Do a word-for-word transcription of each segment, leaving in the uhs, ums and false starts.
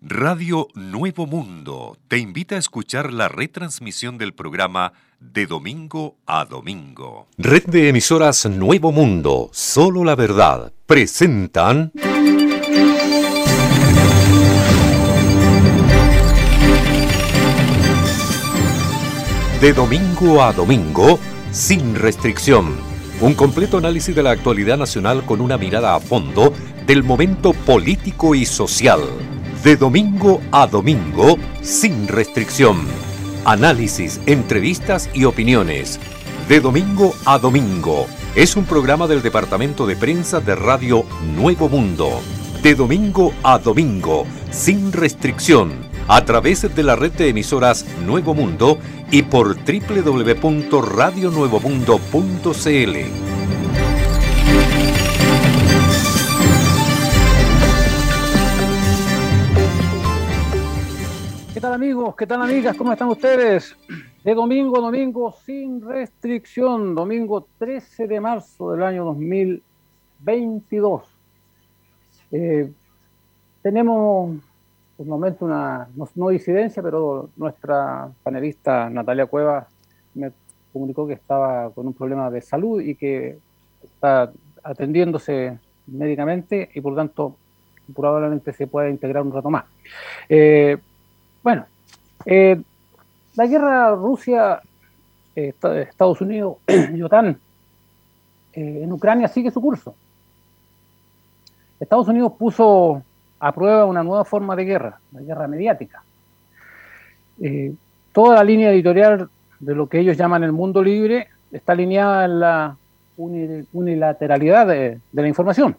Radio Nuevo Mundo te invita a escuchar la retransmisión del programa De Domingo a Domingo. Red de emisoras Nuevo Mundo, solo la verdad, presentan... De Domingo a Domingo, sin restricción. Un completo análisis de la actualidad nacional con una mirada a fondo del momento político y social. De domingo a domingo, sin restricción. Análisis, entrevistas y opiniones. De domingo a domingo. Es un programa del Departamento de Prensa de Radio Nuevo Mundo. De domingo a domingo, sin restricción. A través de la red de emisoras Nuevo Mundo y por doble u doble u doble u punto radio nuevo mundo punto c l. ¿Qué tal amigos? ¿Qué tal amigas? ¿Cómo están ustedes? De domingo a domingo sin restricción, domingo trece de marzo del año dos mil veintidós. Eh, tenemos por el momento una, no, no disidencia, pero nuestra panelista Natalia Cuevas me comunicó que estaba con un problema de salud y que está atendiéndose médicamente y por lo tanto probablemente se pueda integrar un rato más. Eh, Bueno, eh, la guerra Rusia, eh, Estados Unidos y OTAN eh, en Ucrania sigue su curso. Estados Unidos puso a prueba una nueva forma de guerra, la guerra mediática. Eh, toda la línea editorial de lo que ellos llaman el mundo libre está alineada en la unilateralidad de, de la información,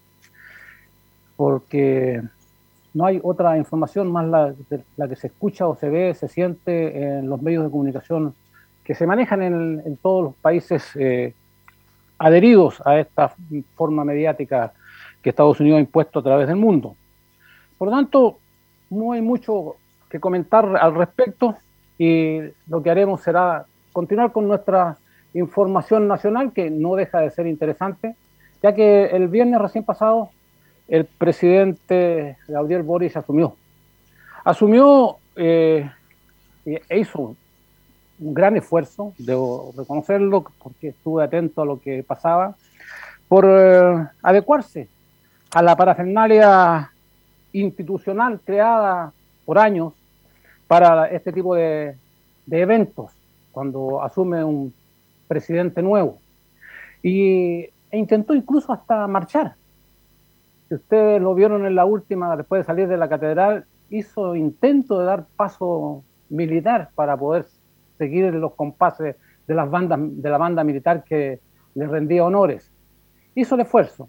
porque no hay otra información más la, la que se escucha o se ve, se siente en los medios de comunicación que se manejan en, en todos los países eh, adheridos a esta forma mediática que Estados Unidos ha impuesto a través del mundo. Por lo tanto, no hay mucho que comentar al respecto y lo que haremos será continuar con nuestra información nacional, que no deja de ser interesante, ya que el viernes recién pasado el presidente Gabriel Boric asumió. Asumió eh, e hizo un gran esfuerzo, debo reconocerlo, porque estuve atento a lo que pasaba, por eh, adecuarse a la parafernalia institucional creada por años para este tipo de, de eventos, cuando asume un presidente nuevo. Y, e intentó incluso hasta marchar. Si ustedes lo vieron en la última, después de salir de la catedral, hizo intento de dar paso militar para poder seguir los compases de las bandas, de la banda militar que le rendía honores. Hizo el esfuerzo.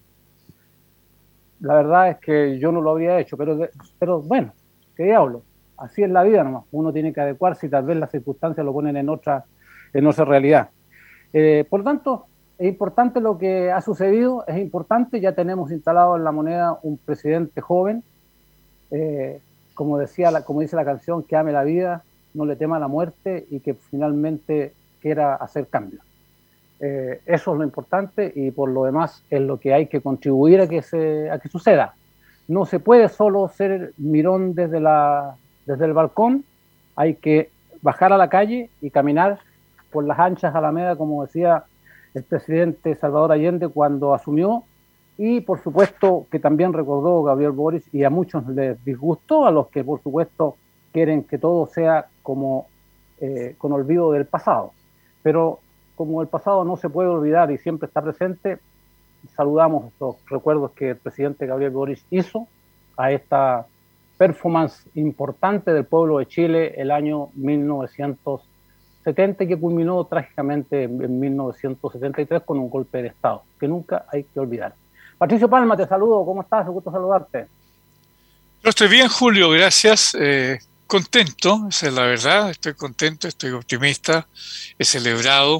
La verdad es que yo no lo habría hecho, pero, pero bueno, qué diablo. Así es la vida nomás. Uno tiene que adecuarse y tal vez las circunstancias lo ponen en otra, en otra realidad. Eh, por lo tanto, es importante lo que ha sucedido, es importante, ya tenemos instalado en la moneda un presidente joven, eh, como decía la, como dice la canción, que ame la vida, no le tema la muerte y que finalmente quiera hacer cambios. Eh, eso es lo importante y por lo demás es lo que hay que contribuir a que, se, a que suceda. No se puede solo ser mirón desde, la, desde el balcón, hay que bajar a la calle y caminar por las anchas alamedas, como decía el presidente Salvador Allende cuando asumió, y por supuesto que también recordó Gabriel Boric, y a muchos les disgustó, a los que por supuesto quieren que todo sea como eh, con olvido del pasado. Pero como el pasado no se puede olvidar y siempre está presente, saludamos los recuerdos que el presidente Gabriel Boric hizo a esta performance importante del pueblo de Chile el año mil novecientos setenta, que culminó trágicamente en mil novecientos setenta y tres con un golpe de Estado, que nunca hay que olvidar. Patricio Palma, te saludo, ¿cómo estás? Me gusta saludarte. Yo estoy bien, Julio, gracias. Eh, contento, esa es la verdad, estoy contento, estoy optimista, he celebrado.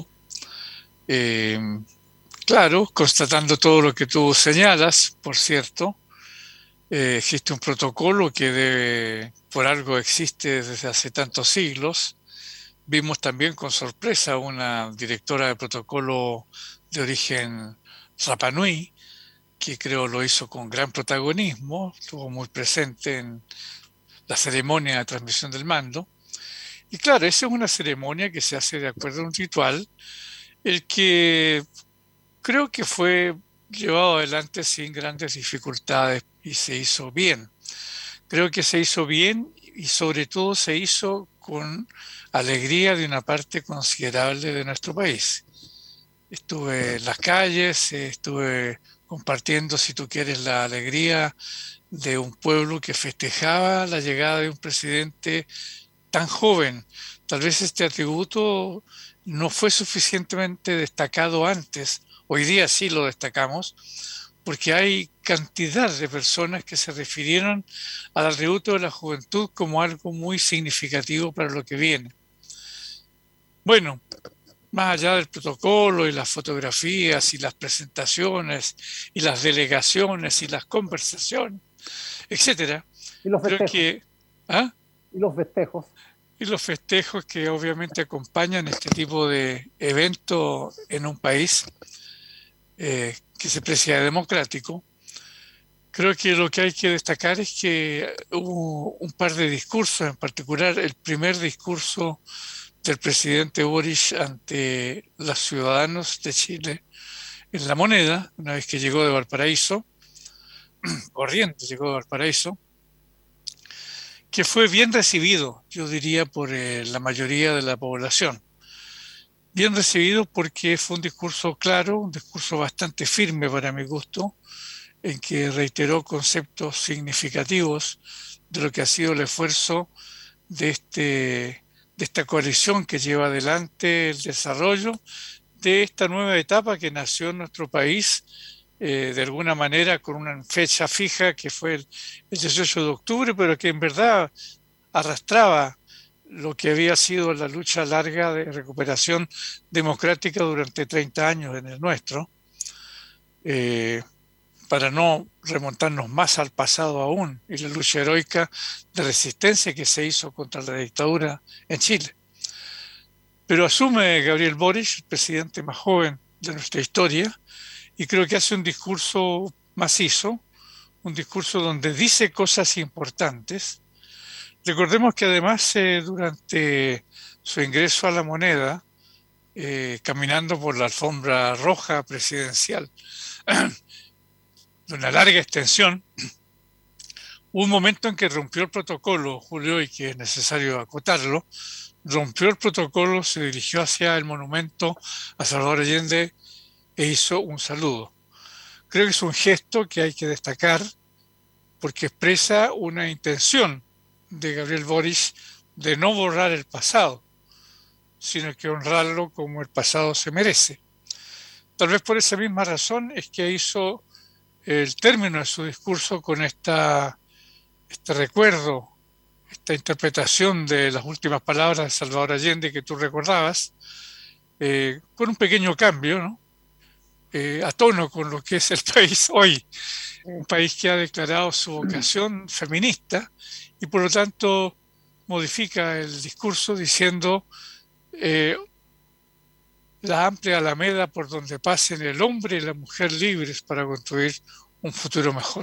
Eh, claro, constatando todo lo que tú señalas, por cierto, eh, existe un protocolo que debe, por algo existe desde hace tantos siglos. Vimos también con sorpresa una directora de protocolo de origen Rapa Nui, que creo lo hizo con gran protagonismo, estuvo muy presente en la ceremonia de transmisión del mando. Y claro, esa es una ceremonia que se hace de acuerdo a un ritual, el que creo que fue llevado adelante sin grandes dificultades y se hizo bien. Creo que se hizo bien y sobre todo se hizo con alegría de una parte considerable de nuestro país. Estuve en las calles, estuve compartiendo, si tú quieres, la alegría de un pueblo que festejaba la llegada de un presidente tan joven. Tal vez este atributo no fue suficientemente destacado antes. Hoy día sí lo destacamos, porque hay cantidad de personas que se refirieron al atributo de la juventud como algo muy significativo para lo que viene. Bueno, más allá del protocolo y las fotografías y las presentaciones y las delegaciones y las conversaciones, etcétera, Y los creo festejos. que... ¿ah? Y los festejos. Y los festejos que obviamente acompañan este tipo de evento en un país eh, que se precia democrático. Creo que lo que hay que destacar es que hubo un par de discursos, en particular el primer discurso del presidente Boric ante los ciudadanos de Chile en La Moneda, una vez que llegó de Valparaíso, corriente llegó de Valparaíso, que fue bien recibido, yo diría, por eh, la mayoría de la población. Bien recibido porque fue un discurso claro, un discurso bastante firme para mi gusto, en que reiteró conceptos significativos de lo que ha sido el esfuerzo de, este, de esta coalición que lleva adelante el desarrollo de esta nueva etapa que nació en nuestro país, eh, de alguna manera con una fecha fija que fue el, el dieciocho de octubre, pero que en verdad arrastraba lo que había sido la lucha larga de recuperación democrática durante treinta años en el nuestro, eh, para no remontarnos más al pasado aún, y la lucha heroica de resistencia que se hizo contra la dictadura en Chile. Pero asume Gabriel Boric, el presidente más joven de nuestra historia, y creo que hace un discurso macizo, un discurso donde dice cosas importantes. Recordemos que además eh, durante su ingreso a La Moneda, eh, caminando por la alfombra roja presidencial, de una larga extensión, hubo un momento en que rompió el protocolo, Julio, y que es necesario acotarlo, rompió el protocolo, se dirigió hacia el monumento a Salvador Allende e hizo un saludo. Creo que es un gesto que hay que destacar porque expresa una intención de Gabriel Boric de no borrar el pasado, sino que honrarlo como el pasado se merece. Tal vez por esa misma razón es que hizo el término de su discurso con esta, este recuerdo, esta interpretación de las últimas palabras de Salvador Allende que tú recordabas, eh, con un pequeño cambio, ¿no? Eh, a tono con lo que es el país hoy, un país que ha declarado su vocación feminista y por lo tanto modifica el discurso diciendo eh, la amplia alameda por donde pasen el hombre y la mujer libres para construir un futuro mejor.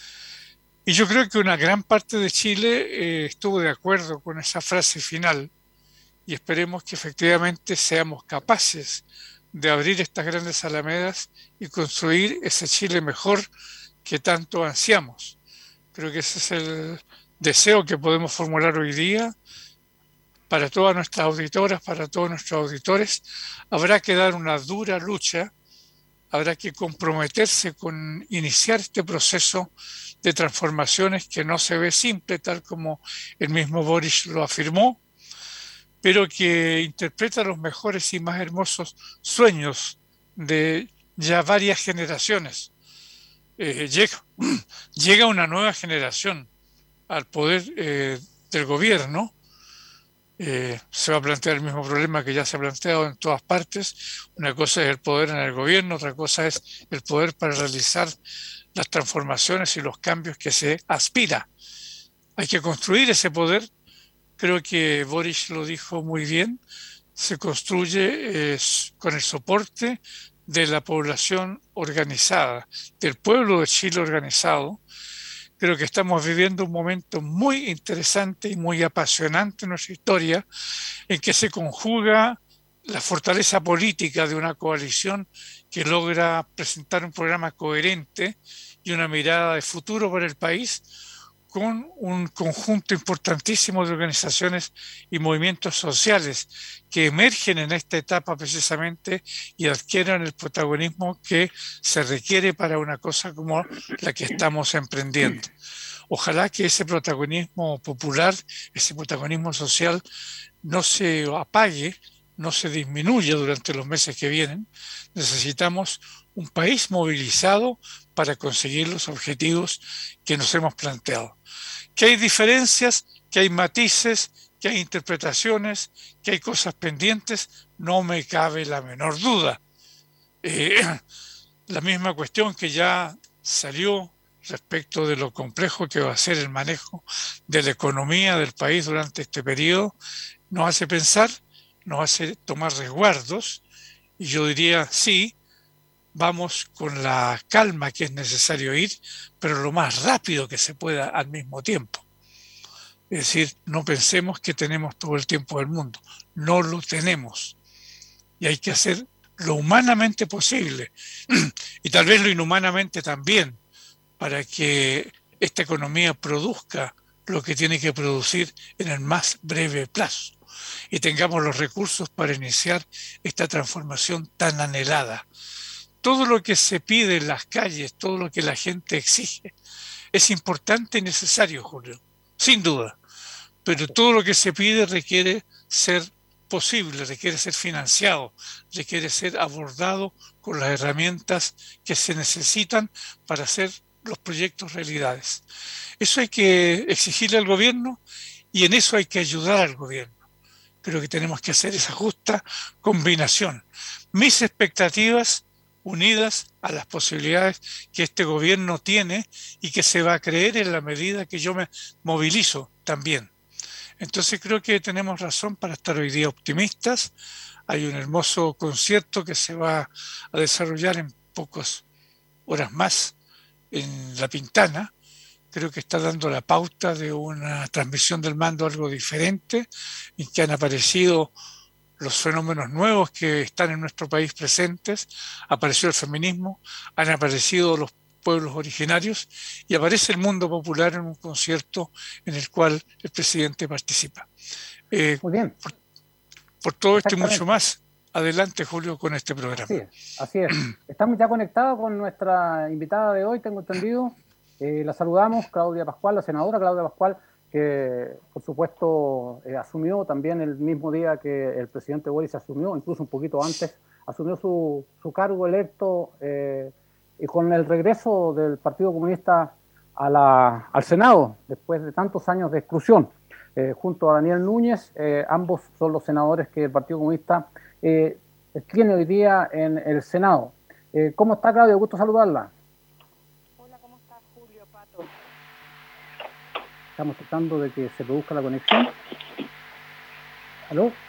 Y yo creo que una gran parte de Chile eh, estuvo de acuerdo con esa frase final y esperemos que efectivamente seamos capaces de abrir estas grandes alamedas y construir ese Chile mejor que tanto ansiamos. Creo que ese es el deseo que podemos formular hoy día para todas nuestras auditoras, para todos nuestros auditores. Habrá que dar una dura lucha, habrá que comprometerse con iniciar este proceso de transformaciones que no se ve simple, tal como el mismo Boric lo afirmó, pero que interpreta los mejores y más hermosos sueños de ya varias generaciones. Eh, llega, llega una nueva generación al poder eh, del gobierno. Eh, se va a plantear el mismo problema que ya se ha planteado en todas partes. Una cosa es el poder en el gobierno, otra cosa es el poder para realizar las transformaciones y los cambios que se aspira. Hay que construir ese poder. Creo que Boric lo dijo muy bien, se construye eh, con el soporte de la población organizada, del pueblo de Chile organizado. creo que estamos viviendo un momento muy interesante y muy apasionante en nuestra historia, en que se conjuga la fortaleza política de una coalición que logra presentar un programa coherente y una mirada de futuro para el país, con un conjunto importantísimo de organizaciones y movimientos sociales que emergen en esta etapa precisamente y adquieren el protagonismo que se requiere para una cosa como la que estamos emprendiendo. Ojalá que ese protagonismo popular, ese protagonismo social, no se apague, no se disminuya durante los meses que vienen. Necesitamos un país movilizado para conseguir los objetivos que nos hemos planteado. Que hay diferencias, que hay matices, que hay interpretaciones, que hay cosas pendientes, no me cabe la menor duda. Eh, la misma cuestión que ya salió respecto de lo complejo que va a ser el manejo de la economía del país durante este periodo, nos hace pensar, nos hace tomar resguardos, y yo diría, sí, vamos con la calma que es necesario ir, pero lo más rápido que se pueda al mismo tiempo. Es decir, no pensemos que tenemos todo el tiempo del mundo, no lo tenemos. Y hay que hacer lo humanamente posible, y tal vez lo inhumanamente también, para que esta economía produzca lo que tiene que producir en el más breve plazo, y tengamos los recursos para iniciar esta transformación tan anhelada. Todo lo que se pide en las calles, todo lo que la gente exige, es importante y necesario, Julio, sin duda. Pero todo lo que se pide requiere ser posible, requiere ser financiado, requiere ser abordado con las herramientas que se necesitan para hacer los proyectos realidades. Eso hay que exigirle al gobierno y en eso hay que ayudar al gobierno. Creo que tenemos que hacer esa justa combinación. Mis expectativas unidas a las posibilidades que este gobierno tiene y que se va a creer en la medida que yo me movilizo también. Entonces creo que tenemos razón para estar hoy día optimistas. Hay un hermoso concierto que se va a desarrollar en pocas horas más en La Pintana. Creo que está dando la pauta de una transmisión del mando algo diferente, en que han aparecido los fenómenos nuevos que están en nuestro país presentes. Apareció el feminismo, han aparecido los pueblos originarios y aparece el mundo popular en un concierto en el cual el presidente participa. Eh, Muy bien. Por, por todo esto y mucho más, adelante, Julio, con este programa. Así es, así es. Estamos ya conectados con nuestra invitada de hoy, tengo entendido. Eh, la saludamos, Claudia Pascual, la senadora Claudia Pascual, que por supuesto eh, asumió también el mismo día que el presidente Boris asumió, incluso un poquito antes, asumió su, su cargo electo eh, y con el regreso del Partido Comunista a la, al Senado, después de tantos años de exclusión, eh, junto a Daniel Núñez, eh, ambos son los senadores que el Partido Comunista eh, tiene hoy día en el Senado. Eh, ¿Cómo está, Claudia? Gusto saludarla. Estamos tratando de que se produzca la conexión. ¿Aló?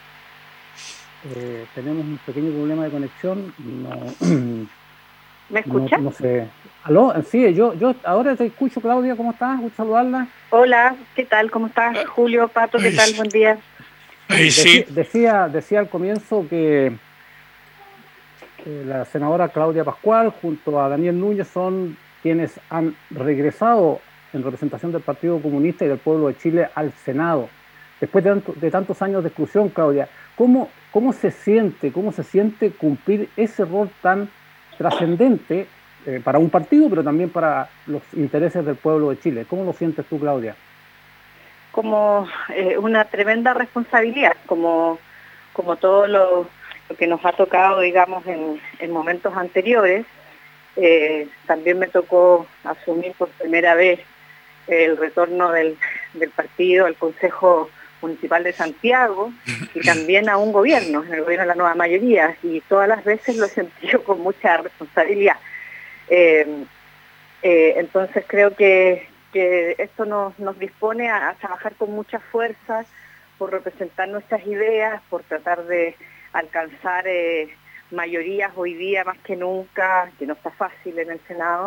Eh, tenemos un pequeño problema de conexión. No, ¿Me escucha? No, no sé. ¿Aló? Sí, yo, yo ahora te escucho, Claudia. ¿Cómo estás? Gusto saludarla. Hola, ¿qué tal? ¿Cómo estás? Julio, Pato, ¿qué tal? Buen día. Ahí sí. Decía, decía al comienzo que eh, la senadora Claudia Pascual junto a Daniel Núñez son quienes han regresado en representación del Partido Comunista y del pueblo de Chile al Senado. Después de, tanto, de tantos años de exclusión, Claudia, ¿cómo, cómo se siente, cómo se siente cumplir ese rol tan trascendente eh, para un partido, pero también para los intereses del pueblo de Chile? ¿Cómo lo sientes tú, Claudia? Como eh, una tremenda responsabilidad, como, como todo lo, lo que nos ha tocado, digamos, en, en momentos anteriores. Eh, también me tocó asumir por primera vez el retorno del, del partido al Consejo Municipal de Santiago y también a un gobierno, en el gobierno de la nueva mayoría, y todas las veces lo he sentido con mucha responsabilidad. Eh, eh, entonces creo que, que esto nos, nos dispone a, a trabajar con mucha fuerza por representar nuestras ideas, por tratar de alcanzar eh, mayorías hoy día más que nunca, que no está fácil en el Senado,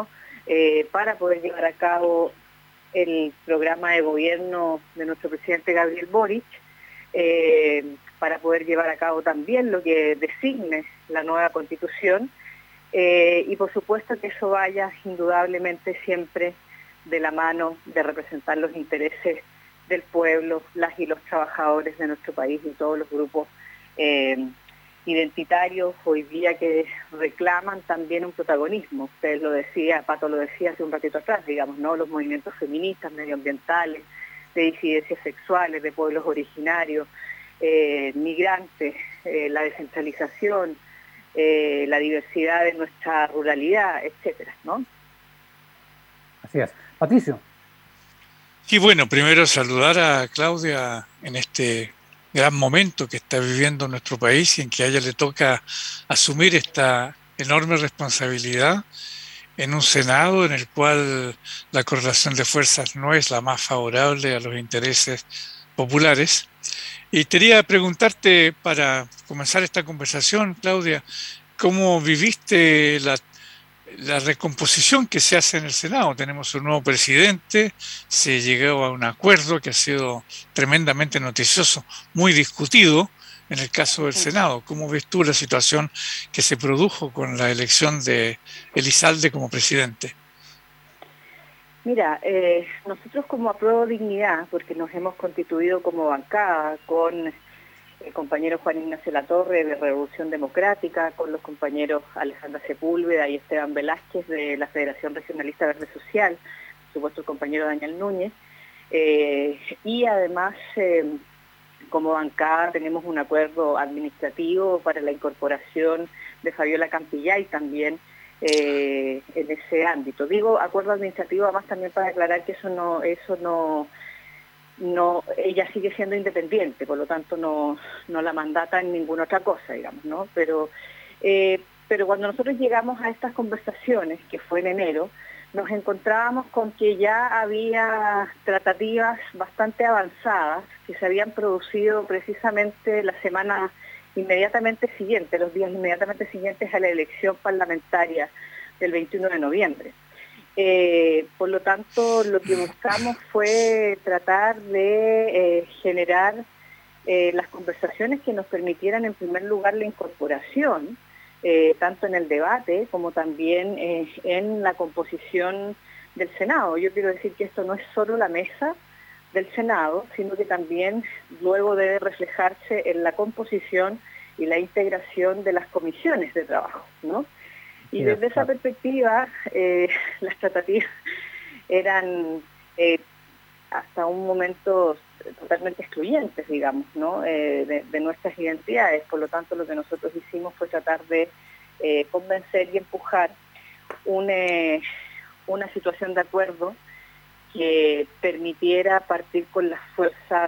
eh, para poder llevar a cabo el programa de gobierno de nuestro presidente Gabriel Boric, eh, para poder llevar a cabo también lo que designe la nueva Constitución, eh, y por supuesto que eso vaya indudablemente siempre de la mano de representar los intereses del pueblo, las y los trabajadores de nuestro país y todos los grupos eh, identitarios hoy día que reclaman también un protagonismo. Usted lo decía, Pato lo decía hace un ratito atrás, digamos, ¿no? Los movimientos feministas, medioambientales, de disidencias sexuales, de pueblos originarios, eh, migrantes, eh, la descentralización, eh, la diversidad de nuestra ruralidad, etcétera, ¿no? Así es. Patricio. Y bueno, primero saludar a Claudia en este gran momento que está viviendo nuestro país y en que a ella le toca asumir esta enorme responsabilidad en un Senado en el cual la correlación de fuerzas no es la más favorable a los intereses populares. Y quería preguntarte, para comenzar esta conversación, Claudia, ¿cómo viviste la la recomposición que se hace en el Senado? Tenemos un nuevo presidente, se llegó a un acuerdo que ha sido tremendamente noticioso, muy discutido en el caso del Senado. ¿Cómo ves tú la situación que se produjo con la elección de Elizalde como presidente? Mira, eh, nosotros como Apruebo Dignidad, porque nos hemos constituido como bancada con el compañero Juan Ignacio Latorre de Revolución Democrática, con los compañeros Alejandra Sepúlveda y Esteban Velázquez de la Federación Regionalista Verde Social, por supuesto el compañero Daniel Núñez, eh, y además eh, como bancada tenemos un acuerdo administrativo para la incorporación de Fabiola Campillay también eh, en ese ámbito. Digo acuerdo administrativo además también para aclarar que eso no, eso no no, ella sigue siendo independiente, por lo tanto no, no la mandata en ninguna otra cosa, digamos, ¿no? Pero, eh, pero cuando nosotros llegamos a estas conversaciones, que fue en enero, nos encontrábamos con que ya había tratativas bastante avanzadas que se habían producido precisamente la semana inmediatamente siguiente, los días inmediatamente siguientes a la elección parlamentaria del veintiuno de noviembre. Eh, por lo tanto, lo que buscamos fue tratar de eh, generar eh, las conversaciones que nos permitieran, en primer lugar, la incorporación, eh, tanto en el debate como también eh, en la composición del Senado. Yo quiero decir que esto no es solo la mesa del Senado, sino que también luego debe reflejarse en la composición y la integración de las comisiones de trabajo, ¿no? Y desde esa perspectiva, eh, las tratativas eran eh, hasta un momento totalmente excluyentes, digamos, ¿no? Eh, de, de nuestras identidades. Por lo tanto, lo que nosotros hicimos fue tratar de eh, convencer y empujar un, eh, una situación de acuerdo que permitiera partir con las fuerzas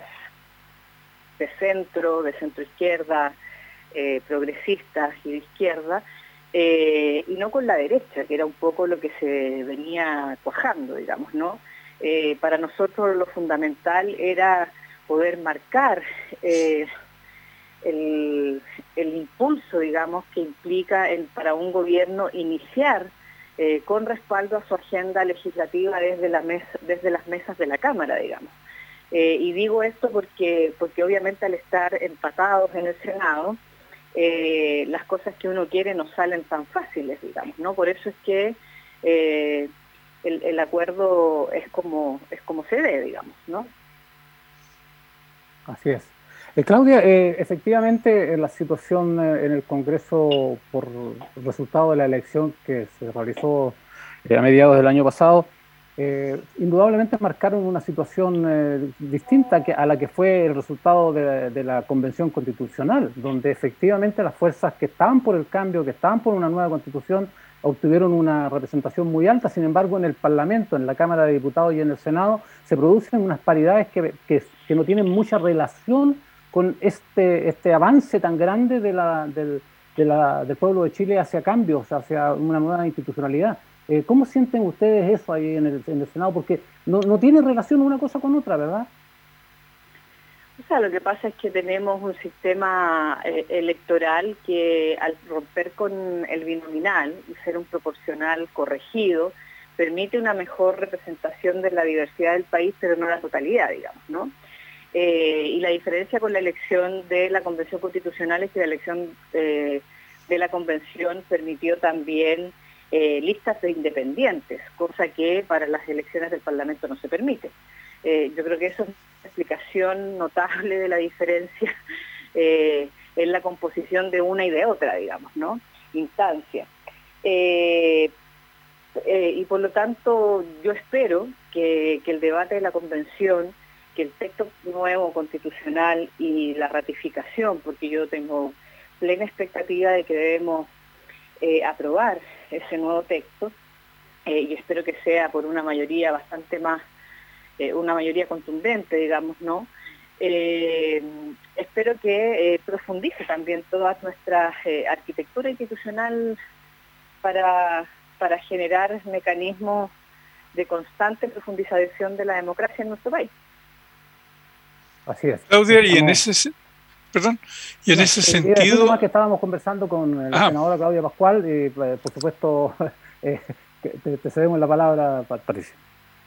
de centro, de centro-izquierda, eh, progresistas y de izquierda, Eh, y no con la derecha, que era un poco lo que se venía cuajando, digamos, ¿no? Eh, para nosotros lo fundamental era poder marcar eh, el, el impulso, digamos, que implica en, para un gobierno iniciar eh, con respaldo a su agenda legislativa desde, la mesa, desde las mesas de la Cámara, digamos. Eh, y digo esto porque, porque obviamente al estar empatados en el Senado, Eh, las cosas que uno quiere no salen tan fáciles, digamos, ¿no? Por eso es que eh, el, el acuerdo es como, es como se debe, digamos, ¿no? Así es. Eh, Claudia, eh, efectivamente eh, la situación eh, en el Congreso por el resultado de la elección que se realizó eh, a mediados del año pasado, Eh, indudablemente marcaron una situación eh, distinta que, a la que fue el resultado de, de la Convención Constitucional, donde efectivamente las fuerzas que estaban por el cambio, que estaban por una nueva Constitución, obtuvieron una representación muy alta. Sin embargo, en el Parlamento, en la Cámara de Diputados y en el Senado, se producen unas paridades que, que, que no tienen mucha relación con este, este avance tan grande de la, del, de la, del pueblo de Chile hacia cambios, hacia una nueva institucionalidad. Eh, ¿Cómo sienten ustedes eso ahí en el, en el Senado? Porque no, no tiene relación una cosa con otra, ¿verdad? O sea, lo que pasa es que tenemos un sistema eh, electoral que al romper con el binominal y ser un proporcional corregido, permite una mejor representación de la diversidad del país, pero no la totalidad, digamos, ¿no? Eh, y la diferencia con la elección de la Convención Constitucional es que la elección eh, de la Convención permitió también eh, listas de independientes, cosa que para las elecciones del Parlamento no se permite. Eh, yo creo que eso es una explicación notable de la diferencia eh, en la composición de una y de otra, digamos, ¿no? Instancia. Eh, eh, y por lo tanto, yo espero que, que el debate de la Convención, que el texto nuevo constitucional y la ratificación, porque yo tengo plena expectativa de que debemos eh, aprobar ese nuevo texto, eh, y espero que sea por una mayoría bastante más, eh, una mayoría contundente, digamos, ¿no? Eh, espero que eh, profundice también toda nuestra eh, arquitectura institucional para, para generar mecanismos de constante profundización de la democracia en nuestro país. Así es. Claudia, y en ese, perdón, y en no, ese sentido... Más que estábamos conversando con la ah. senadora Claudia Pascual y, por supuesto, eh, te, te cedemos la palabra, Patricia.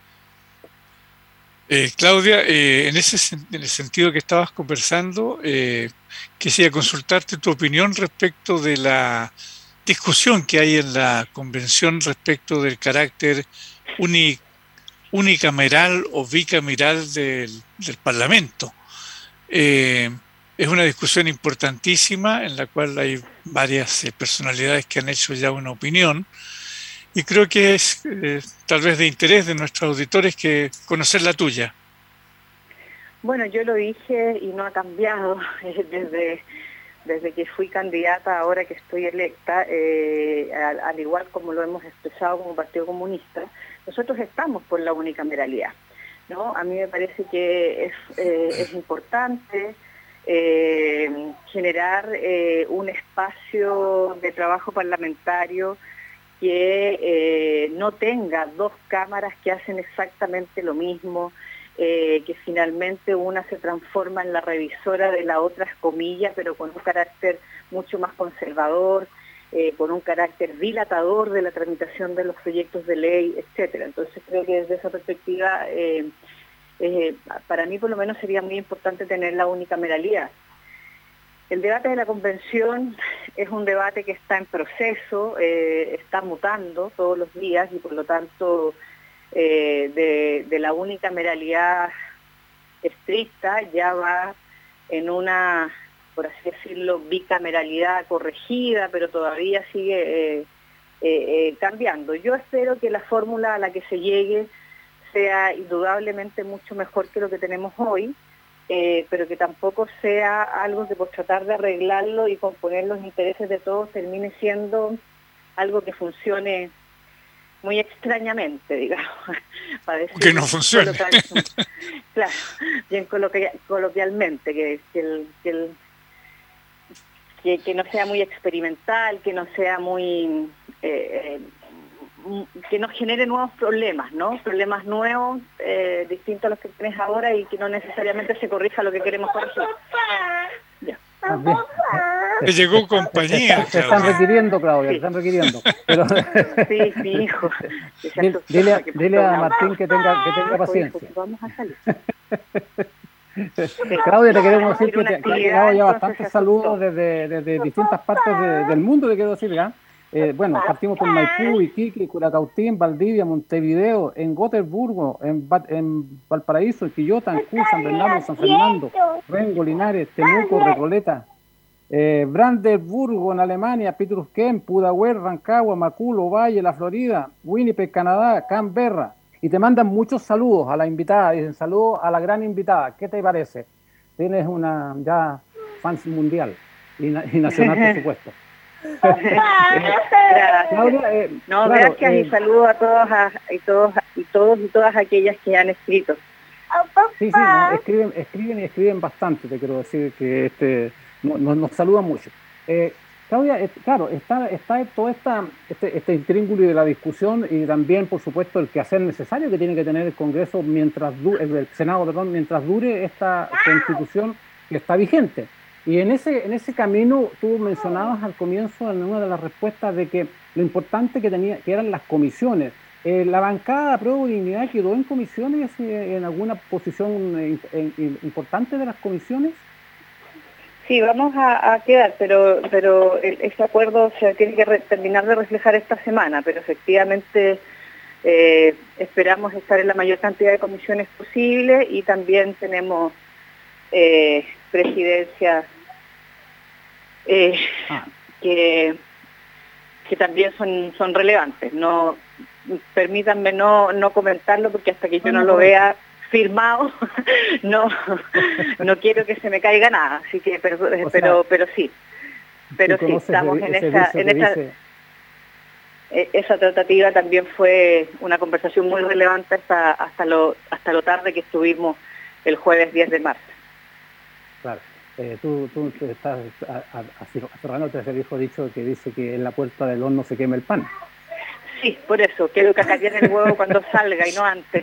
Eh, Claudia, eh, en, ese, en el sentido que estabas conversando, eh, quisiera consultarte tu opinión respecto de la discusión que hay en la Convención respecto del carácter uni, unicameral o bicameral del, del Parlamento. Eh, es una discusión importantísima en la cual hay varias eh, personalidades que han hecho ya una opinión. Y creo que es eh, tal vez de interés de nuestros auditores que conocer la tuya. Bueno, yo lo dije y no ha cambiado desde, desde que fui candidata, ahora que estoy electa, eh, al, al igual como lo hemos expresado como Partido Comunista, nosotros estamos por la unicameralidad, ¿no? A mí me parece que es, eh, es importante eh, generar eh, un espacio de trabajo parlamentario que eh, no tenga dos cámaras que hacen exactamente lo mismo, eh, que finalmente una se transforma en la revisora de la otra, comillas, pero con un carácter mucho más conservador, eh, con un carácter dilatador de la tramitación de los proyectos de ley, etcétera. Entonces creo que desde esa perspectiva, eh, eh, para mí por lo menos sería muy importante tener la unicameralidad. El debate de la Convención es un debate que está en proceso, eh, está mutando todos los días y por lo tanto eh, de, de la unicameralidad estricta ya va en una, por así decirlo, bicameralidad corregida, pero todavía sigue eh, eh, eh, cambiando. Yo espero que la fórmula a la que se llegue sea indudablemente mucho mejor que lo que tenemos hoy, Eh, pero que tampoco sea algo que por tratar de arreglarlo y componer los intereses de todos termine siendo algo que funcione muy extrañamente, digamos. Para decir, que no funcione. Claro, bien coloquial, coloquialmente, que, que, el, que, el, que, que no sea muy experimental, que no sea muy... Eh, que nos genere nuevos problemas, ¿no? Problemas nuevos, eh, distintos a los que tenés ahora y que no necesariamente se corrija lo que queremos corregir. Ya. Te llegó compañía. Se están requiriendo, Claudia, sí. Se están requiriendo. Pero... Sí, sí, hijo. Dile, dile, a, dile a Martín que tenga, que tenga paciencia. Hijo, vamos a salir. Claudia, te queremos decir que te, que ha llegado ya bastantes saludos desde, desde distintas partes de, del mundo, te quiero decir, ¿ya? Eh, bueno, partimos por Maipú, Iquique, Curacautín, Valdivia, Montevideo, en Gotemburgo, en, en Valparaíso, en Quillota, en Cú, San Bernardo, San Fernando, Rengo, Linares, Temuco, Recoleta, eh, Brandenburgo en Alemania, Pitrusquén, Pudahuel, Rancagua, Maculo, Valle, La Florida, Winnipeg, Canadá, Canberra, y te mandan muchos saludos a la invitada, dicen saludos a la gran invitada, ¿qué te parece? Tienes una ya fans mundial y, y nacional, por supuesto. Claudia, eh, no, claro, gracias eh, y saludo a todos a, y todos y todos y todas aquellas que han escrito. Sí, sí, no, escriben, escriben y escriben bastante, te quiero decir que este nos, nos saludan mucho. Eh, Claudia, eh, claro, está está todo esta este, este intríngulo de la discusión y también, por supuesto, el quehacer necesario que tiene que tener el Congreso mientras dure, el Senado, perdón, mientras dure esta Constitución que está vigente. Y en ese en ese camino tú mencionabas al comienzo en una de las respuestas de que lo importante que tenía que eran las comisiones, Eh, ¿La bancada Apruebo Dignidad quedó en comisiones, eh, en alguna posición eh, in, in, importante de las comisiones? Sí, vamos a, a quedar, pero pero el, ese acuerdo se tiene que re, terminar de reflejar esta semana, pero efectivamente eh, esperamos estar en la mayor cantidad de comisiones posible y también tenemos eh, presidencias eh, ah. que, que también son, son relevantes. No, permítanme no, no comentarlo porque hasta que yo no lo vea firmado, no no quiero que se me caiga nada, así que pero pero, pero, pero sí, pero sí, estamos en esa, en esa, esa tratativa también fue una conversación muy relevante hasta, hasta, lo, hasta lo tarde que estuvimos el jueves diez de marzo. Claro, eh, tú, tú estás, a, a, a Serrano te hace viejo dicho que dice que en la puerta del horno se quema el pan. Sí, por eso, quiero que acá tiene el huevo cuando salga y no antes.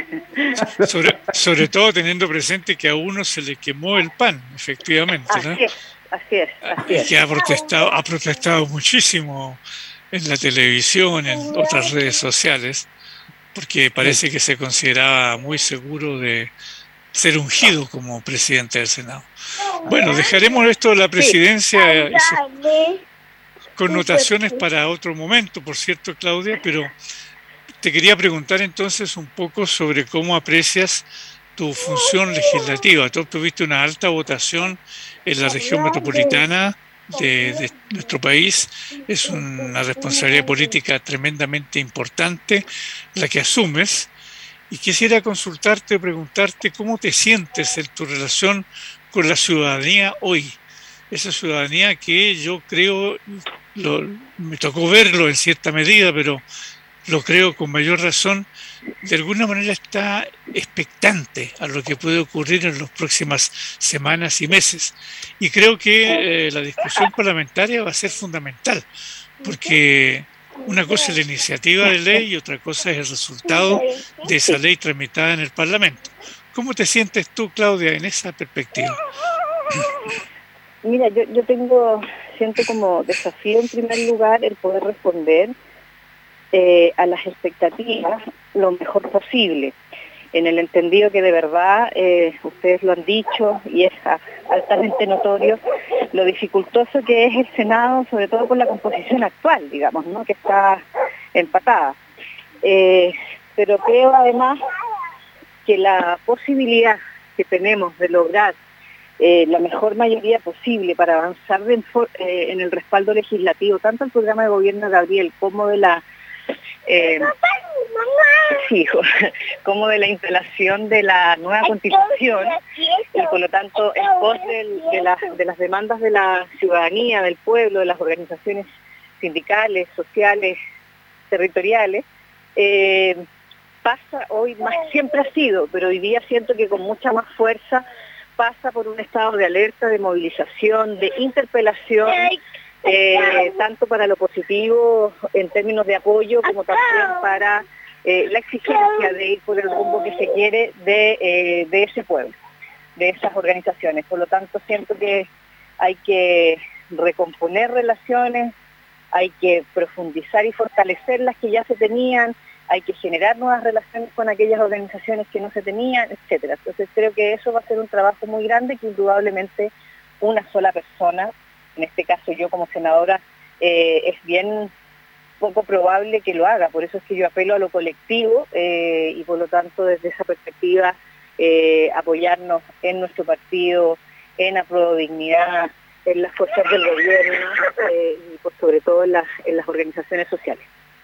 Sobre, sobre todo teniendo presente que a uno se le quemó el pan, efectivamente, ¿no? Así es, así es, así es. Y que ha protestado, ha protestado muchísimo en la televisión, en otras redes sociales, porque parece que se consideraba muy seguro de ser ungido como presidente del Senado. Bueno, dejaremos esto de la presidencia y sus connotaciones para otro momento, por cierto, Claudia, pero te quería preguntar entonces un poco sobre cómo aprecias tu función legislativa. Tú tuviste una alta votación en la región metropolitana de, de nuestro país. Es una responsabilidad política tremendamente importante la que asumes. Y quisiera consultarte, preguntarte cómo te sientes en tu relación con la ciudadanía hoy. Esa ciudadanía que yo creo, lo, me tocó verlo en cierta medida, pero lo creo con mayor razón, de alguna manera está expectante a lo que puede ocurrir en las próximas semanas y meses. Y creo que eh, la discusión parlamentaria va a ser fundamental, porque una cosa es la iniciativa de ley y otra cosa es el resultado de esa ley tramitada en el Parlamento. ¿Cómo te sientes tú, Claudia, en esa perspectiva? Mira, yo, yo tengo, siento como desafío en primer lugar el poder responder eh, a las expectativas lo mejor posible, en el entendido que de verdad, eh, ustedes lo han dicho y es altamente notorio, lo dificultoso que es el Senado, sobre todo por la composición actual, digamos, ¿no?, que está empatada. Eh, pero creo además que la posibilidad que tenemos de lograr Eh, la mejor mayoría posible para avanzar de, eh, en el respaldo legislativo, tanto al programa de gobierno de Gabriel como de la eh, sí, como de la instalación de la nueva constitución, y por lo tanto en pos del, de, la, de las demandas de la ciudadanía, del pueblo, de las organizaciones sindicales, sociales, territoriales, eh, pasa hoy más, siempre ha sido, pero hoy día siento que con mucha más fuerza pasa por un estado de alerta, de movilización, de interpelación, eh, tanto para lo positivo en términos de apoyo como también para eh, la exigencia de ir por el rumbo que se quiere de, eh, de ese pueblo, de esas organizaciones. Por lo tanto, siento que hay que recomponer relaciones, hay que profundizar y fortalecer las que ya se tenían, hay que generar nuevas relaciones con aquellas organizaciones que no se tenían, etcétera. Entonces creo que eso va a ser un trabajo muy grande que indudablemente una sola persona, en este caso yo como senadora, eh, es bien poco probable que lo haga. Por eso es que yo apelo a lo colectivo eh, y por lo tanto desde esa perspectiva eh, apoyarnos en nuestro partido, en Apruebo Dignidad, en las fuerzas del gobierno eh, y por sobre todo en las, en las organizaciones sociales.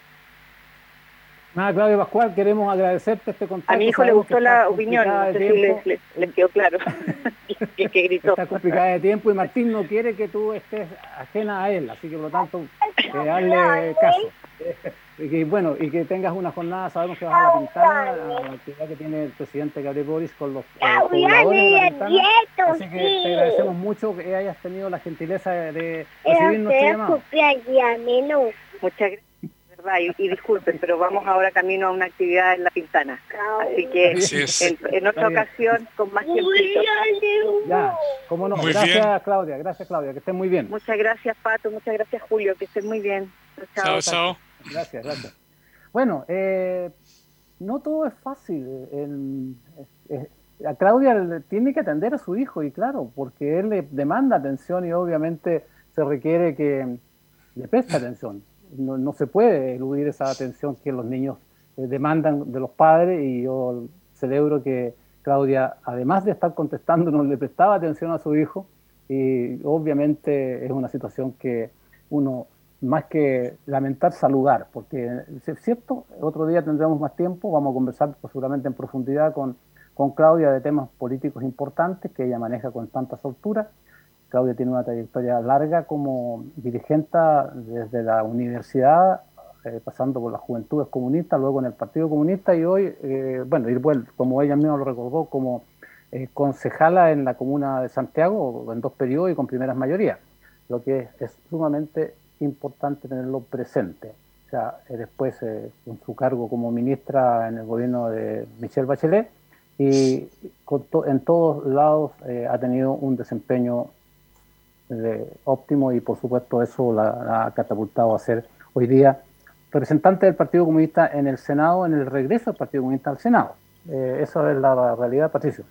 Nada, Claudia Pascual, queremos agradecerte este contacto. A mi hijo le gustó la opinión, no sé si les, les, les quedó claro que, que gritó. Está complicada de tiempo y Martín no quiere que tú estés ajena a él, así que por lo tanto, eh, darle caso. Y que, bueno, y que tengas una jornada, sabemos que vas a La Pintana, a la actividad que tiene el presidente Gabriel Boric con los eh, pobladores de La Pintana. Así que te agradecemos mucho que hayas tenido la gentileza de, de recibir nuestro llamado. Muchas gracias. Y, y disculpen, pero vamos ahora camino a una actividad en La Pintana. Así que Así en, en otra ocasión, con más tiempo. Ya, cómo no. Muy gracias, bien. Claudia. Gracias, Claudia. Que estén muy bien. Muchas gracias, Pato. Muchas gracias, Julio. Que estén muy bien. Chao, chao. Gracias, gracias. Bueno, eh, no todo es fácil. El- eh, eh, a Claudia le- tiene que atender a su hijo, y claro, porque él le demanda atención y obviamente se requiere que le preste atención. No, no se puede eludir esa atención que los niños eh, demandan de los padres, y yo celebro que Claudia, además de estar contestándonos, le prestaba atención a su hijo, y obviamente es una situación que uno, más que lamentar, saludar, porque es cierto, otro día tendremos más tiempo, vamos a conversar pues, seguramente en profundidad con, con Claudia de temas políticos importantes que ella maneja con tanta soltura. Claudia tiene una trayectoria larga como dirigente desde la universidad, eh, pasando por las Juventudes Comunistas, luego en el Partido Comunista, y hoy, eh, bueno, y bueno, como ella misma lo recordó, como eh, concejala en la comuna de Santiago, en dos periodos y con primeras mayorías, lo que es, es sumamente importante tenerlo presente. O sea, eh, después eh, en su cargo como ministra en el gobierno de Michelle Bachelet, y con to en todos lados eh, ha tenido un desempeño de óptimo, y por supuesto eso la, la ha catapultado a ser hoy día representante del Partido Comunista en el Senado, en el regreso del Partido Comunista al Senado. Eh, esa es la realidad, Patricio.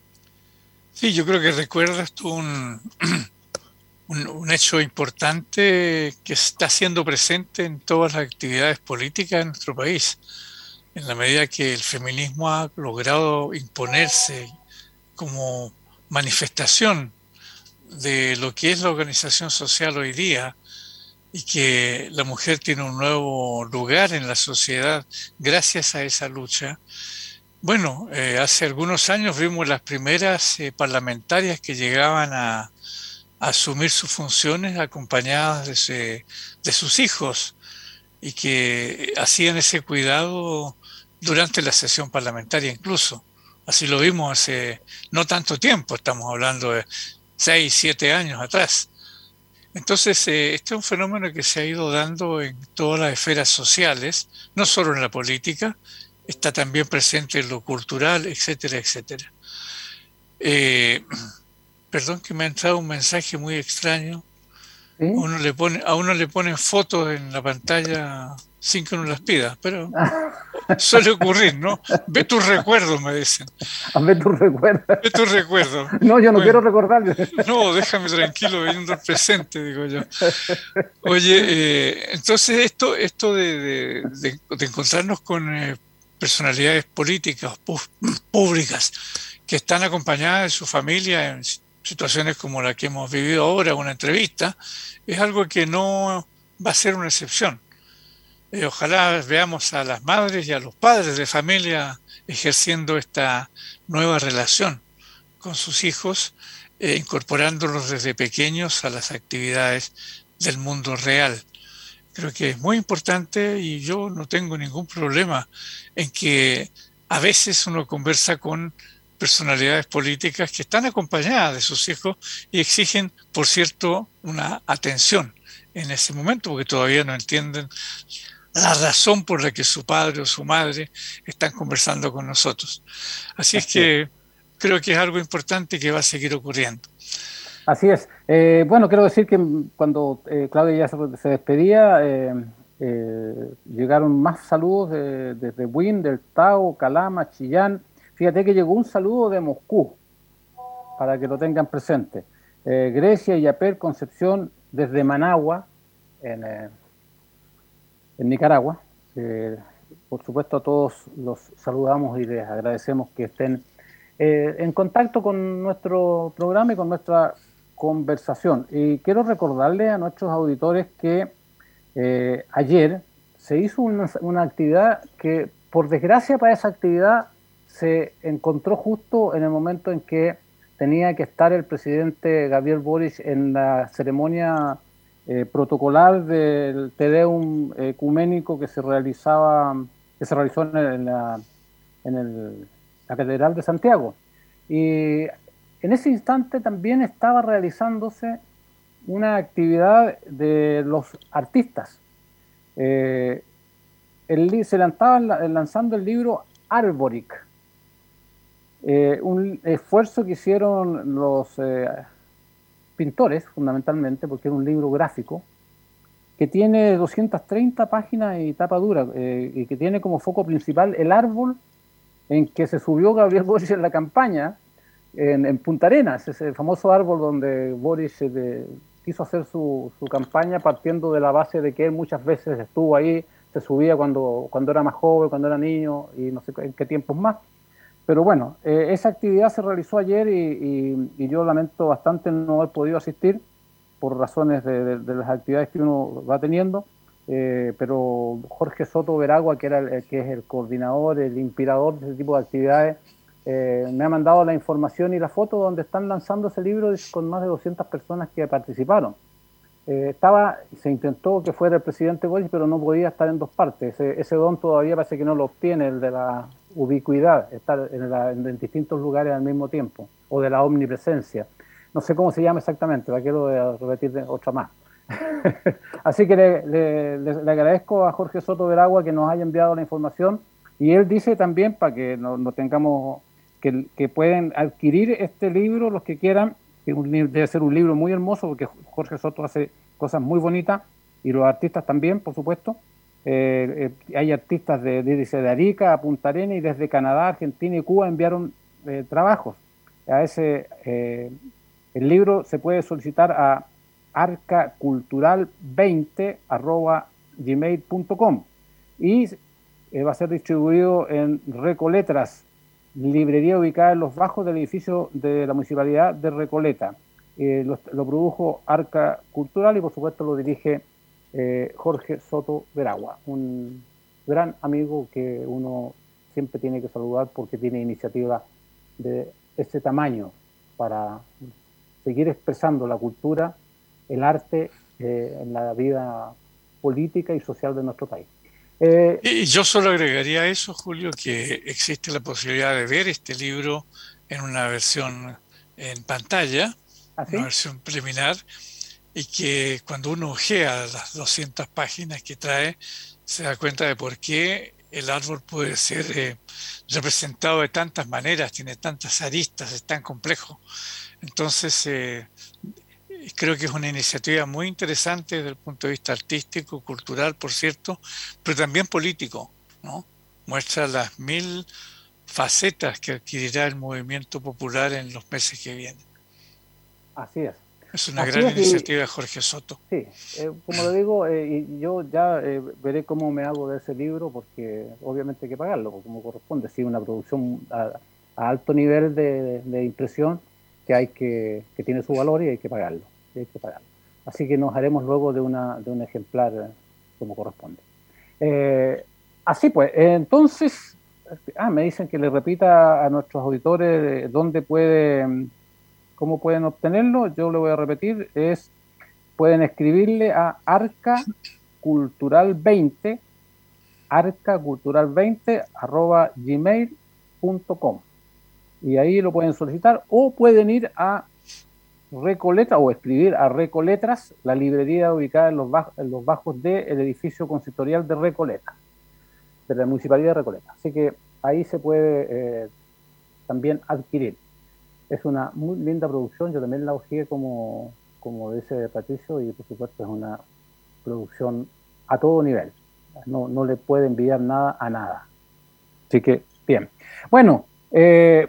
Sí, yo creo que recuerdas tú un, un, un hecho importante que está siendo presente en todas las actividades políticas de nuestro país, en la medida que el feminismo ha logrado imponerse como manifestación de lo que es la organización social hoy día, y que la mujer tiene un nuevo lugar en la sociedad gracias a esa lucha. Bueno, eh, hace algunos años vimos las primeras eh, parlamentarias que llegaban a, a asumir sus funciones acompañadas de, se, de sus hijos, y que hacían ese cuidado durante la sesión parlamentaria incluso. Así lo vimos hace no tanto tiempo, estamos hablando de seis, siete años atrás. Entonces, eh, este es un fenómeno que se ha ido dando en todas las esferas sociales, no solo en la política, está también presente en lo cultural, etcétera, etcétera. Eh, perdón que me ha entrado un mensaje muy extraño. ¿Sí? A uno le pone, a uno le ponen fotos en la pantalla sin que uno las pida, pero suele ocurrir, ¿no? Ve tus recuerdos, me dicen. A ver tus recuerdos. Ve tus recuerdos. No, yo no Bueno, quiero recordarle. no, déjame tranquilo viendo el presente, digo yo. Oye, eh, entonces esto, esto de, de, de, de encontrarnos con eh, personalidades políticas, pu públicas, que están acompañadas de su familia en situaciones como la que hemos vivido ahora, una entrevista, es algo que no va a ser una excepción. Eh, ojalá veamos a las madres y a los padres de familia ejerciendo esta nueva relación con sus hijos, eh, incorporándolos desde pequeños a las actividades del mundo real. Creo que es muy importante, y yo no tengo ningún problema en que a veces uno conversa con personalidades políticas que están acompañadas de sus hijos y exigen, por cierto, una atención en ese momento, porque todavía no entienden la razón por la que su padre o su madre están conversando con nosotros. Así es que creo que es algo importante que va a seguir ocurriendo. Así es. Eh, bueno, quiero decir que cuando eh, Claudia ya se, se despedía, eh, eh, llegaron más saludos de, desde Buin, del Tao, Calama, Chillán. Fíjate que llegó un saludo de Moscú, para que lo tengan presente. Eh, Grecia, Yapel, Concepción, desde Managua, en, eh, en Nicaragua. Eh, por supuesto, a todos los saludamos y les agradecemos que estén eh, en contacto con nuestro programa y con nuestra conversación. Y quiero recordarle a nuestros auditores que eh, ayer se hizo una, una actividad que, por desgracia para esa actividad, se encontró justo en el momento en que tenía que estar el presidente Gabriel Boric en la ceremonia eh, protocolar del Te Deum ecuménico que se realizaba, que se realizó en, el, en, la, en el, la Catedral de Santiago. Y en ese instante también estaba realizándose una actividad de los artistas. Eh, el, se lanzaba lanzando el libro Arboric, eh, un esfuerzo que hicieron los eh, pintores, fundamentalmente, porque era un libro gráfico, que tiene doscientas treinta páginas y tapa dura, eh, y que tiene como foco principal el árbol en que se subió Gabriel Boric en la campaña, en, en Punta Arenas, ese famoso árbol donde Boric eh, quiso hacer su, su campaña partiendo de la base de que él muchas veces estuvo ahí, se subía cuando, cuando era más joven, cuando era niño, y no sé en qué tiempos más. Pero bueno, eh, esa actividad se realizó ayer y, y, y yo lamento bastante no haber podido asistir por razones de, de, de las actividades que uno va teniendo, eh, pero Jorge Soto Veragua, que, era el, que es el coordinador, el inspirador de ese tipo de actividades, eh, me ha mandado la información y la foto donde están lanzando ese libro con más de doscientas personas que participaron. Eh, estaba, se intentó que fuera el presidente Boric, pero no podía estar en dos partes. Ese, ese don todavía parece que no lo obtiene, el de la ubicuidad, estar en, la, en distintos lugares al mismo tiempo, o de la omnipresencia. No sé cómo se llama exactamente, la quiero repetir otra más. Así que le, le, le agradezco a Jorge Soto Veragua que nos haya enviado la información, y él dice también, para que no, no tengamos, que, que pueden adquirir este libro los que quieran, que un, debe ser un libro muy hermoso, porque Jorge Soto hace cosas muy bonitas, y los artistas también, por supuesto. Eh, eh, hay artistas de, de, de Arica a Punta Arenas, y desde Canadá, Argentina y Cuba enviaron eh, trabajos a ese... Eh, el libro se puede solicitar a arcacultural veinte arroba gmail punto com y eh, va a ser distribuido en Recoletras, librería ubicada en los bajos del edificio de la Municipalidad de Recoleta. Eh, lo, lo produjo Arca Cultural y por supuesto lo dirige eh, Jorge Soto Veragua, un gran amigo que uno siempre tiene que saludar porque tiene iniciativa de este tamaño para seguir expresando la cultura, el arte eh, en la vida política y social de nuestro país. Eh, y yo solo agregaría a eso, Julio, que existe la posibilidad de ver este libro en una versión en pantalla, ¿así? Una versión preliminar, y que cuando uno ojea las doscientas páginas que trae, se da cuenta de por qué el árbol puede ser eh, representado de tantas maneras, tiene tantas aristas, es tan complejo. Entonces, eh, creo que es una iniciativa muy interesante desde el punto de vista artístico, cultural, por cierto, pero también político, ¿no? Muestra las mil facetas que adquirirá el movimiento popular en los meses que vienen. Así es. Es una Así gran es, iniciativa y, de Jorge Soto. Sí, eh, como lo digo, eh, y yo ya eh, veré cómo me hago de ese libro, porque obviamente hay que pagarlo, como corresponde. Si una producción a, a alto nivel de, de impresión, que hay que, que tiene su valor y hay que pagarlo, y hay que pagarlo. Así que nos haremos luego de, una, de un ejemplar eh, como corresponde. Eh, así pues, eh, entonces, ah, me dicen que le repita a nuestros auditores eh, dónde pueden, cómo pueden obtenerlo. Yo le voy a repetir, es, pueden escribirle a arcacultural veinte, arcacultural veinte arroba gmail punto com. Y ahí lo pueden solicitar, o pueden ir a Recoleta o escribir a Recoletras, la librería ubicada en los bajos, en los bajos del edificio consistorial de Recoleta, de la Municipalidad de Recoleta. Así que ahí se puede eh, también adquirir. Es una muy linda producción, yo también la hojeé como, como dice Patricio, y por supuesto es una producción a todo nivel. No, no le puede enviar nada a nada. Así que, bien. Bueno, eh,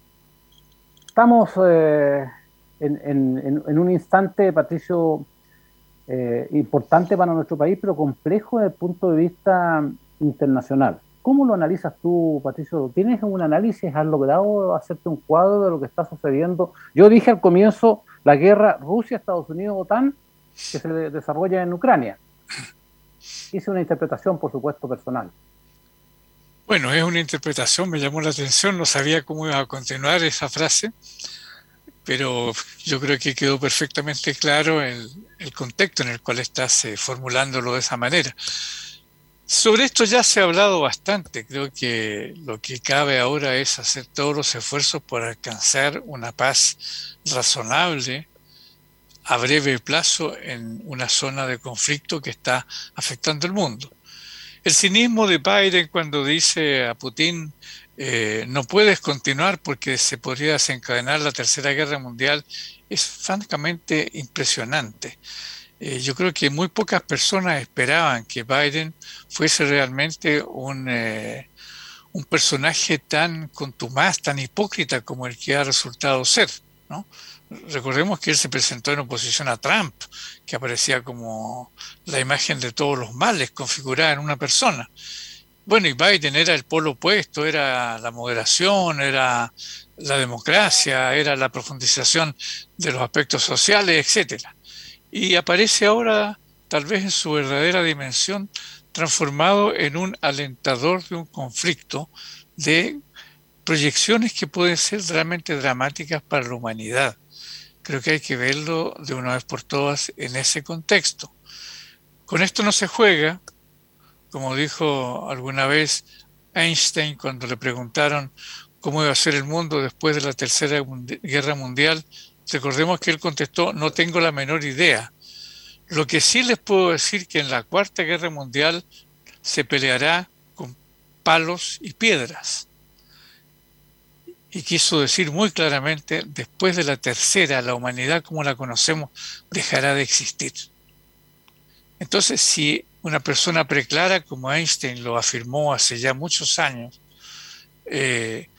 estamos eh, en, en, en un instante, Patricio, eh, importante para nuestro país, pero complejo desde el punto de vista internacional. ¿Cómo lo analizas tú, Patricio? ¿Tienes un análisis? ¿Has logrado hacerte un cuadro de lo que está sucediendo? Yo dije al comienzo la guerra Rusia-Estados Unidos-OTAN que se desarrolla en Ucrania. Hice una interpretación, por supuesto, personal. Bueno, es una interpretación, me llamó la atención, no sabía cómo iba a continuar esa frase, pero yo creo que quedó perfectamente claro el, el contexto en el cual estás eh, formulándolo de esa manera. Sobre esto ya se ha hablado bastante, creo que lo que cabe ahora es hacer todos los esfuerzos por alcanzar una paz razonable a breve plazo en una zona de conflicto que está afectando el mundo. El cinismo de Biden cuando dice a Putin eh, no puedes continuar porque se podría desencadenar la Tercera Guerra Mundial es francamente impresionante. Eh, yo creo que muy pocas personas esperaban que Biden fuese realmente un, eh, un personaje tan contumaz, tan hipócrita como el que ha resultado ser, ¿no? Recordemos que él se presentó en oposición a Trump, que aparecía como la imagen de todos los males configurada en una persona. Bueno, y Biden era el polo opuesto, era la moderación, era la democracia, era la profundización de los aspectos sociales, etcétera. Y aparece ahora, tal vez en su verdadera dimensión, transformado en un alentador de un conflicto de proyecciones que pueden ser realmente dramáticas para la humanidad. Creo que hay que verlo de una vez por todas en ese contexto. Con esto no se juega, como dijo alguna vez Einstein cuando le preguntaron cómo iba a ser el mundo después de la Tercera Guerra Mundial. Recordemos que él contestó: no tengo la menor idea. Lo que sí les puedo decir que en la Cuarta Guerra Mundial se peleará con palos y piedras. Y quiso decir muy claramente: después de la tercera, la humanidad como la conocemos dejará de existir. Entonces, si una persona preclara como Einstein lo afirmó hace ya muchos años, eh,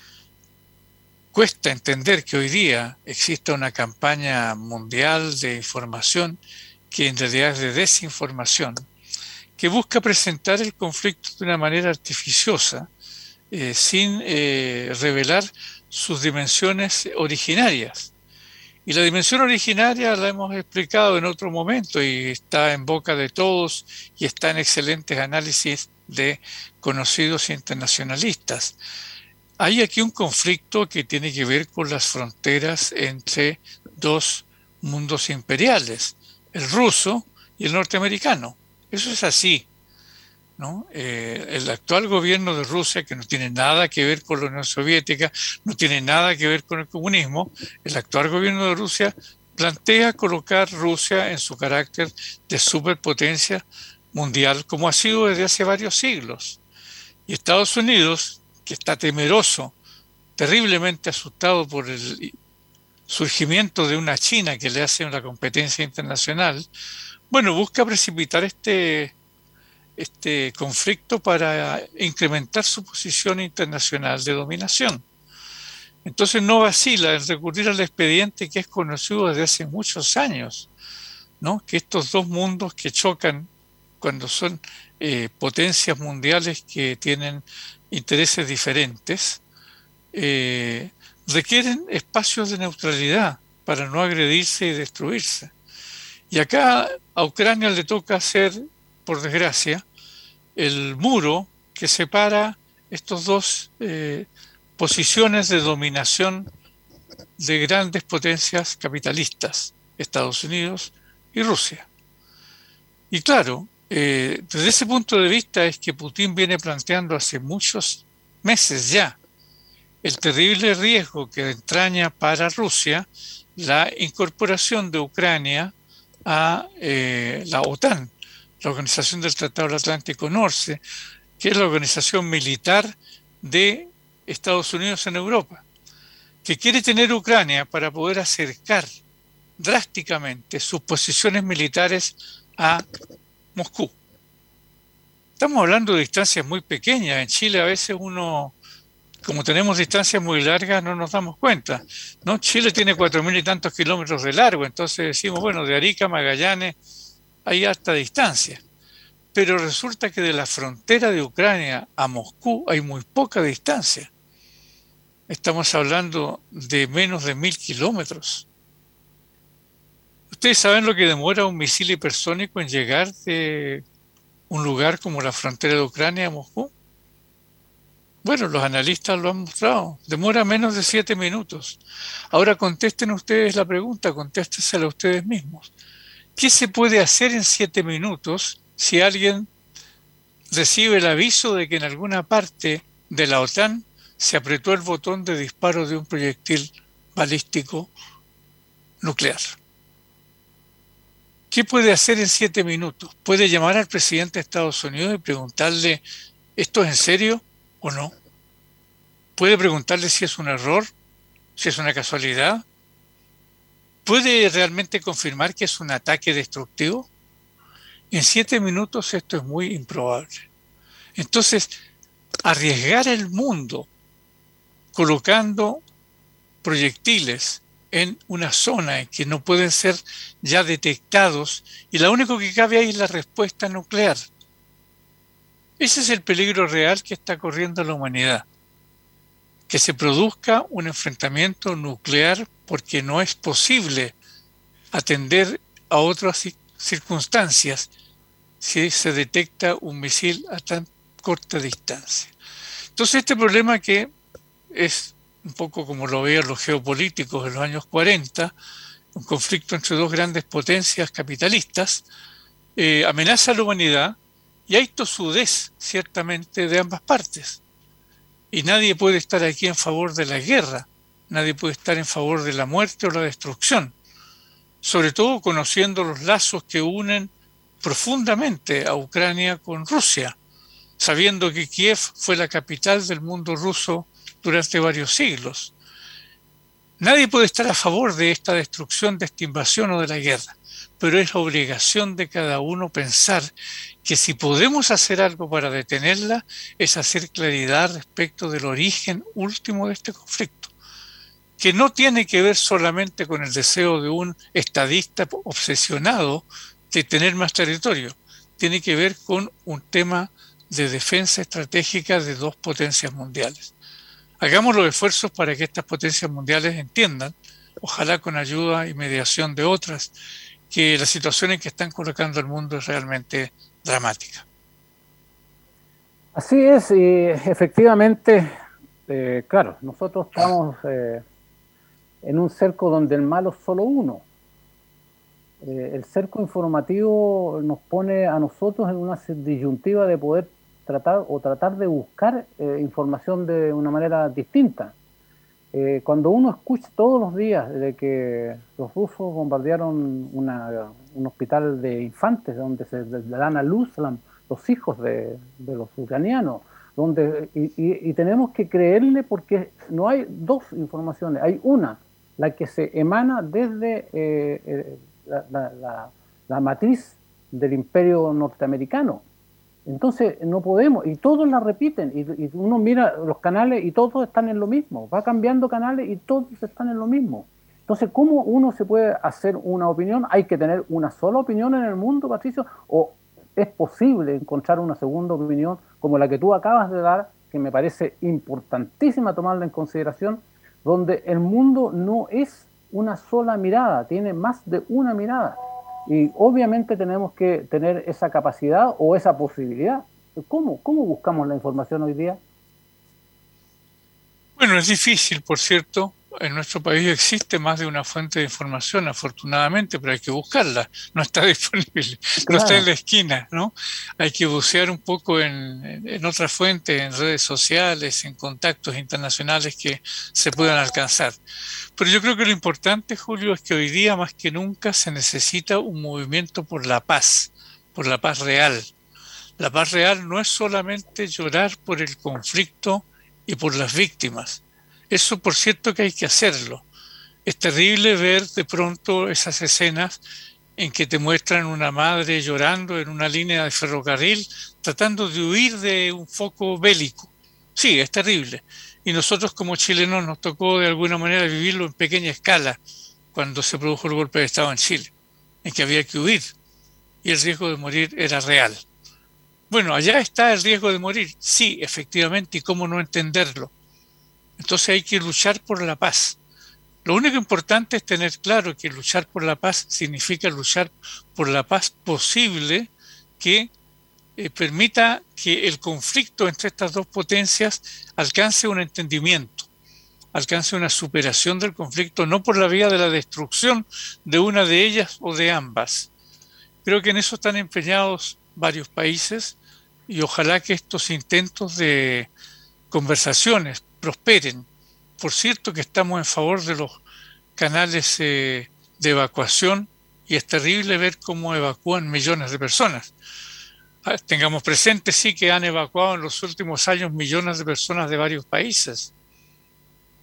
cuesta entender que hoy día exista una campaña mundial de información que en realidad es de desinformación, que busca presentar el conflicto de una manera artificiosa, eh, sin eh, revelar sus dimensiones originarias. Y la dimensión originaria la hemos explicado en otro momento y está en boca de todos y está en excelentes análisis de conocidos internacionalistas. Hay aquí un conflicto que tiene que ver con las fronteras entre dos mundos imperiales, el ruso y el norteamericano. Eso es así, ¿no? Eh, el actual gobierno de Rusia, que no tiene nada que ver con la Unión Soviética, no tiene nada que ver con el comunismo, el actual gobierno de Rusia plantea colocar Rusia en su carácter de superpotencia mundial, como ha sido desde hace varios siglos. Y Estados Unidos, que está temeroso, terriblemente asustado por el surgimiento de una China que le hace una competencia internacional, bueno, busca precipitar este, este conflicto para incrementar su posición internacional de dominación. Entonces no vacila en recurrir al expediente que es conocido desde hace muchos años, ¿no? Que estos dos mundos que chocan cuando son eh, potencias mundiales que tienen intereses diferentes, eh, requieren espacios de neutralidad para no agredirse y destruirse. Y acá a Ucrania le toca hacer, por desgracia, el muro que separa estos dos eh, posiciones de dominación de grandes potencias capitalistas, Estados Unidos y Rusia. Y claro, eh, desde ese punto de vista es que Putin viene planteando hace muchos meses ya el terrible riesgo que entraña para Rusia la incorporación de Ucrania a eh, la OTAN, la Organización del Tratado del Atlántico Norte, que es la organización militar de Estados Unidos en Europa, que quiere tener Ucrania para poder acercar drásticamente sus posiciones militares a Moscú. Estamos hablando de distancias muy pequeñas. En Chile a veces uno, como tenemos distancias muy largas, no nos damos cuenta, ¿no? Chile tiene cuatro mil y tantos kilómetros de largo, entonces decimos, bueno, de Arica a Magallanes hay alta distancia. Pero resulta que de la frontera de Ucrania a Moscú hay muy poca distancia. Estamos hablando de menos de mil kilómetros. ¿Ustedes saben lo que demora un misil hipersónico en llegar de un lugar como la frontera de Ucrania a Moscú? Bueno, los analistas lo han mostrado. Demora menos de siete minutos. Ahora contesten ustedes la pregunta, contéstensela ustedes mismos. ¿Qué se puede hacer en siete minutos si alguien recibe el aviso de que en alguna parte de la OTAN se apretó el botón de disparo de un proyectil balístico nuclear? ¿Qué puede hacer en siete minutos? ¿Puede llamar al presidente de Estados Unidos y preguntarle, ¿esto es en serio o no? ¿Puede preguntarle si es un error, si es una casualidad? ¿Puede realmente confirmar que es un ataque destructivo? En siete minutos esto es muy improbable. Entonces, arriesgar el mundo colocando proyectiles en una zona en que no pueden ser ya detectados y lo único que cabe ahí es la respuesta nuclear. Ese es el peligro real que está corriendo la humanidad. Que se produzca un enfrentamiento nuclear porque no es posible atender a otras circunstancias si se detecta un misil a tan corta distancia. Entonces este problema, que es un poco como lo veían los geopolíticos en los años cuarenta, un conflicto entre dos grandes potencias capitalistas, eh, amenaza a la humanidad y hay tosudez ciertamente de ambas partes. Y nadie puede estar aquí en favor de la guerra, nadie puede estar en favor de la muerte o la destrucción, sobre todo conociendo los lazos que unen profundamente a Ucrania con Rusia, sabiendo que Kiev fue la capital del mundo ruso durante varios siglos. Nadie puede estar a favor de esta destrucción, de esta invasión o de la guerra, pero es la obligación de cada uno pensar que si podemos hacer algo para detenerla, es hacer claridad respecto del origen último de este conflicto, que no tiene que ver solamente con el deseo de un estadista obsesionado de tener más territorio, tiene que ver con un tema de defensa estratégica de dos potencias mundiales. Hagamos los esfuerzos para que estas potencias mundiales entiendan, ojalá con ayuda y mediación de otras, que la situación en que están colocando el mundo es realmente dramática. Así es, y efectivamente, eh, claro, nosotros estamos eh, en un cerco donde el malo es solo uno. Eh, el cerco informativo nos pone a nosotros en una disyuntiva de poder tratar o tratar de buscar eh, información de una manera distinta. Eh, cuando uno escucha todos los días de que los rusos bombardearon una, un hospital de infantes donde se dan a luz los hijos de, de los ucranianos, donde, y, y, y tenemos que creerle porque no hay dos informaciones, hay una, la que se emana desde eh, eh, la, la, la, la matriz del imperio norteamericano. Entonces no podemos, y todos la repiten, y, y uno mira los canales y todos están en lo mismo, va cambiando canales y todos están en lo mismo. Entonces, ¿cómo uno se puede hacer una opinión? ¿Hay que tener una sola opinión en el mundo, Patricio? ¿O es posible encontrar una segunda opinión como la que tú acabas de dar, que me parece importantísima tomarla en consideración, donde el mundo no es una sola mirada, tiene más de una mirada? Y obviamente tenemos que tener esa capacidad o esa posibilidad. ¿Cómo, cómo buscamos la información hoy día? Bueno, es difícil, por cierto. En nuestro país existe más de una fuente de información, afortunadamente, pero hay que buscarla. No está disponible, claro. No está en la esquina, ¿no? Hay que bucear un poco en, en otras fuentes, en redes sociales, en contactos internacionales que se puedan alcanzar. Pero yo creo que lo importante, Julio, es que hoy día más que nunca se necesita un movimiento por la paz, por la paz real. La paz real no es solamente llorar por el conflicto y por las víctimas. Eso, por cierto, que hay que hacerlo. Es terrible ver de pronto esas escenas en que te muestran una madre llorando en una línea de ferrocarril tratando de huir de un foco bélico. Sí, es terrible. Y nosotros como chilenos nos tocó de alguna manera vivirlo en pequeña escala cuando se produjo el golpe de Estado en Chile, en que había que huir y el riesgo de morir era real. Bueno, allá está el riesgo de morir, sí, efectivamente, y cómo no entenderlo. Entonces hay que luchar por la paz. Lo único importante es tener claro que luchar por la paz significa luchar por la paz posible que eh, permita que el conflicto entre estas dos potencias alcance un entendimiento, alcance una superación del conflicto, no por la vía de la destrucción de una de ellas o de ambas. Creo que en eso están empeñados varios países y ojalá que estos intentos de conversaciones prosperen. Por cierto que estamos en favor de los canales eh, de evacuación y es terrible ver cómo evacúan millones de personas. Ah, tengamos presente sí que han evacuado en los últimos años millones de personas de varios países.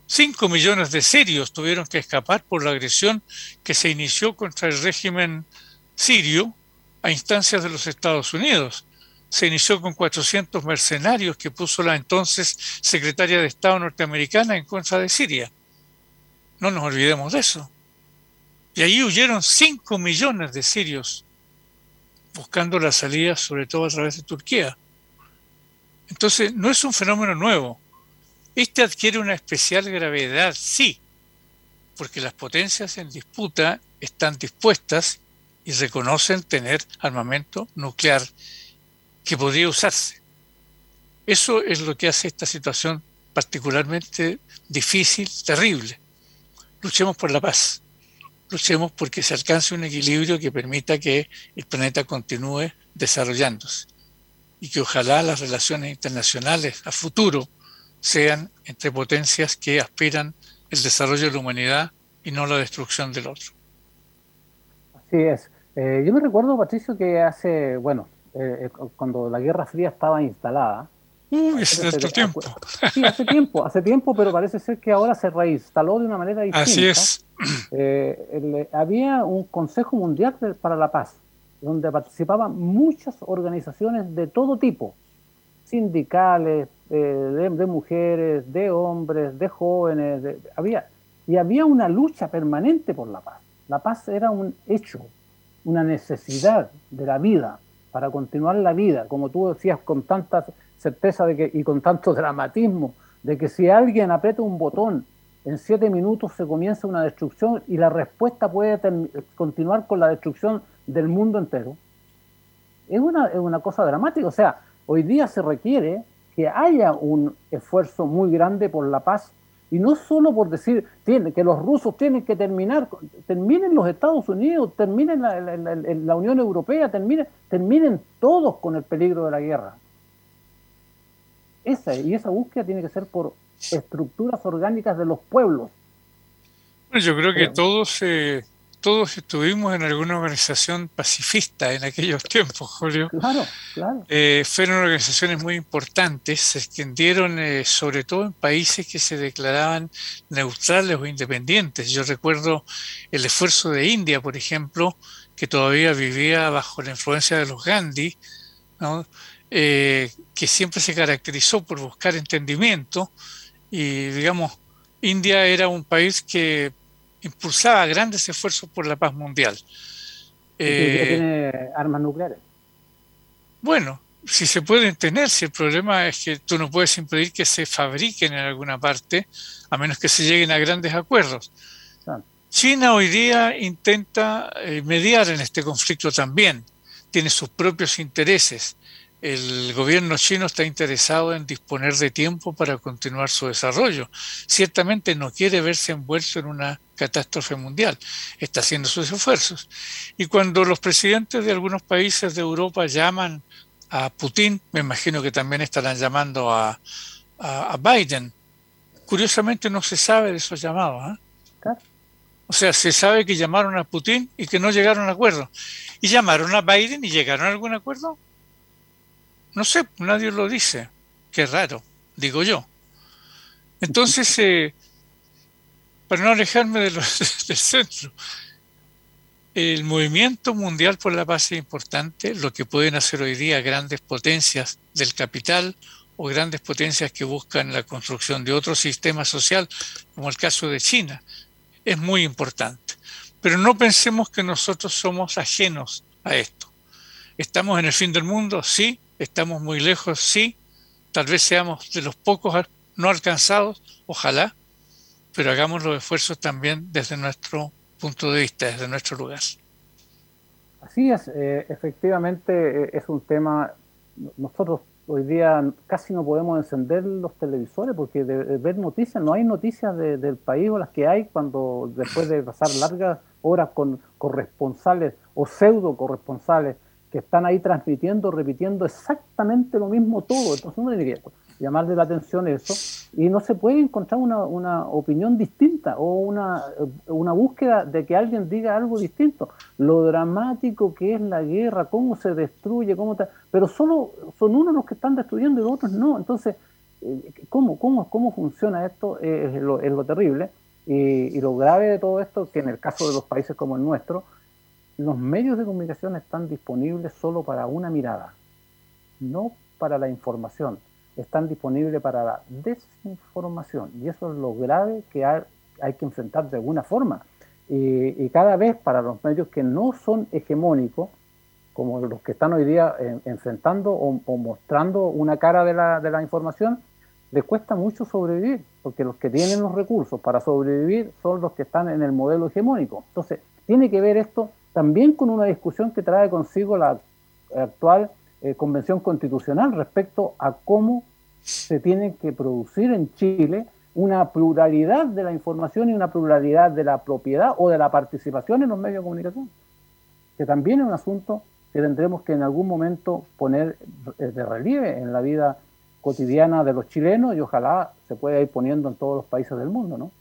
Cinco millones de sirios tuvieron que escapar por la agresión que se inició contra el régimen sirio a instancias de los Estados Unidos. Se inició con cuatrocientos mercenarios que puso la entonces secretaria de Estado norteamericana en contra de Siria. No nos olvidemos de eso. Y ahí huyeron cinco millones de sirios buscando la salida, sobre todo a través de Turquía. Entonces, no es un fenómeno nuevo. Este adquiere una especial gravedad, sí, porque las potencias en disputa están dispuestas y reconocen tener armamento nuclear que podría usarse. Eso es lo que hace esta situación particularmente difícil, terrible. Luchemos por la paz. Luchemos porque se alcance un equilibrio que permita que el planeta continúe desarrollándose y que ojalá las relaciones internacionales a futuro sean entre potencias que aspiran el desarrollo de la humanidad y no la destrucción del otro. Así es. Eh, yo me recuerdo, Patricio, que hace, bueno, eh, cuando la Guerra Fría estaba instalada. Uy, hace tanto tiempo. Sí, hace tiempo, hace tiempo, pero parece ser que ahora se reinstaló de una manera distinta. Así es. Eh, el, había un Consejo Mundial para la Paz, donde participaban muchas organizaciones de todo tipo, sindicales, eh, de, de mujeres, de hombres, de jóvenes, de, había, y había una lucha permanente por la paz. La paz era un hecho, una necesidad de la vida, para continuar la vida, como tú decías con tanta certeza de que, y con tanto dramatismo, de que si alguien aprieta un botón, en siete minutos se comienza una destrucción y la respuesta puede continuar con la destrucción del mundo entero. Es una, es una cosa dramática. O sea, hoy día se requiere que haya un esfuerzo muy grande por la paz, y no solo por decir tiene, que los rusos tienen que terminar, terminen los Estados Unidos, terminen la, la, la, la Unión Europea, terminen, terminen todos con el peligro de la guerra. Esa, y esa búsqueda tiene que ser por estructuras orgánicas de los pueblos. Bueno, yo creo que todos, eh, todos estuvimos en alguna organización pacifista en aquellos tiempos, Julio. Claro, claro. Eh, fueron organizaciones muy importantes, se extendieron eh, sobre todo en países que se declaraban neutrales o independientes. Yo recuerdo el esfuerzo de India, por ejemplo, que todavía vivía bajo la influencia de los Gandhi, ¿no? Eh, que siempre se caracterizó por buscar entendimiento, y digamos, India era un país que impulsaba grandes esfuerzos por la paz mundial. Eh, tiene armas nucleares. Bueno, si se pueden tener, si el problema es que tú no puedes impedir que se fabriquen en alguna parte, a menos que se lleguen a grandes acuerdos. Ah. China hoy día intenta eh, mediar en este conflicto también, tiene sus propios intereses. El gobierno chino está interesado en disponer de tiempo para continuar su desarrollo. Ciertamente no quiere verse envuelto en una catástrofe mundial. Está haciendo sus esfuerzos. Y cuando los presidentes de algunos países de Europa llaman a Putin, me imagino que también estarán llamando a, a, a Biden. Curiosamente no se sabe de esos llamados, ¿eh? Claro. O sea, se sabe que llamaron a Putin y que no llegaron a acuerdo. ¿Y llamaron a Biden y llegaron a algún acuerdo? No sé, nadie lo dice. Qué raro, digo yo. Entonces, eh, para no alejarme de los, del centro, el movimiento mundial por la paz es importante. Lo que pueden hacer hoy día grandes potencias del capital o grandes potencias que buscan la construcción de otro sistema social, como el caso de China, es muy importante. Pero no pensemos que nosotros somos ajenos a esto. ¿Estamos en el fin del mundo? Sí. ¿Estamos muy lejos? Sí. Tal vez seamos de los pocos no alcanzados, ojalá, pero hagamos los esfuerzos también desde nuestro punto de vista, desde nuestro lugar. Así es, eh, efectivamente eh, es un tema. Nosotros hoy día casi no podemos encender los televisores porque de, de ver noticias, no hay noticias de, del país, o las que hay cuando después de pasar largas horas con corresponsales o pseudo corresponsales que están ahí transmitiendo, repitiendo exactamente lo mismo todo. Entonces uno tiene que llamarle la atención eso, y no se puede encontrar una, una opinión distinta o una, una búsqueda de que alguien diga algo distinto. Lo dramático que es la guerra, cómo se destruye, cómo ta... pero solo son unos los que están destruyendo y los otros no. Entonces ¿cómo, cómo, cómo funciona esto? Es lo, es lo terrible. Y, y lo grave de todo esto es que en el caso de los países como el nuestro, los medios de comunicación están disponibles solo para una mirada, no para la información. Están disponibles para la desinformación. Y eso es lo grave que hay, hay que enfrentar de alguna forma. Y, y cada vez para los medios que no son hegemónicos, como los que están hoy día en, enfrentando o, o mostrando una cara de la, de la información, les cuesta mucho sobrevivir, porque los que tienen los recursos para sobrevivir son los que están en el modelo hegemónico. Entonces, tiene que ver esto también con una discusión que trae consigo la actual eh, Convención Constitucional respecto a cómo se tiene que producir en Chile una pluralidad de la información y una pluralidad de la propiedad o de la participación en los medios de comunicación, que también es un asunto que tendremos que en algún momento poner de relieve en la vida cotidiana de los chilenos y ojalá se pueda ir poniendo en todos los países del mundo, ¿no?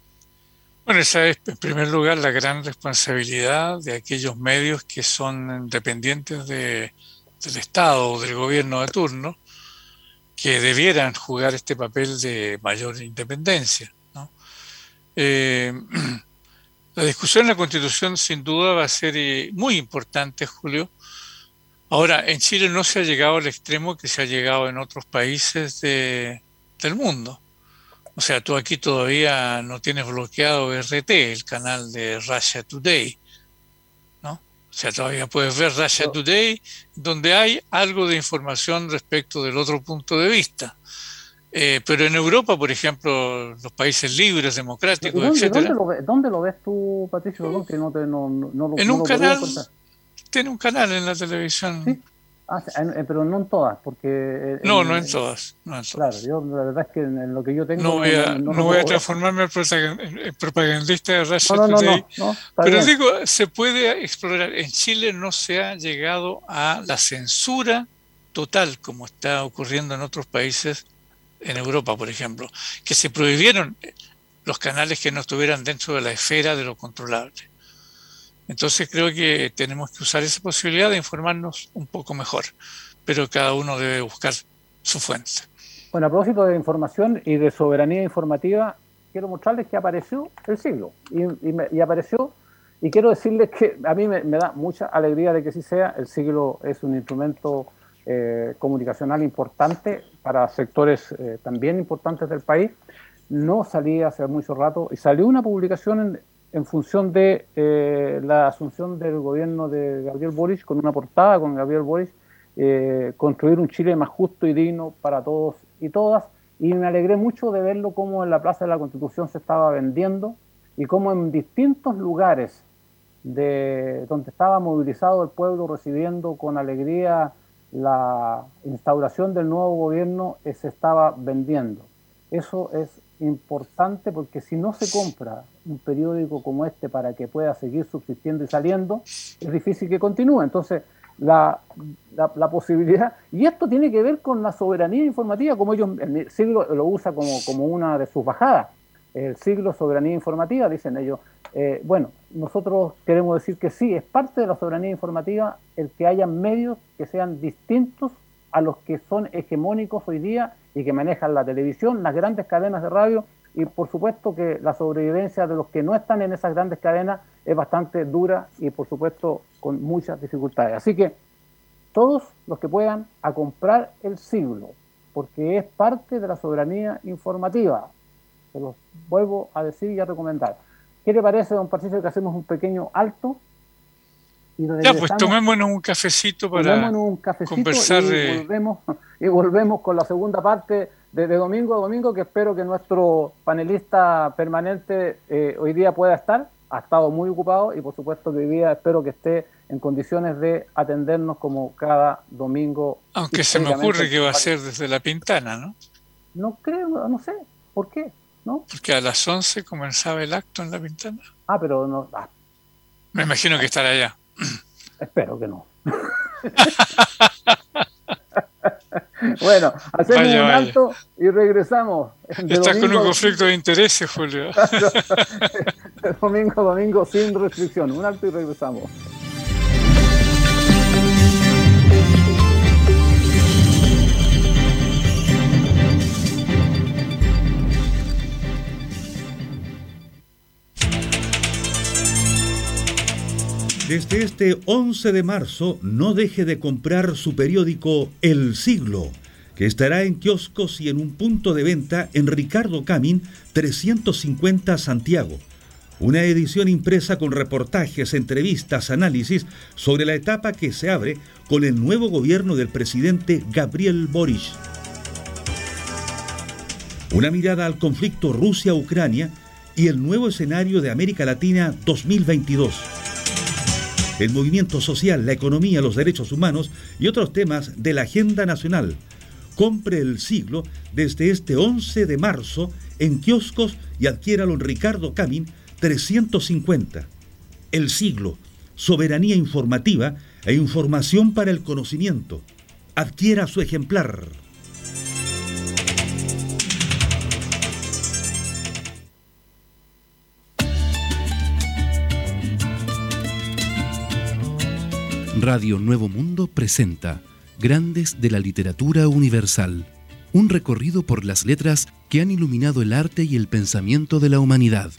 Bueno, esa es en primer lugar la gran responsabilidad de aquellos medios que son dependientes de, del Estado o del gobierno de turno, que debieran jugar este papel de mayor independencia, ¿no? Eh, la discusión en la Constitución sin duda va a ser eh, muy importante, Julio. Ahora, en Chile no se ha llegado al extremo que se ha llegado en otros países de, del mundo. O sea, tú aquí todavía no tienes bloqueado R T, el canal de Russia Today, ¿no? O sea, todavía puedes ver Russia no. Today, donde hay algo de información respecto del otro punto de vista. Eh, pero en Europa, por ejemplo, los países libres, democráticos, dónde, etcétera. ¿dónde lo, ves, ¿Dónde lo ves tú, Patricio? Perdón, que no, te, no, no, no, en no un lo canal... contar. Tiene un canal en la televisión. ¿Sí? Ah, pero no en todas, porque... En, no, no en todas. No en todas. Claro, yo la verdad es que en, en lo que yo tengo... No voy a, no, no, no voy a transformarme en propagandista de Russia no, no, Today. No, no, no, pero bien. Digo, se puede explorar. En Chile no se ha llegado a la censura total, como está ocurriendo en otros países, en Europa, por ejemplo, que se prohibieron los canales que no estuvieran dentro de la esfera de lo controlable. Entonces creo que tenemos que usar esa posibilidad de informarnos un poco mejor, pero cada uno debe buscar su fuente. Bueno, a propósito de información y de soberanía informativa, quiero mostrarles que apareció el siglo, y, y, me, y apareció, y quiero decirles que a mí me, me da mucha alegría de que sí sea. El siglo es un instrumento eh, comunicacional importante para sectores eh, también importantes del país. No salía hace mucho rato, y salió una publicación en en función de eh, la asunción del gobierno de Gabriel Boric, con una portada con Gabriel Boric, eh, construir un Chile más justo y digno para todos y todas, y me alegré mucho de verlo cómo en la Plaza de la Constitución se estaba vendiendo, y cómo en distintos lugares de donde estaba movilizado el pueblo recibiendo con alegría la instauración del nuevo gobierno, eh, se estaba vendiendo. Eso es importante, porque si no se compra un periódico como este para que pueda seguir subsistiendo y saliendo, es difícil que continúe. Entonces, la, la, la posibilidad, y esto tiene que ver con la soberanía informativa, como ellos, el siglo lo usa como, como una de sus bajadas, el siglo soberanía informativa, dicen ellos. Eh, bueno, nosotros queremos decir que sí, es parte de la soberanía informativa el que haya medios que sean distintos a los que son hegemónicos hoy día y que manejan la televisión, las grandes cadenas de radio, y por supuesto que la sobrevivencia de los que no están en esas grandes cadenas es bastante dura y por supuesto con muchas dificultades. Así que todos los que puedan a comprar el siglo, porque es parte de la soberanía informativa. Se los vuelvo a decir y a recomendar. ¿Qué le parece, don Patricio, que hacemos un pequeño alto? Y ya, pues tomémonos un cafecito para un cafecito conversar. Y, de... volvemos, y volvemos con la segunda parte de, de domingo a domingo, que espero que nuestro panelista permanente eh, hoy día pueda estar. Ha estado muy ocupado y por supuesto que hoy día espero que esté en condiciones de atendernos como cada domingo. Aunque se me ocurre que va a ser desde La Pintana, ¿no? No creo, no sé. ¿Por qué? ¿No? Porque a las once comenzaba el acto en La Pintana. Ah, pero no... Ah. Me imagino que estará allá. Espero que no. Bueno, hacemos vaya, un alto vaya. Y regresamos. Estás con un conflicto de intereses, Julio. domingo, domingo sin restricción. Un alto y regresamos. Desde este once de marzo, no deje de comprar su periódico El Siglo, que estará en kioscos y en un punto de venta en Ricardo Camin trescientos cincuenta Santiago. Una edición impresa con reportajes, entrevistas, análisis sobre la etapa que se abre con el nuevo gobierno del presidente Gabriel Boric. Una mirada al conflicto Rusia-Ucrania y el nuevo escenario de América Latina dos mil veintidós. El movimiento social, la economía, los derechos humanos y otros temas de la agenda nacional. Compre El Siglo desde este once de marzo en kioscos y adquiéralo en Ricardo Camin trescientos cincuenta. El Siglo, soberanía informativa e información para el conocimiento. Adquiera su ejemplar. Radio Nuevo Mundo presenta Grandes de la Literatura Universal, un recorrido por las letras que han iluminado el arte y el pensamiento de la humanidad.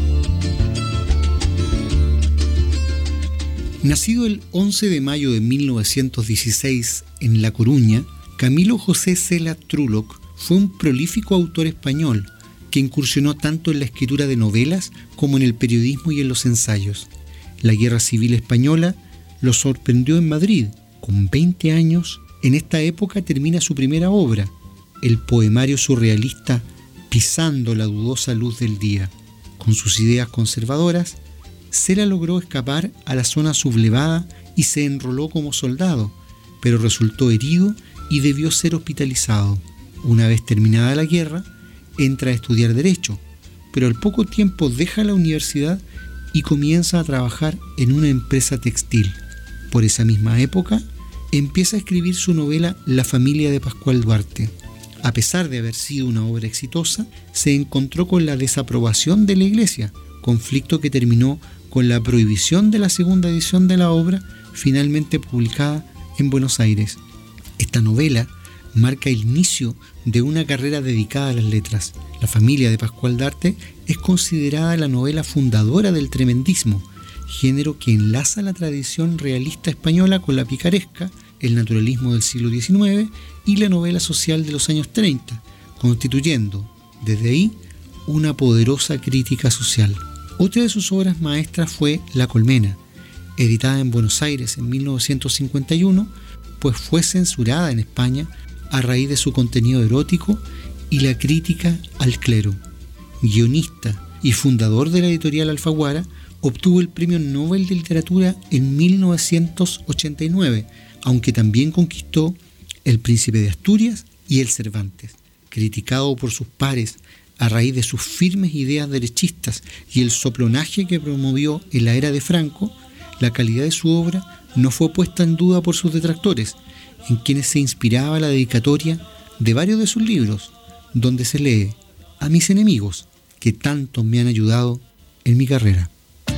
Nacido el once de mayo de mil novecientos dieciséis en La Coruña, Camilo José Cela Trulloch fue un prolífico autor español que incursionó tanto en la escritura de novelas como en el periodismo y en los ensayos. La Guerra Civil Española lo sorprendió en Madrid. Con veinte años, en esta época termina su primera obra, el poemario surrealista Pisando la dudosa luz del día. Con sus ideas conservadoras, Cela logró escapar a la zona sublevada y se enroló como soldado, pero resultó herido y debió ser hospitalizado. Una vez terminada la guerra, entra a estudiar Derecho, pero al poco tiempo deja la universidad y comienza a trabajar en una empresa textil. Por esa misma época, empieza a escribir su novela La familia de Pascual Duarte. A pesar de haber sido una obra exitosa, se encontró con la desaprobación de la Iglesia, conflicto que terminó con la prohibición de la segunda edición de la obra, finalmente publicada en Buenos Aires. Esta novela marca el inicio de una carrera dedicada a las letras. La familia de Pascual Duarte es considerada la novela fundadora del tremendismo, género que enlaza la tradición realista española con la picaresca, el naturalismo del siglo diecinueve y la novela social de los años treinta, constituyendo, desde ahí, una poderosa crítica social. Otra de sus obras maestras fue La Colmena, editada en Buenos Aires en mil novecientos cincuenta y uno, pues fue censurada en España a raíz de su contenido erótico y la crítica al clero. Guionista y fundador de la editorial Alfaguara, obtuvo el Premio Nobel de Literatura en mil novecientos ochenta y nueve, aunque también conquistó el Príncipe de Asturias y el Cervantes. Criticado por sus pares a raíz de sus firmes ideas derechistas y el soplonaje que promovió en la era de Franco, la calidad de su obra no fue puesta en duda por sus detractores, en quienes se inspiraba la dedicatoria de varios de sus libros, donde se lee: a mis enemigos, que tanto me han ayudado en mi carrera.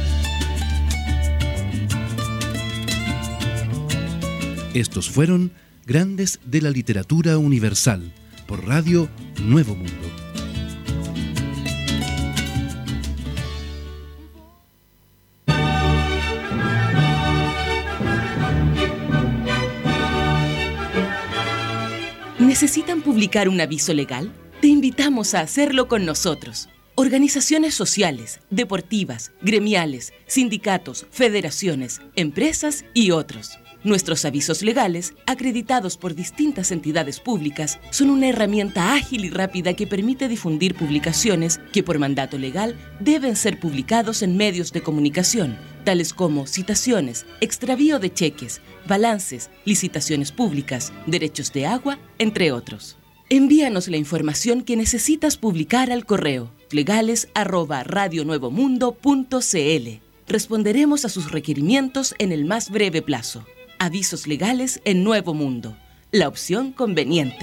Estos fueron Grandes de la Literatura Universal, por Radio Nuevo Mundo. ¿Necesitan publicar un aviso legal? Te invitamos a hacerlo con nosotros. Organizaciones sociales, deportivas, gremiales, sindicatos, federaciones, empresas y otros. Nuestros avisos legales, acreditados por distintas entidades públicas, son una herramienta ágil y rápida que permite difundir publicaciones que por mandato legal deben ser publicados en medios de comunicación, tales como citaciones, extravío de cheques, balances, licitaciones públicas, derechos de agua, entre otros. Envíanos la información que necesitas publicar al correo legales arroba radionuevomundo punto cl. Responderemos a sus requerimientos en el más breve plazo. Avisos legales en Nuevo Mundo, la opción conveniente.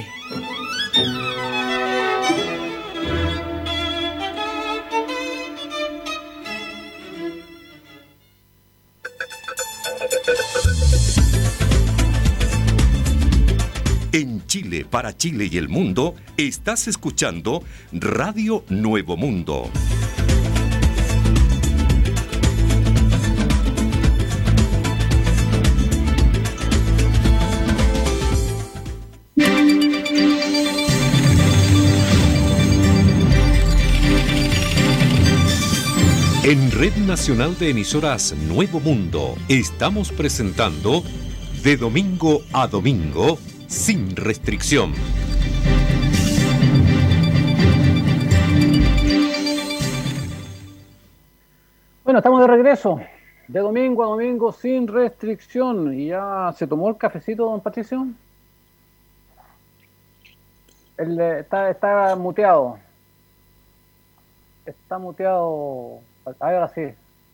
En Chile, para Chile y el mundo, estás escuchando Radio Nuevo Mundo. En Red Nacional de Emisoras Nuevo Mundo estamos presentando De Domingo a Domingo, sin restricción. Bueno, estamos de regreso, de domingo a domingo, sin restricción. ¿Y ya se tomó el cafecito, don Patricio? El, está, está muteado. Está muteado. Ahora sí.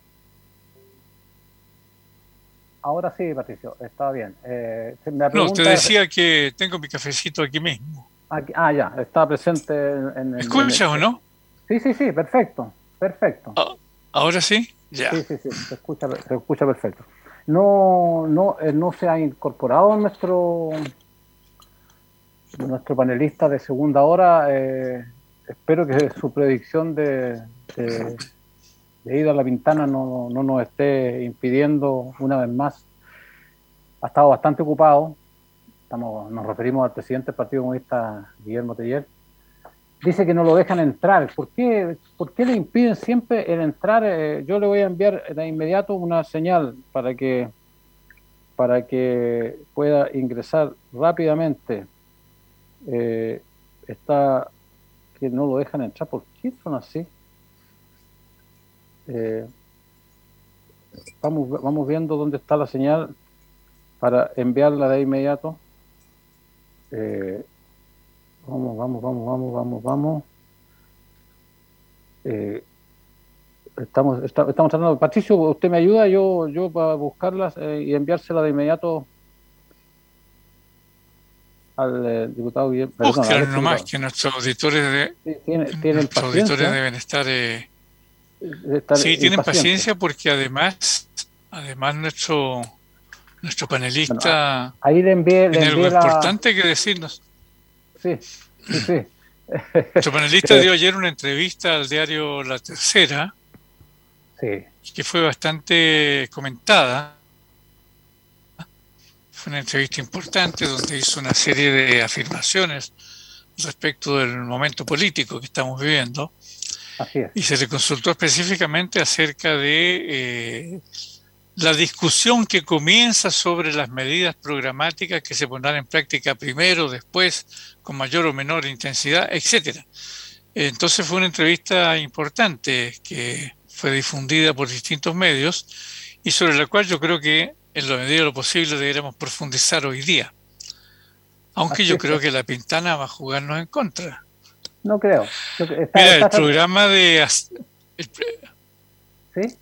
Ahora sí, Patricio, está bien. Eh, no, te decía que tengo mi cafecito aquí mismo. Aquí, ah, ya, está presente en el... ¿Escuchas o no? Sí, sí, sí, perfecto, perfecto. Oh, ¿ahora sí? Ya. Sí, sí, sí, se escucha, se escucha perfecto. No, no, eh, no se ha incorporado nuestro, nuestro panelista de segunda hora. Eh, espero que su predicción de... de de ida a la Pintana no, no nos esté impidiendo una vez más. Ha estado bastante ocupado. Estamos, nos referimos al presidente del Partido Comunista, Guillermo Teller. Dice que no lo dejan entrar. ¿Por qué, por qué le impiden siempre el entrar? Eh, yo le voy a enviar de inmediato una señal para que, para que pueda ingresar rápidamente. Eh, está que no lo dejan entrar. ¿Por qué son así? Eh, vamos, vamos viendo dónde está la señal para enviarla de inmediato. Eh, vamos, vamos, vamos, vamos, vamos, vamos. Eh, estamos, está, estamos tratando. Patricio, ¿usted me ayuda? Yo, yo para buscarlas eh, y enviársela de inmediato al eh, diputado Guillermo. Búscalo nomás, que nuestros auditores, de, sí, tiene, tienen nuestros auditores deben estar... Eh, Estar sí, tienen paciencia porque además además nuestro nuestro panelista bueno, ahí le envié, tiene le envié algo la... importante que decirnos. Sí, sí, sí. Nuestro panelista dio ayer una entrevista al diario La Tercera, sí, que fue bastante comentada. Fue una entrevista importante donde hizo una serie de afirmaciones respecto del momento político que estamos viviendo. Así es. Y se le consultó específicamente acerca de eh, la discusión que comienza sobre las medidas programáticas que se pondrán en práctica primero, después, con mayor o menor intensidad, etcétera. Entonces fue una entrevista importante que fue difundida por distintos medios y sobre la cual yo creo que en la medida de lo posible deberíamos profundizar hoy día. Aunque Así yo es. creo que la Pintana va a jugarnos en contra. No creo. Está, Mira, está, el está... programa de... El... ¿Sí?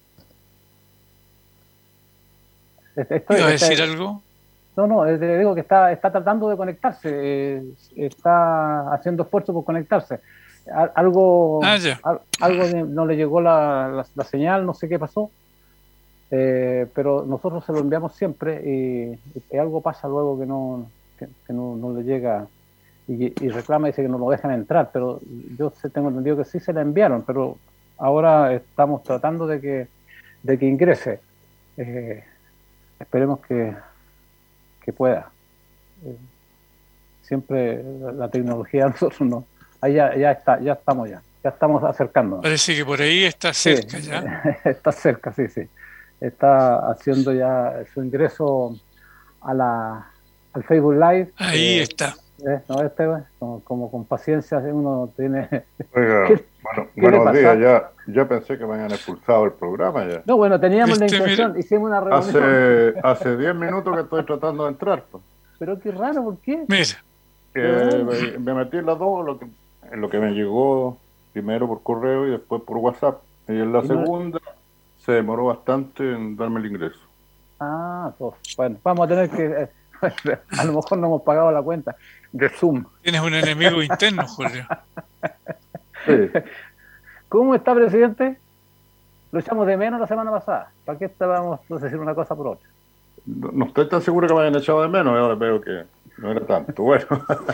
Estoy, ¿Ibas a decir está... algo? No, no, le digo que está, está tratando de conectarse, eh, está haciendo esfuerzo por conectarse. Algo, ah, ya. algo de, no le llegó la, la, la señal, no sé qué pasó, eh, pero nosotros se lo enviamos siempre y, y algo pasa luego que no, que, que no, no le llega... Y, y reclama, dice que no lo dejan entrar, pero yo tengo entendido que sí se la enviaron, pero ahora estamos tratando de que de que ingrese. Eh, esperemos que, que pueda. Eh, siempre la, la tecnología nosotros no. Ahí ya, ya está, ya estamos ya, ya estamos acercándonos. Parece que por ahí está cerca sí, ya. Está cerca, sí, sí. Está haciendo ya su ingreso a la al Facebook Live. Ahí eh, está. Eh, no, este, como, como con paciencia uno tiene... Oiga, ¿Qué, bueno, ¿qué buenos días, ya, ya pensé que me habían expulsado el programa ya. No, bueno, teníamos ¿Viste? la intención, Mira, hicimos una reunión. Hace hace diez minutos que estoy tratando de entrar. Pues. Pero qué raro, ¿por qué? Mira. Que me, me metí en las dos, lo que, en lo que me llegó primero por correo y después por WhatsApp. Y en la y segunda no... se demoró bastante en darme el ingreso. Ah, pues, bueno, vamos a tener que... Eh, a lo mejor no hemos pagado la cuenta de Zoom. Tienes un enemigo interno, Julio. Sí. ¿Cómo está, presidente? Lo echamos de menos la semana pasada. ¿Para qué estábamos a decir una cosa por otra? No, no estoy tan seguro que me hayan echado de menos, ahora veo que no era tanto. Bueno,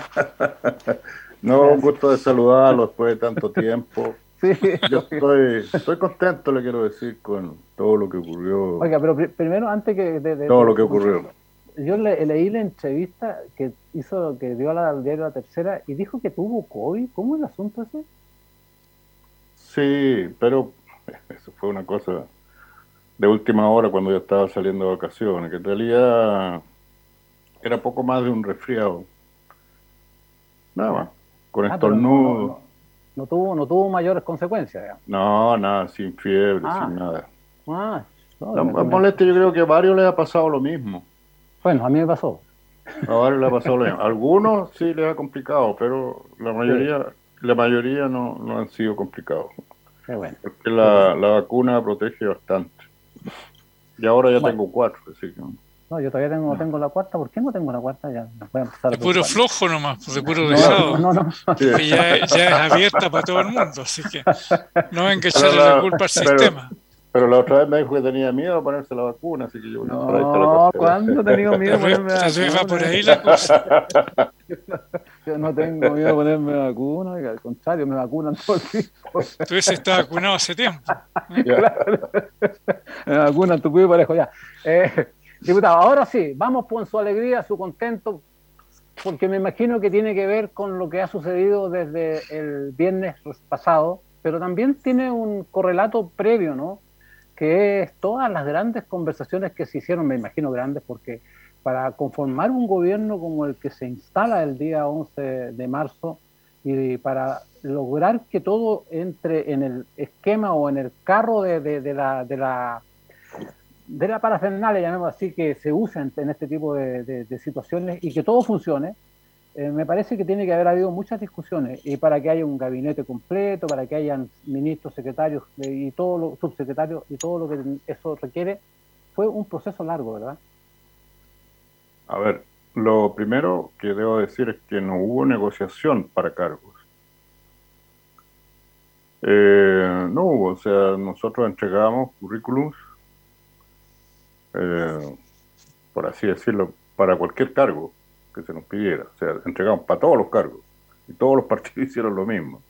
no, un gusto de saludarlo después de tanto tiempo. Sí. Yo estoy, estoy contento, le quiero decir, con todo lo que ocurrió. Oiga, pero pr primero, antes que... De, de, todo de, lo que ocurrió. Yo le, leí la entrevista que hizo, que dio al diario La Tercera y dijo que tuvo COVID. ¿Cómo es el asunto ese? Sí, pero Eso fue una cosa de última hora cuando yo estaba saliendo de vacaciones, que en realidad era poco más de un resfriado. Nada más, con Ah, pero estornudo. no, no, no tuvo, no tuvo mayores consecuencias, digamos. No, nada, sin fiebre, Ah. sin nada. Ah, no, La me- me- molestia, yo creo que a varios les ha pasado lo mismo. Bueno, a mí me pasó. A varios les ha pasado lo mismo. A algunos sí les ha complicado, pero la mayoría, la mayoría no, no han sido complicados. Qué bueno. Porque la, la vacuna protege bastante. Y ahora ya Bueno. tengo cuatro, así que... No, yo todavía tengo, tengo la cuarta. ¿Por qué no tengo la cuarta? Ya voy a empezar a De puro preocupar. flojo nomás, de puro No, dejado. no, no, no. Que ya, ya es abierta para todo el mundo, así que no venga a Pero echarle la- la culpa al pero- sistema. Pero la otra vez me dijo que tenía miedo a ponerse la vacuna, así que yo... por ahí está la No, cosa. ¿cuándo he tenido miedo de Tal vez, ponerme tal vez va vacuna? por ahí la cosa. Yo no tengo miedo de ponerme vacuna, y al contrario, me vacunan todo el tiempo. Tú ese está vacunado hace tiempo. Ya. Me vacunan tu cuido parejo, ya. Eh, diputado, ahora sí, vamos con su alegría, su contento, porque me imagino que tiene que ver con lo que ha sucedido desde el viernes pasado, pero también tiene un correlato previo, ¿no? Que es todas las grandes conversaciones que se hicieron, me imagino grandes, porque para conformar un gobierno como el que se instala el día once de marzo y para lograr que todo entre en el esquema o en el carro de, de, de la de la de la parafernalia, llamémoslo así, que se usa en, en este tipo de, de, de situaciones y que todo funcione, eh, me parece que tiene que haber habido muchas discusiones y para que haya un gabinete completo, para que hayan ministros, secretarios eh, y todo lo, subsecretarios y todo lo que eso requiere, fue un proceso largo, ¿verdad? A ver, lo primero que debo decir es que no hubo negociación para cargos. Eh, no hubo, o sea, nosotros entregamos currículums, eh, por así decirlo, para cualquier cargo que se nos pidiera. O sea, entregamos para todos los cargos. Y todos los partidos hicieron lo mismo.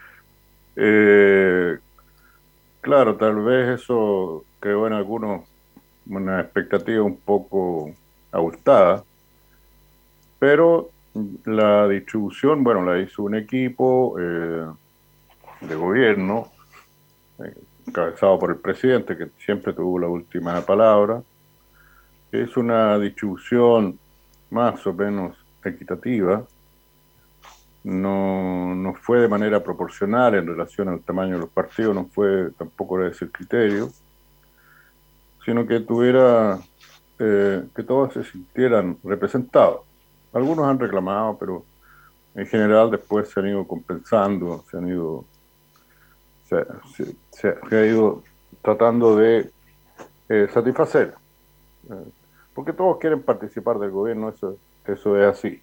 Eh, claro, tal vez eso creó en algunos una expectativa un poco abultada, pero la distribución, bueno, la hizo un equipo eh, de gobierno, eh, encabezado por el presidente, que siempre tuvo la última palabra. Es una distribución más o menos equitativa, no, no fue de manera proporcional en relación al tamaño de los partidos, no fue tampoco era ese el criterio, sino que tuviera, eh, que todos se sintieran representados. Algunos han reclamado, pero en general después se han ido compensando, se han ido, se, se, se, se ha ido tratando de eh, satisfacer. Eh, porque todos quieren participar del gobierno, eso, eso es así.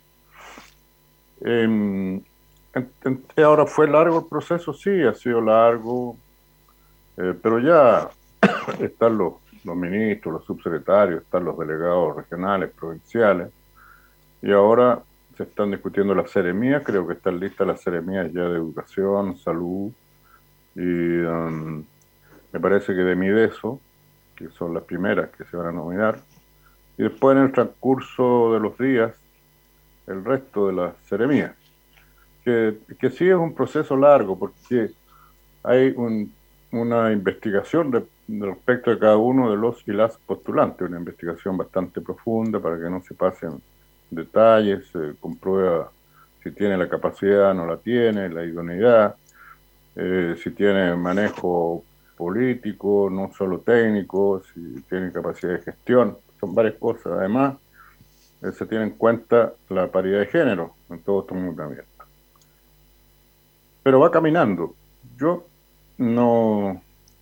Eh, en, en, ahora, ¿fue largo el proceso? Sí, ha sido largo, eh, pero ya están los, los ministros, los subsecretarios, están los delegados regionales, provinciales, y ahora se están discutiendo las seremías, creo que están listas las seremías ya de educación, salud, y um, me parece que de Mideso, que son las primeras que se van a nominar, y después en el transcurso de los días, el resto de las seremías, que, que sí es un proceso largo, porque hay un, una investigación de, de respecto de cada uno de los y las postulantes, una investigación bastante profunda para que no se pasen detalles, se comprueba si tiene la capacidad, no la tiene, la idoneidad, eh, si tiene manejo político, no solo técnico, si tiene capacidad de gestión, son varias cosas. Además, eh, se tiene en cuenta la paridad de género en todo estos nombramientos. Pero va caminando. Yo no,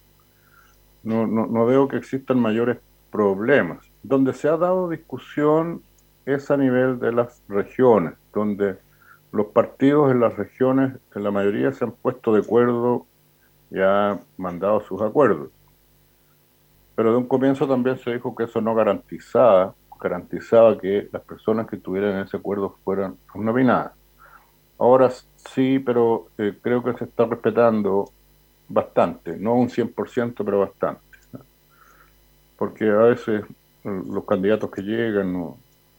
no, no, no veo que existan mayores problemas. Donde se ha dado discusión es a nivel de las regiones, donde los partidos en las regiones, en la mayoría se han puesto de acuerdo y han mandado sus acuerdos. Pero de un comienzo también se dijo que eso no garantizaba, garantizaba que las personas que tuvieran ese acuerdo fueran nominadas. Ahora sí, pero eh, creo que se está respetando bastante, no un cien por ciento, pero bastante. ¿No? Porque a veces los candidatos que llegan no,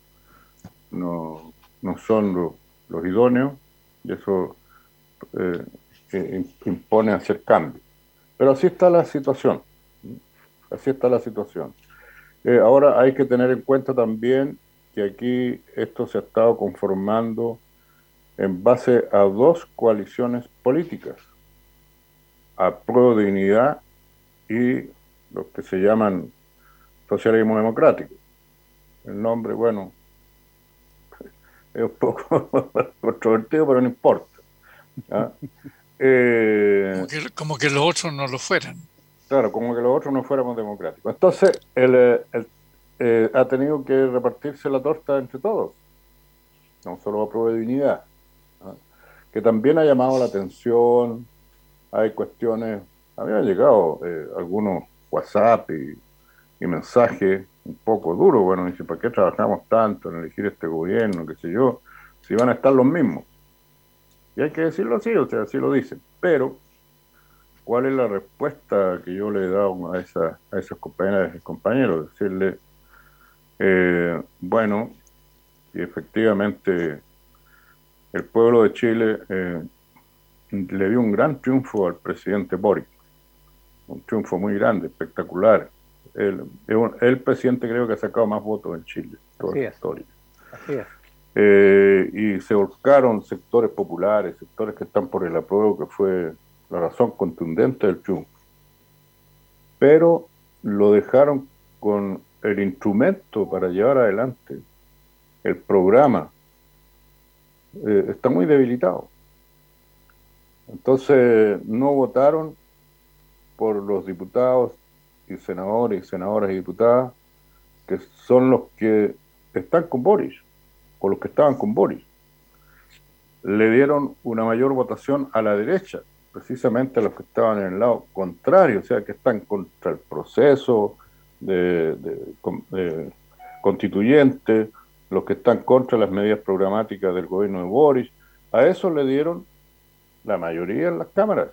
no, no son los, los idóneos y eso eh, eh, impone hacer cambios. Pero así está la situación. Así está la situación. Eh, ahora hay que tener en cuenta también que aquí esto se ha estado conformando en base a dos coaliciones políticas, Apruebo Dignidad y los que se llaman Socialismo Democrático. El nombre, bueno, es un poco controvertido, pero no importa. ¿Ah? Eh, como, que, como que los otros no lo fueran. Claro, como que los otros no fuéramos democráticos. Entonces, él, él eh, ha tenido que repartirse la torta entre todos, no solo Apruebo Dignidad, ¿no? Que también ha llamado la atención. Hay cuestiones, habían llegado eh, algunos WhatsApp y, y mensajes un poco duros. Bueno, dice, ¿para qué trabajamos tanto en elegir este gobierno, qué sé yo, si van a estar los mismos? Y hay que decirlo así, o sea, así lo dicen. Pero, ¿cuál es la respuesta que yo le he dado a, esa, a esos compañeros y compañeros? Decirle, eh, bueno, y efectivamente el pueblo de Chile eh, le dio un gran triunfo al presidente Boric, un triunfo muy grande, espectacular. El, el presidente creo que ha sacado más votos en Chile, toda Así la es. historia. Así es. Eh, y se volcaron sectores populares, sectores que están por el apruebo, que fue la razón contundente del triunfo. Pero lo dejaron con el instrumento para llevar adelante el programa. Eh, está muy debilitado. Entonces no votaron por los diputados y senadores y senadoras y diputadas que son los que están con Boris, o los que estaban con Boris. Le dieron una mayor votación a la derecha, precisamente a los que estaban en el lado contrario, o sea, que están contra el proceso de, de, de constituyente, los que están contra las medidas programáticas del gobierno de Boris. A eso le dieron la mayoría en las cámaras.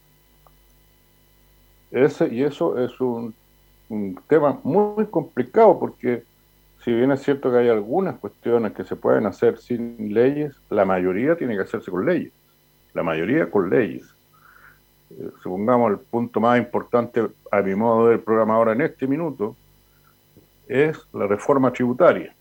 Ese, y eso es un, un tema muy complicado, porque si bien es cierto que hay algunas cuestiones que se pueden hacer sin leyes, la mayoría tiene que hacerse con leyes. La mayoría con leyes. Eh, supongamos el punto más importante, a mi modo de ver, el programa ahora en este minuto, es la reforma tributaria.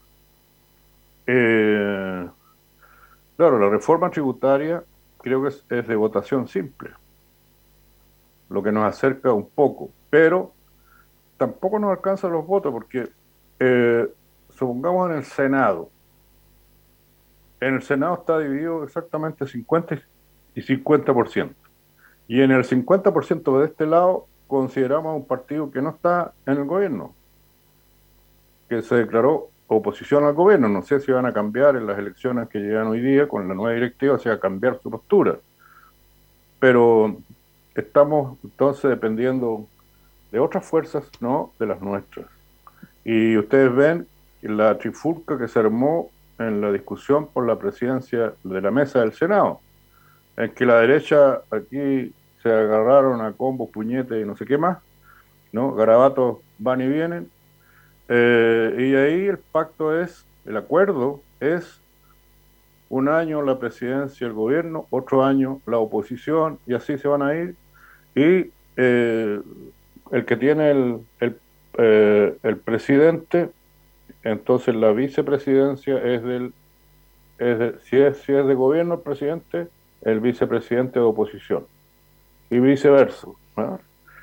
Eh, claro, la reforma tributaria creo que es, es de votación simple, lo que nos acerca un poco, pero tampoco nos alcanzan los votos, porque eh, supongamos en el Senado, en el Senado está dividido exactamente cincuenta y cincuenta por ciento, y en el cincuenta por ciento de este lado consideramos un partido que no está en el gobierno, que se declaró oposición al gobierno. No sé si van a cambiar en las elecciones que llegan hoy día con la nueva directiva, si va a cambiar su postura, pero estamos entonces dependiendo de otras fuerzas, no de las nuestras. Y ustedes ven la trifulca que se armó en la discusión por la presidencia de la mesa del Senado, en que la derecha aquí se agarraron a combos, puñetes y no sé qué más, ¿no? Garabatos van y vienen, eh, y ahí el pacto es, el acuerdo es un año la presidencia del gobierno, otro año la oposición, y así se van a ir, y eh, el que tiene el, el, eh, el presidente, entonces la vicepresidencia es del, es de, si, es, si es de gobierno el presidente, el vicepresidente de oposición, y viceversa, ¿no?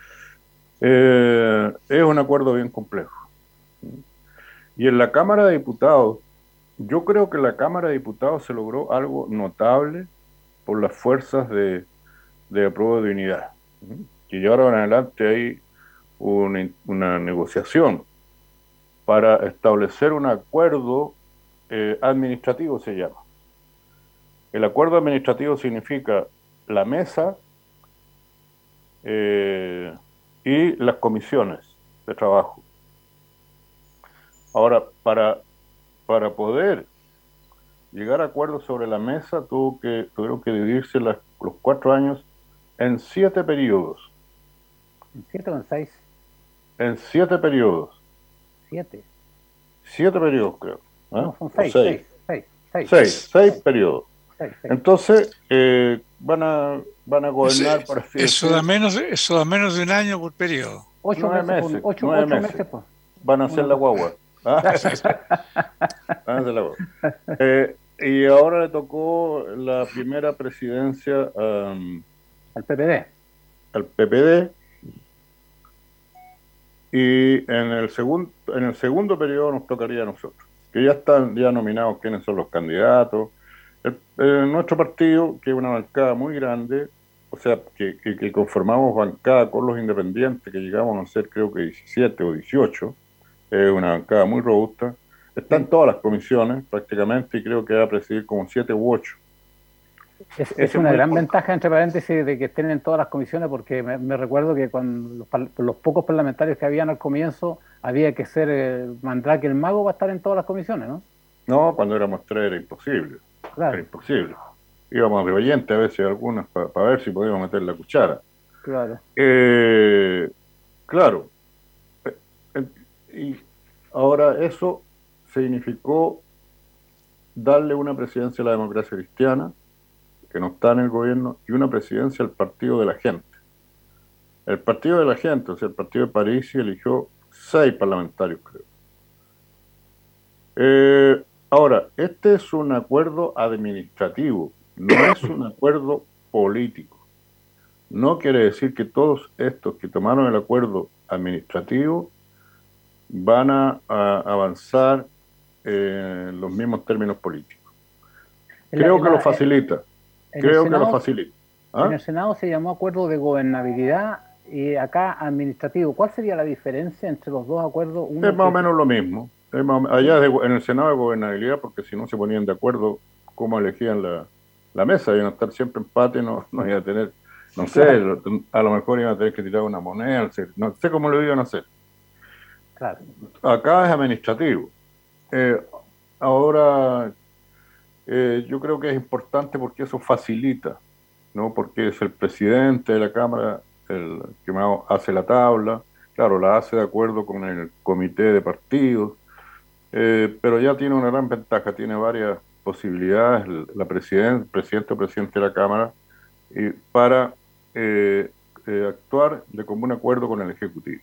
Eh, es un acuerdo bien complejo. Y en la Cámara de Diputados, yo creo que en la Cámara de Diputados se logró algo notable por las fuerzas de, de Apruebo de Dignidad, que llevaron adelante ahí una, una negociación para establecer un acuerdo eh, administrativo, se llama. El acuerdo administrativo significa la mesa eh, y las comisiones de trabajo. Ahora, para, para poder llegar a acuerdos sobre la mesa, tuvo que, tuvieron que dividirse las, los cuatro años en siete periodos. ¿En siete o en seis? En siete periodos. ¿Siete? Siete periodos, creo. ¿eh? No, son seis, seis. seis, seis, seis. Seis, seis periodos. Sí, sí. Entonces, eh, van a van a gobernar eso, por así eso da menos eso da menos de un año por periodo. Ocho nueve meses, meses, por, ocho, nueve ocho meses. meses por. Van a hacer Una la cosa. guagua. ¿Ah? Van a hacer la guagua. Eh, y ahora le tocó la primera presidencia um, Al P P D. al P P D, y en el segundo en el segundo periodo nos tocaría a nosotros, que ya están ya nominados quiénes son los candidatos. El, el, nuestro partido, que es una bancada muy grande, o sea, que, que, que conformamos bancada con los independientes, que llegamos a ser creo que diecisiete o dieciocho, es una bancada muy robusta, está en todas las comisiones prácticamente, y creo que va a presidir como siete u ocho. Es, es una gran ventaja, entre paréntesis, de que estén en todas las comisiones, porque me, me recuerdo que con los, los pocos parlamentarios que habían al comienzo, había que ser eh, Mandrake el mago para estar en todas las comisiones, ¿no? No, cuando éramos tres era imposible. Claro. Era imposible. Íbamos de oyente a veces algunas para pa ver si podíamos meter la cuchara. Claro. Eh, claro. Y ahora eso significó darle una presidencia a la Democracia Cristiana, que no está en el gobierno, y una presidencia al Partido de la Gente. El Partido de la Gente, o sea, el Partido de Parisi, eligió seis parlamentarios, creo. Eh, ahora, este es un acuerdo administrativo, no es un acuerdo político. No quiere decir que todos estos que tomaron el acuerdo administrativo van a, a avanzar eh, en los mismos términos políticos. Creo la, que la, lo facilita. Creo Senado, que lo facilita. ¿Ah? En el Senado se llamó acuerdo de gobernabilidad y acá administrativo. ¿Cuál sería la diferencia entre los dos acuerdos? Uno es más que... o menos lo mismo. Es más, allá de, en el Senado de gobernabilidad, porque si no se ponían de acuerdo cómo elegían la, la mesa, iban a estar siempre empate, no, no iban a tener, no sé, claro. A lo mejor iban a tener que tirar una moneda, no sé cómo lo iban a hacer. Claro. Acá es administrativo. Eh, ahora, eh, yo creo que es importante porque eso facilita, ¿no? Porque es el presidente de la Cámara el que hace la tabla, claro, la hace de acuerdo con el comité de partidos, eh, pero ya tiene una gran ventaja, tiene varias posibilidades, la presidente, presidente o presidente de la Cámara, y para eh, eh, actuar de común acuerdo con el Ejecutivo.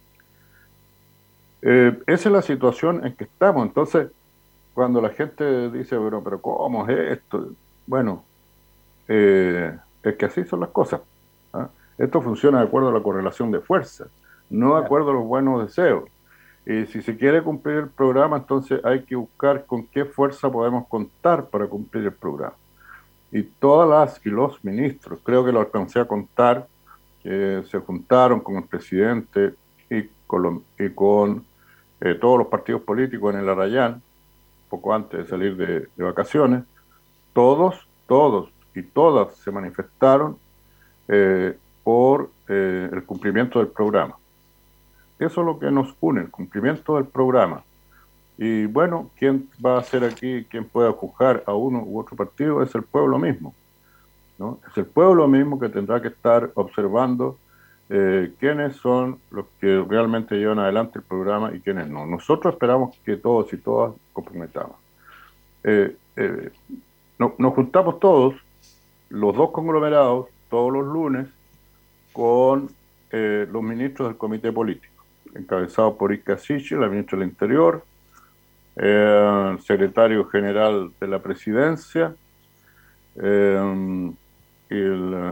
Eh, esa es la situación en que estamos. Entonces, cuando la gente dice, bueno, pero ¿cómo es esto? Bueno, eh, es que así son las cosas. ¿Ah? Esto funciona de acuerdo a la correlación de fuerzas, no de acuerdo a los buenos deseos. Y si se quiere cumplir el programa, entonces hay que buscar con qué fuerza podemos contar para cumplir el programa. Y todas las y los ministros, creo que lo alcancé a contar, que se juntaron con el presidente y con, lo, y con eh, todos los partidos políticos en el Arrayán, poco antes de salir de, de vacaciones, todos, todos y todas se manifestaron eh, por eh, el cumplimiento del programa. Eso es lo que nos une, el cumplimiento del programa. Y bueno, ¿quién va a ser aquí, quién pueda juzgar a uno u otro partido? Es el pueblo mismo, ¿no? Es el pueblo mismo que tendrá que estar observando eh, quiénes son los que realmente llevan adelante el programa y quiénes no. Nosotros esperamos que todos y todas comprometamos. Eh, eh, no, nos juntamos todos, los dos conglomerados, todos los lunes, con eh, los ministros del comité político, encabezado por Ica Sichi, la ministra del Interior, eh, el secretario general de la presidencia, eh, y, el,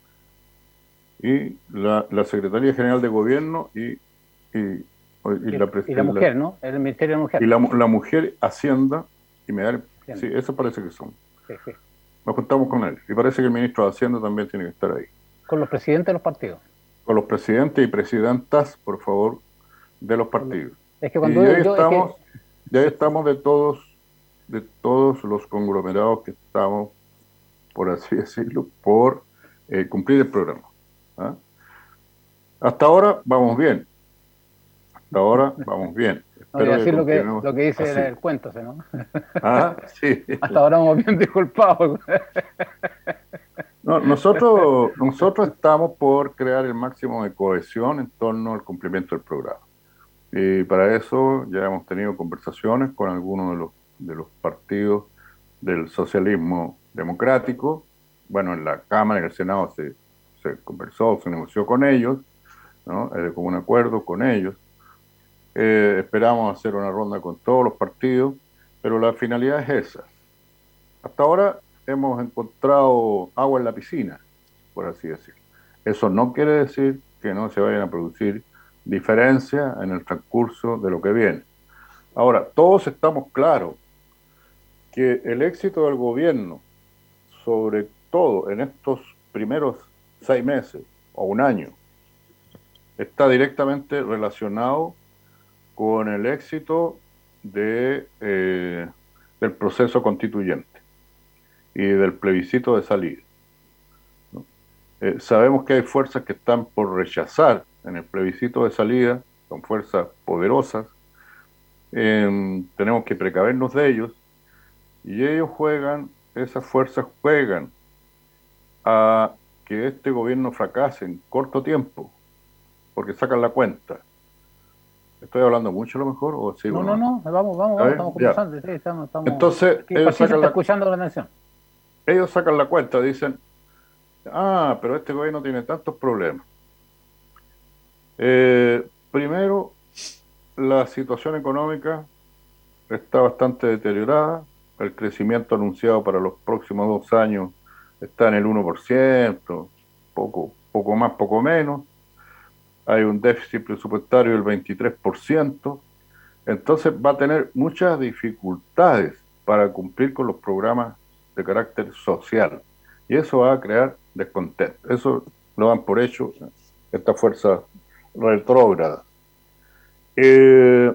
y la, la Secretaría General de Gobierno y, y, y, y, la, y la mujer, ¿no? El Ministerio de la Mujer. Y la, la mujer, Hacienda, y me da, sí, eso parece que son. Sí, sí. Nos juntamos con él. Y parece que el ministro de Hacienda también tiene que estar ahí. Con los presidentes de los partidos. Con los presidentes y presidentas, por favor, de los partidos. Es que cuando y yo, ya yo, estamos, es que... ya estamos de todos, de todos los conglomerados que estamos, por así decirlo, por eh, cumplir el programa. ¿Ah? Hasta ahora vamos bien. Hasta ahora vamos bien. No voy a decir lo que, lo que dice el, el cuento, ¿no? Ah, sí. Hasta ahora vamos bien disculpados. No, nosotros, nosotros estamos por crear el máximo de cohesión en torno al cumplimiento del programa. Y para eso ya hemos tenido conversaciones con algunos de los, de los partidos del socialismo democrático. Bueno, en la Cámara y en el Senado se, se conversó, se negoció con ellos, ¿no? Eh, con un acuerdo con ellos. Eh, esperamos hacer una ronda con todos los partidos, pero la finalidad es esa. Hasta ahora hemos encontrado agua en la piscina, por así decirlo. Eso no quiere decir que no se vayan a producir diferencias en el transcurso de lo que viene. Ahora, todos estamos claros que el éxito del gobierno, sobre todo en estos primeros seis meses o un año, está directamente relacionado con el éxito de, eh, del proceso constituyente y del plebiscito de salida, ¿no? Eh, sabemos que hay fuerzas que están por rechazar en el plebiscito de salida, son fuerzas poderosas, eh, tenemos que precavernos de ellos, y ellos juegan, esas fuerzas juegan a que este gobierno fracase en corto tiempo, porque sacan la cuenta. ¿Estoy hablando mucho a lo mejor? ¿O sigo no, no, no, vamos, vamos, vamos estamos conversando. Sí, estamos, estamos, Entonces, ellos sacan, la, escuchando la atención. ellos sacan la cuenta, dicen, ah, pero este gobierno tiene tantos problemas. Eh, primero, la situación económica está bastante deteriorada, el crecimiento anunciado para los próximos dos años está en el uno por ciento, poco, poco más, poco menos. Hay un déficit presupuestario del veintitrés por ciento, entonces va a tener muchas dificultades para cumplir con los programas de carácter social, y eso va a crear descontento. Eso lo dan por hecho esta fuerza retrógrada. Eh,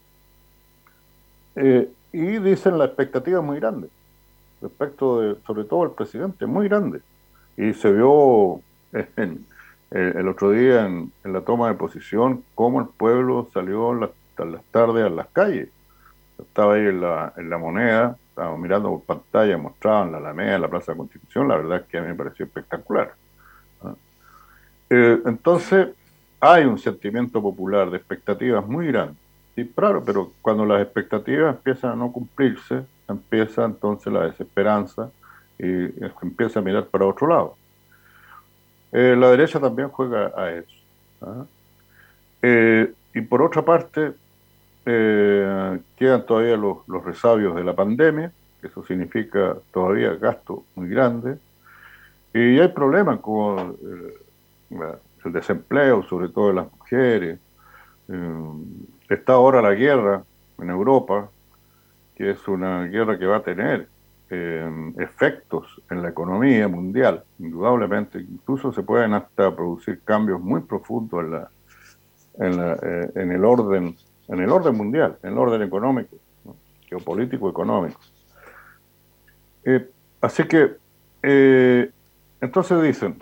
eh, y dicen la expectativa es muy grande, respecto de, sobre todo el presidente, muy grande, y se vio en el otro día en, en la toma de posición cómo el pueblo salió en las, en las tardes a las calles. Estaba ahí en la, en la Moneda, estábamos mirando por pantalla, mostraban la Alameda, la Plaza de la Constitución. La verdad es que a mí me pareció espectacular, ¿no? Eh, entonces hay un sentimiento popular de expectativas muy grande, sí, claro, pero cuando las expectativas empiezan a no cumplirse, empieza entonces la desesperanza y empieza a mirar para otro lado. Eh, la derecha también juega a eso, ¿ah? Eh, y por otra parte, eh, quedan todavía los, los resabios de la pandemia, que eso significa todavía gasto muy grande, y hay problemas con eh, el desempleo, sobre todo de las mujeres. Eh, está ahora la guerra en Europa, que es una guerra que va a tener Eh, efectos en la economía mundial, indudablemente. Incluso se pueden hasta producir cambios muy profundos en la, en, la, eh, en el orden, en el orden mundial, en el orden económico, ¿no? Geopolítico económico. Eh, así que eh, entonces dicen,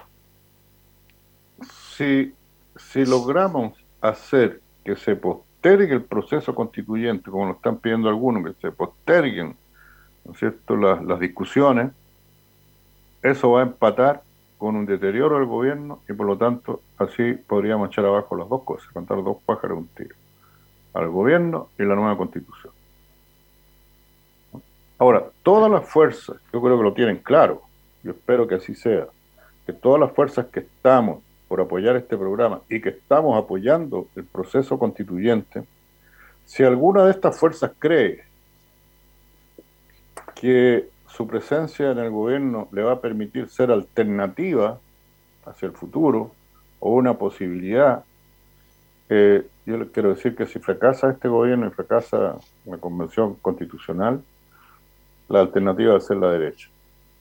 si, si logramos hacer que se postergue el proceso constituyente, como lo están pidiendo algunos, que se posterguen, ¿no es cierto?, las, las discusiones, eso va a empatar con un deterioro del gobierno, y por lo tanto así podríamos echar abajo las dos cosas, contar dos pájaros de un tiro, al gobierno y la nueva constitución. Ahora, todas las fuerzas, yo creo que lo tienen claro, yo espero que así sea, que todas las fuerzas que estamos por apoyar este programa y que estamos apoyando el proceso constituyente, si alguna de estas fuerzas cree que su presencia en el gobierno le va a permitir ser alternativa hacia el futuro o una posibilidad, eh, yo les quiero decir que si fracasa este gobierno y fracasa la convención constitucional, la alternativa va a ser la derecha.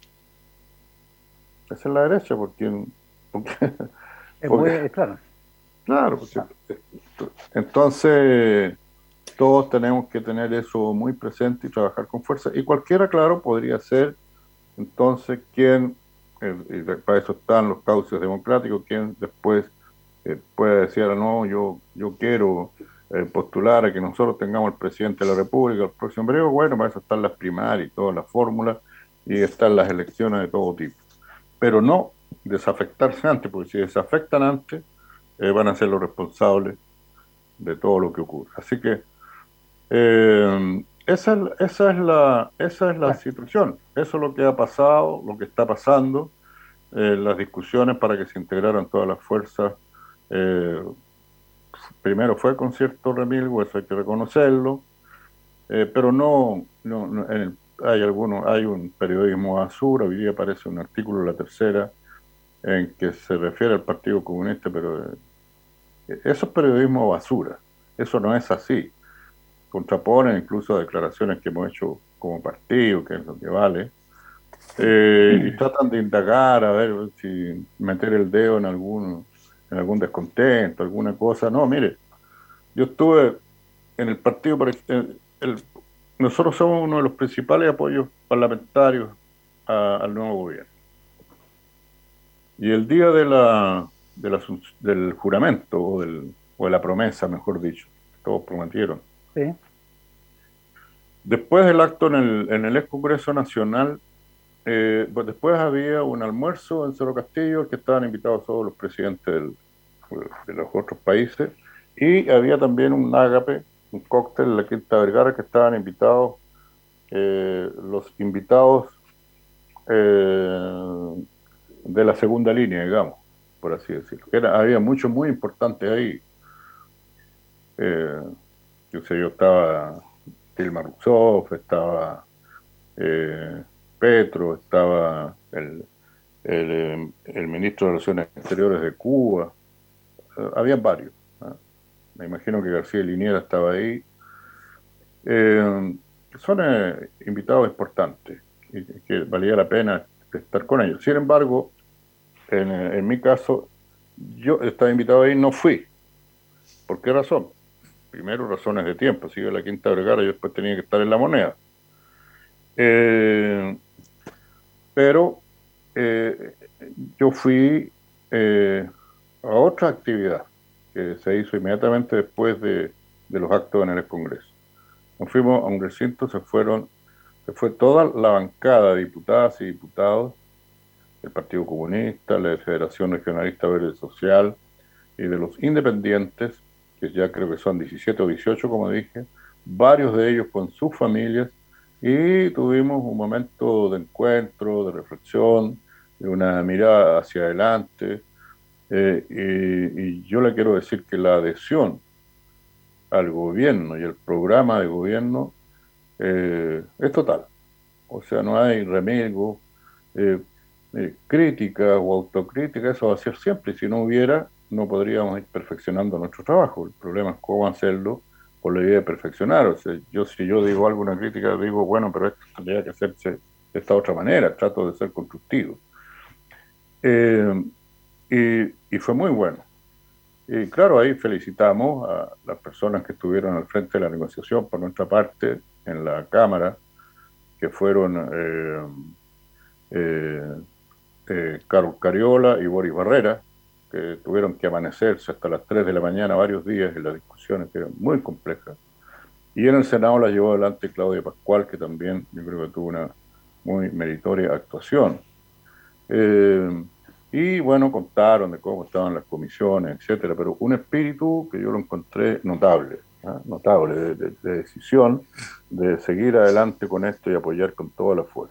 Esa es la derecha, porque... porque, es porque muy claro. Claro, porque, entonces... todos tenemos que tener eso muy presente y trabajar con fuerza. Y cualquiera, claro, podría ser entonces quien, eh, y para eso están los cauces democráticos, quien después eh, puede decir, no, yo, yo quiero eh, postular a que nosotros tengamos el presidente de la República el próximo periodo. Bueno, para eso están las primarias y todas las fórmulas, y están las elecciones de todo tipo. Pero no desafectarse antes, porque si desafectan antes, eh, van a ser los responsables de todo lo que ocurre. Así que Eh, esa, es- esa es la, esa es la Claro. situación. Eso es lo que ha pasado, lo que está pasando, eh, las discusiones para que se integraran todas las fuerzas. eh, Primero fue con cierto remilgo, eso hay que reconocerlo, eh, pero no, no, no, en el- hay algunos, hay un periodismo basura. Hoy día aparece un artículo en La Tercera en que se refiere al Partido Comunista, pero eh, eso es periodismo basura. Eso no es así. Contraponen incluso a declaraciones que hemos hecho como partido, que es lo que vale, eh, y tratan de indagar a ver si meter el dedo en algún, en algún descontento, alguna cosa. No, mire, yo estuve en el partido, por ej- el- el- nosotros somos uno de los principales apoyos parlamentarios a- al nuevo gobierno. Y el día de la, de la asun- del juramento, o, del, o de la promesa, mejor dicho, todos prometieron. Sí. Después del acto en el, en el ex Congreso Nacional, eh, pues después había un almuerzo en Cerro Castillo que estaban invitados todos los presidentes del- de los otros países, y había también un ágape, un cóctel en la Quinta Vergara, que estaban invitados eh, los invitados eh, de la segunda línea, digamos, por así decirlo. Que era- había muchos muy importantes ahí. Eh, yo sé, yo estaba Dilma Rousseff, estaba eh, Petro, estaba el, el, eh, el ministro de Relaciones Exteriores de Cuba. Eh, habían varios. ¿Ah? Me imagino que García Liniera estaba ahí. Eh, son eh, invitados importantes y que valía la pena estar con ellos. Sin embargo, en, eh, en mi caso, yo estaba invitado ahí, no fui. ¿Por qué razón? Primero, razones de tiempo. Si iba a la Quinta Vergara, yo después tenía que estar en La Moneda. Eh, pero eh, yo fui eh, a otra actividad que se hizo inmediatamente después de, de los actos en el Congreso. Nos fuimos a un recinto, se fueron, se fue toda la bancada de diputadas y diputados del Partido Comunista, la Federación Regionalista Verde Social y de los independientes, que ya creo que son diecisiete o dieciocho, como dije, varios de ellos con sus familias, y tuvimos un momento de encuentro, de reflexión, de una mirada hacia adelante, eh, y, y yo le quiero decir que la adhesión al gobierno y el programa de gobierno eh, es total. O sea, no hay remilgo, eh, eh, crítica o autocrítica, eso va a ser siempre. Si no hubiera, no podríamos ir perfeccionando nuestro trabajo. El problema es cómo hacerlo por la idea de perfeccionar. O sea, yo si yo digo alguna crítica, digo, bueno, pero esto tendría que hacerse de esta otra manera, trato de ser constructivo. Eh, y, y fue muy bueno. Y claro, ahí felicitamos a las personas que estuvieron al frente de la negociación por nuestra parte en la Cámara, que fueron eh, eh, eh, Carlos Cariola y Boris Barrera, que tuvieron que amanecerse hasta las tres de la mañana varios días en las discusiones, que eran muy complejas. Y en el Senado la llevó adelante Claudia Pascual, que también yo creo que tuvo una muy meritoria actuación. Eh, y bueno, contaron de cómo estaban las comisiones, etcétera, pero un espíritu que yo lo encontré notable, ¿eh? notable, de, de, de decisión, de seguir adelante con esto y apoyar con toda la fuerza.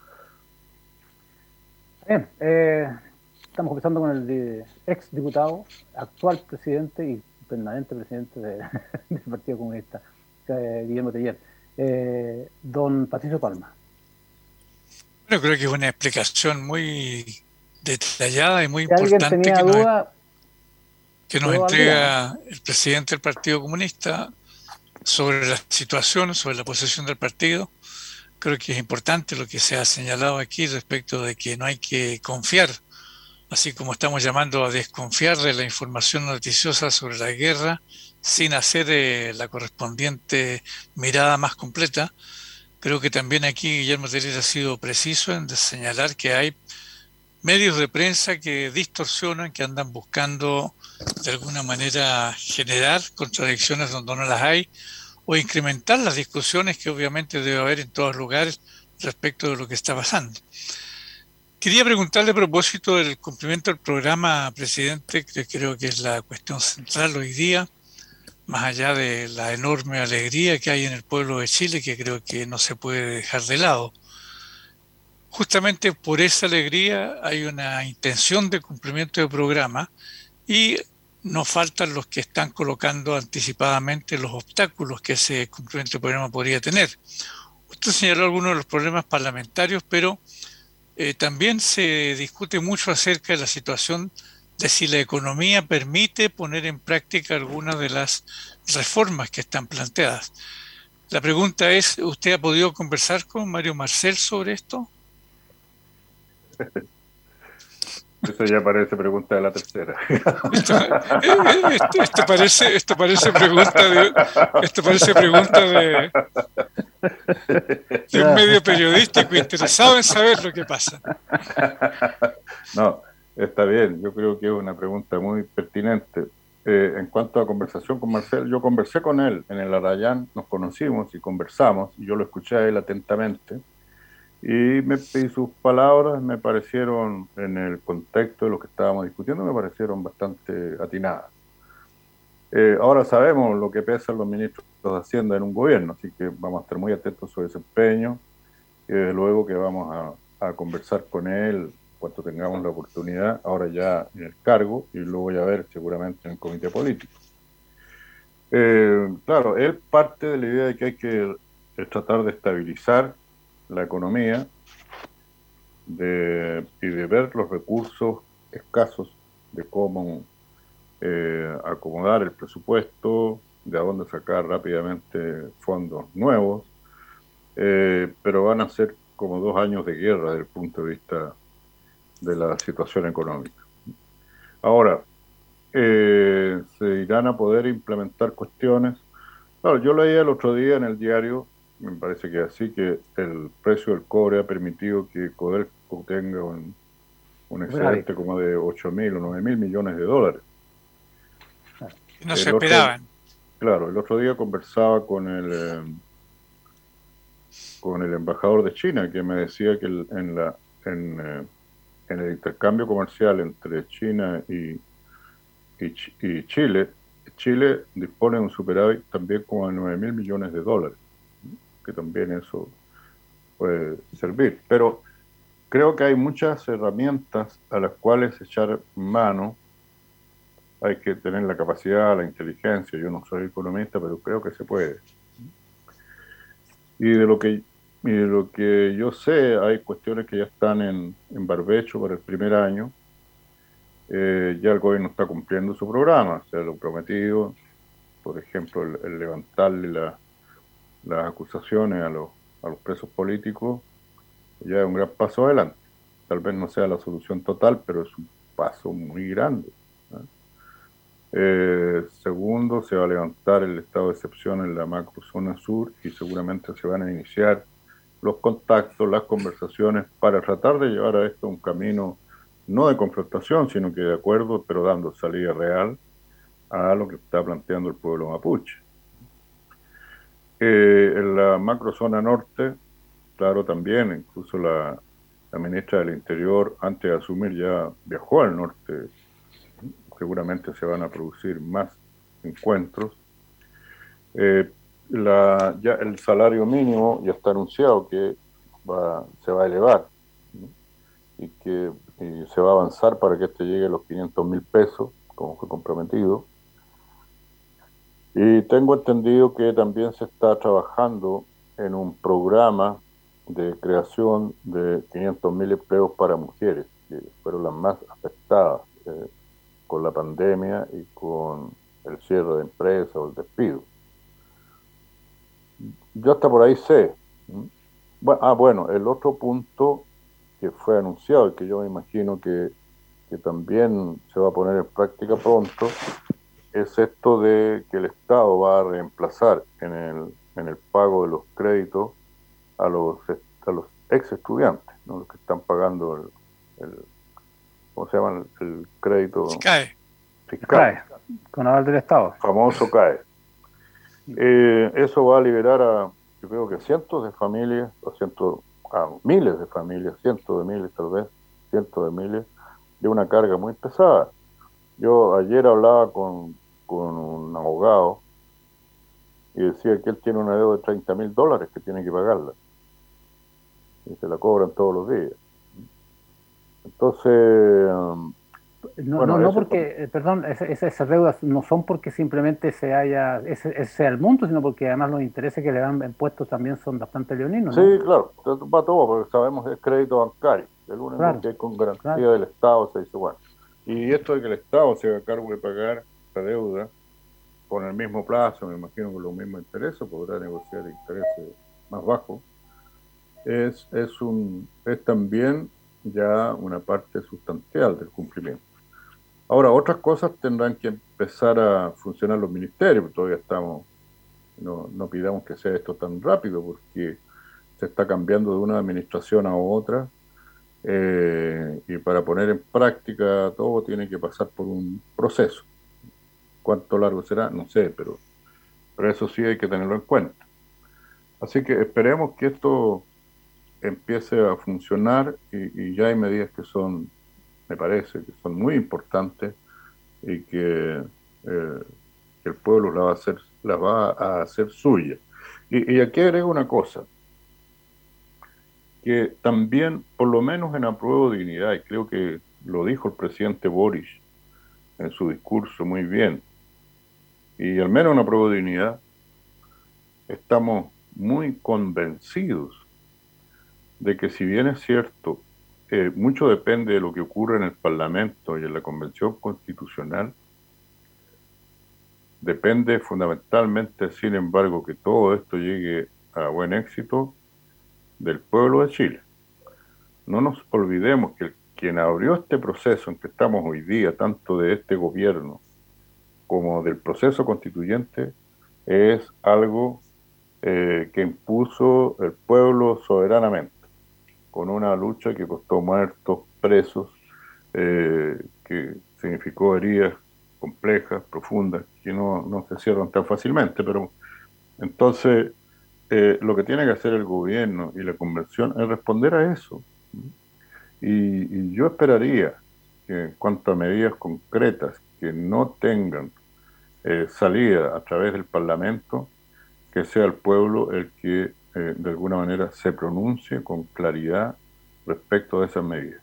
Bien, eh, estamos conversando con el de, ex diputado, actual presidente y permanente presidente de, del Partido Comunista, eh, Guillermo Teller, eh, don Patricio Palma. Bueno, creo que es una explicación muy detallada y muy Si alguien importante tenía que nos, duda, que nos entrega el presidente del Partido Comunista sobre la situación, sobre la posición del partido. Creo que es importante lo que se ha señalado aquí respecto de que no hay que confiar, así como estamos llamando a desconfiar de la información noticiosa sobre la guerra, sin hacer eh, la correspondiente mirada más completa. Creo que también aquí Guillermo Teller ha sido preciso en señalar que hay medios de prensa que distorsionan, que andan buscando de alguna manera generar contradicciones donde no las hay, o incrementar las discusiones que obviamente debe haber en todos lugares respecto de lo que está pasando. Quería preguntarle a propósito del cumplimiento del programa, presidente, que creo que es la cuestión central hoy día. más allá de la enorme alegría que hay en el pueblo de Chile, que creo que no se puede dejar de lado. Justamente por esa alegría hay una intención de cumplimiento de programa y no faltan los que están colocando anticipadamente los obstáculos que ese cumplimiento de programa podría tener. Usted señaló algunos de los problemas parlamentarios, pero eh, también se discute mucho acerca de la situación de si la economía permite poner en práctica algunas de las reformas que están planteadas. La pregunta es, ¿usted ha podido conversar con Mario Marcel sobre esto? Eso ya parece pregunta de la tercera. Esto, esto, esto parece, esto parece pregunta de, esto parece pregunta de, de un medio periodístico interesado en saber lo que pasa. No, está bien. Yo creo que es una pregunta muy pertinente. Eh, en cuanto a conversación con Marcel, yo conversé con él en el Arrayán, nos conocimos y conversamos, y yo lo escuché a él atentamente. Y, me, y sus palabras me parecieron, en el contexto de lo que estábamos discutiendo, me parecieron bastante atinadas. Eh, ahora sabemos lo que pesan los ministros de Hacienda en un gobierno, así que vamos a estar muy atentos a su desempeño, y desde luego que vamos a, a conversar con él cuando tengamos la oportunidad, ahora ya en el cargo, y lo voy a ver seguramente en el comité político. Eh, claro, él parte de la idea de que hay que eh, tratar de estabilizar la economía de, y de ver los recursos escasos, de cómo eh, acomodar el presupuesto, de a dónde sacar rápidamente fondos nuevos, eh, pero van a ser como dos años de guerra desde el punto de vista de la situación económica. Ahora, eh, se irán a poder implementar cuestiones. Claro, yo leía el otro día en el diario, me parece que así, que el precio del cobre ha permitido que Codelco tenga un, un excedente como de ocho mil o nueve mil millones de dólares. No el se otro, esperaban. Claro, el otro día conversaba con el eh, con el embajador de China, que me decía que el, en, la, en, eh, en el intercambio comercial entre China y, y, y Chile, Chile dispone de un superávit también como de nueve mil millones de dólares, que también eso puede servir. Pero creo que hay muchas herramientas a las cuales echar mano. Hay que tener la capacidad, la inteligencia. Yo no soy economista, pero creo que se puede. Y de lo que, y de lo que yo sé, hay cuestiones que ya están en, en barbecho para el primer año. Eh, ya el gobierno está cumpliendo su programa, o sea, lo prometido, por ejemplo, el, el levantarle la las acusaciones a los, a los presos políticos, ya es un gran paso adelante. Tal vez no sea la solución total, pero es un paso muy grande. ¿eh? Eh, segundo, se va a levantar el estado de excepción en la macrozona sur y seguramente se van a iniciar los contactos, las conversaciones para tratar de llevar a esto un camino no de confrontación, sino que de acuerdo, pero dando salida real a lo que está planteando el pueblo mapuche. Eh, en la macrozona norte, claro, también, incluso la, la ministra del Interior, antes de asumir, ya viajó al norte. Seguramente se van a producir más encuentros. Eh, la, ya el salario mínimo ya está anunciado que va, se va a elevar, ¿no? y que y se va a avanzar para que este llegue a los quinientos mil pesos, como fue comprometido. Y tengo entendido que también se está trabajando en un programa de creación de quinientos mil empleos para mujeres, que fueron las más afectadas eh, con la pandemia y con el cierre de empresas o el despido. Yo hasta por ahí sé. Bueno, ah, bueno, el otro punto que fue anunciado y que yo me imagino que, que también se va a poner en práctica pronto, es esto de que el Estado va a reemplazar en el, en el pago de los créditos a los, a los ex estudiantes, ¿no? Los que están pagando el, el ¿cómo se llama? El, el crédito fiscal. fiscal. Con aval del Estado. Famoso C A E. Eh, eso va a liberar a, yo creo que cientos de familias, o cientos, a miles de familias, cientos de miles tal vez, cientos de miles, de una carga muy pesada. Yo ayer hablaba con, con un abogado y decía que él tiene una deuda de treinta mil dólares que tiene que pagarla. Y se la cobran todos los días. Entonces... Um, No, bueno, no, no eso, porque, eh, perdón, ese- ese- esas deudas no son porque simplemente se haya, ese, ese sea el monto, sino porque además los intereses que le dan impuestos también son bastante leoninos, sí, ¿no? claro, va todo, porque sabemos que es crédito bancario, el único Claro, que es con garantía claro. del Estado se dice, bueno. Y esto de que el Estado se haga cargo de pagar la deuda con el mismo plazo, me imagino con los mismos intereses, podrá negociar intereses más bajos, es, es, un, es también ya una parte sustancial del cumplimiento. Ahora, otras cosas tendrán que empezar a funcionar los ministerios, todavía estamos, no, no pidamos que sea esto tan rápido, porque se está cambiando de una administración a otra, eh, y para poner en práctica todo tiene que pasar por un proceso. ¿Cuánto largo será? No sé, pero, pero eso sí hay que tenerlo en cuenta. Así que esperemos que esto empiece a funcionar y, y ya hay medidas que son, me parece, que son muy importantes y que, eh, que el pueblo las va a hacer, las va a hacer suya. Y, y aquí agrego una cosa, que también, por lo menos en Apruebo Dignidad, y creo que lo dijo el presidente Boric en su discurso muy bien, y al menos en Apruebo Dignidad, estamos muy convencidos de que si bien es cierto, eh, mucho depende de lo que ocurre en el Parlamento y en la Convención Constitucional, depende fundamentalmente, sin embargo, que todo esto llegue a buen éxito del pueblo de Chile. No nos olvidemos que el, quien abrió este proceso en que estamos hoy día, tanto de este gobierno como del proceso constituyente, es algo eh, que impuso el pueblo soberanamente, con una lucha que costó muertos, presos, eh, que significó heridas complejas, profundas, que no, no se cierran tan fácilmente, pero entonces eh, lo que tiene que hacer el gobierno y la convención es responder a eso. Y, y yo esperaría que en cuanto a medidas concretas que no tengan eh, salida a través del Parlamento, que sea el pueblo el que eh, de alguna manera se pronuncie con claridad respecto de esas medidas.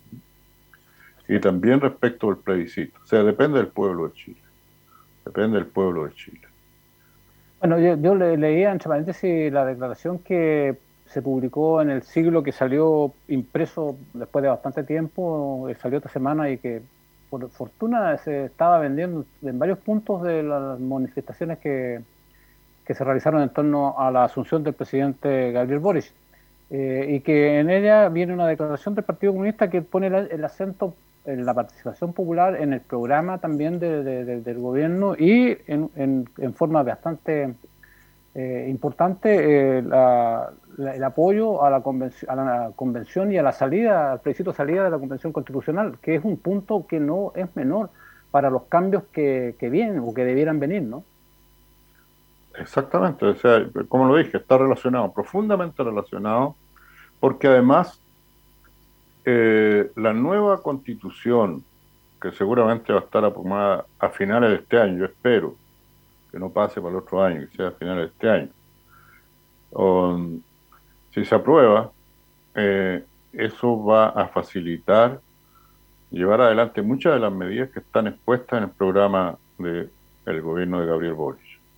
Y también respecto del plebiscito. O sea, depende del pueblo de Chile. Depende del pueblo de Chile. Bueno, yo, yo le, leía entre paréntesis la declaración que se publicó en El Siglo, que salió impreso después de bastante tiempo, eh, salió esta semana y que por fortuna se estaba vendiendo en varios puntos de las manifestaciones que, que se realizaron en torno a la asunción del presidente Gabriel Boric. Eh, y que en ella viene una declaración del Partido Comunista que pone el, el acento en la participación popular, en el programa también de, de, de, del gobierno y en, en, en forma bastante eh, importante eh, la, la, el apoyo a la, a la convención y a la salida, al plebiscito de salida de la Convención Constitucional, que es un punto que no es menor para los cambios que, que vienen o que debieran venir, ¿no? Exactamente, o sea, como lo dije, está relacionado, profundamente relacionado, porque además eh, la nueva constitución, que seguramente va a estar aprobada a finales de este año, yo espero que no pase para el otro año, que sea a finales de este año, o, si se aprueba, eh, eso va a facilitar llevar adelante muchas de las medidas que están expuestas en el programa del gobierno de Gabriel Boric.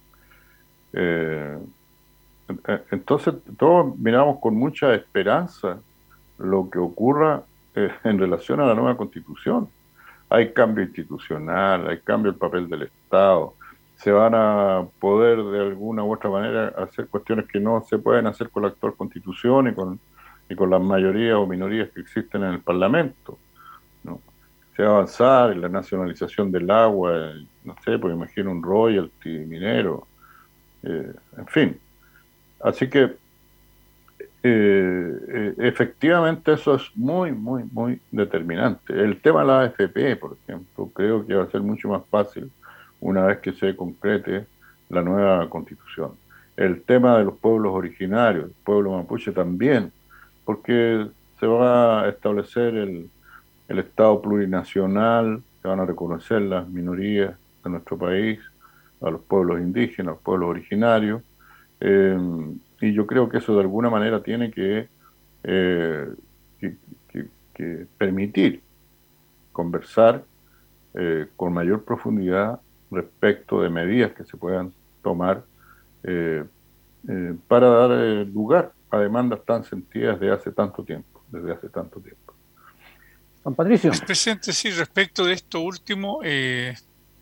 Eh, entonces todos miramos con mucha esperanza lo que ocurra eh, en relación a la nueva constitución. Hay cambio institucional, hay cambio del papel del Estado, se van a poder de alguna u otra manera hacer cuestiones que no se pueden hacer con la actual constitución y con, y con las mayorías o minorías que existen en el Parlamento, ¿no? Se va a avanzar en la nacionalización del agua, no sé, pues imagino un royalty minero. Eh, en fin, así que eh, eh, efectivamente eso es muy, muy, muy determinante. El tema de la A F P, por ejemplo, creo que va a ser mucho más fácil una vez que se concrete la nueva constitución. El tema de los pueblos originarios, el pueblo mapuche también, porque se va a establecer el, el Estado plurinacional, se van a reconocer las minorías de nuestro país, a los pueblos indígenas, a los pueblos originarios, eh, y yo creo que eso de alguna manera tiene que, eh, que, que, que permitir conversar eh, con mayor profundidad respecto de medidas que se puedan tomar eh, eh, para dar eh, lugar a demandas tan sentidas de hace tanto tiempo, desde hace tanto tiempo. Don Patricio. Presidente, sí, respecto de esto último, eh,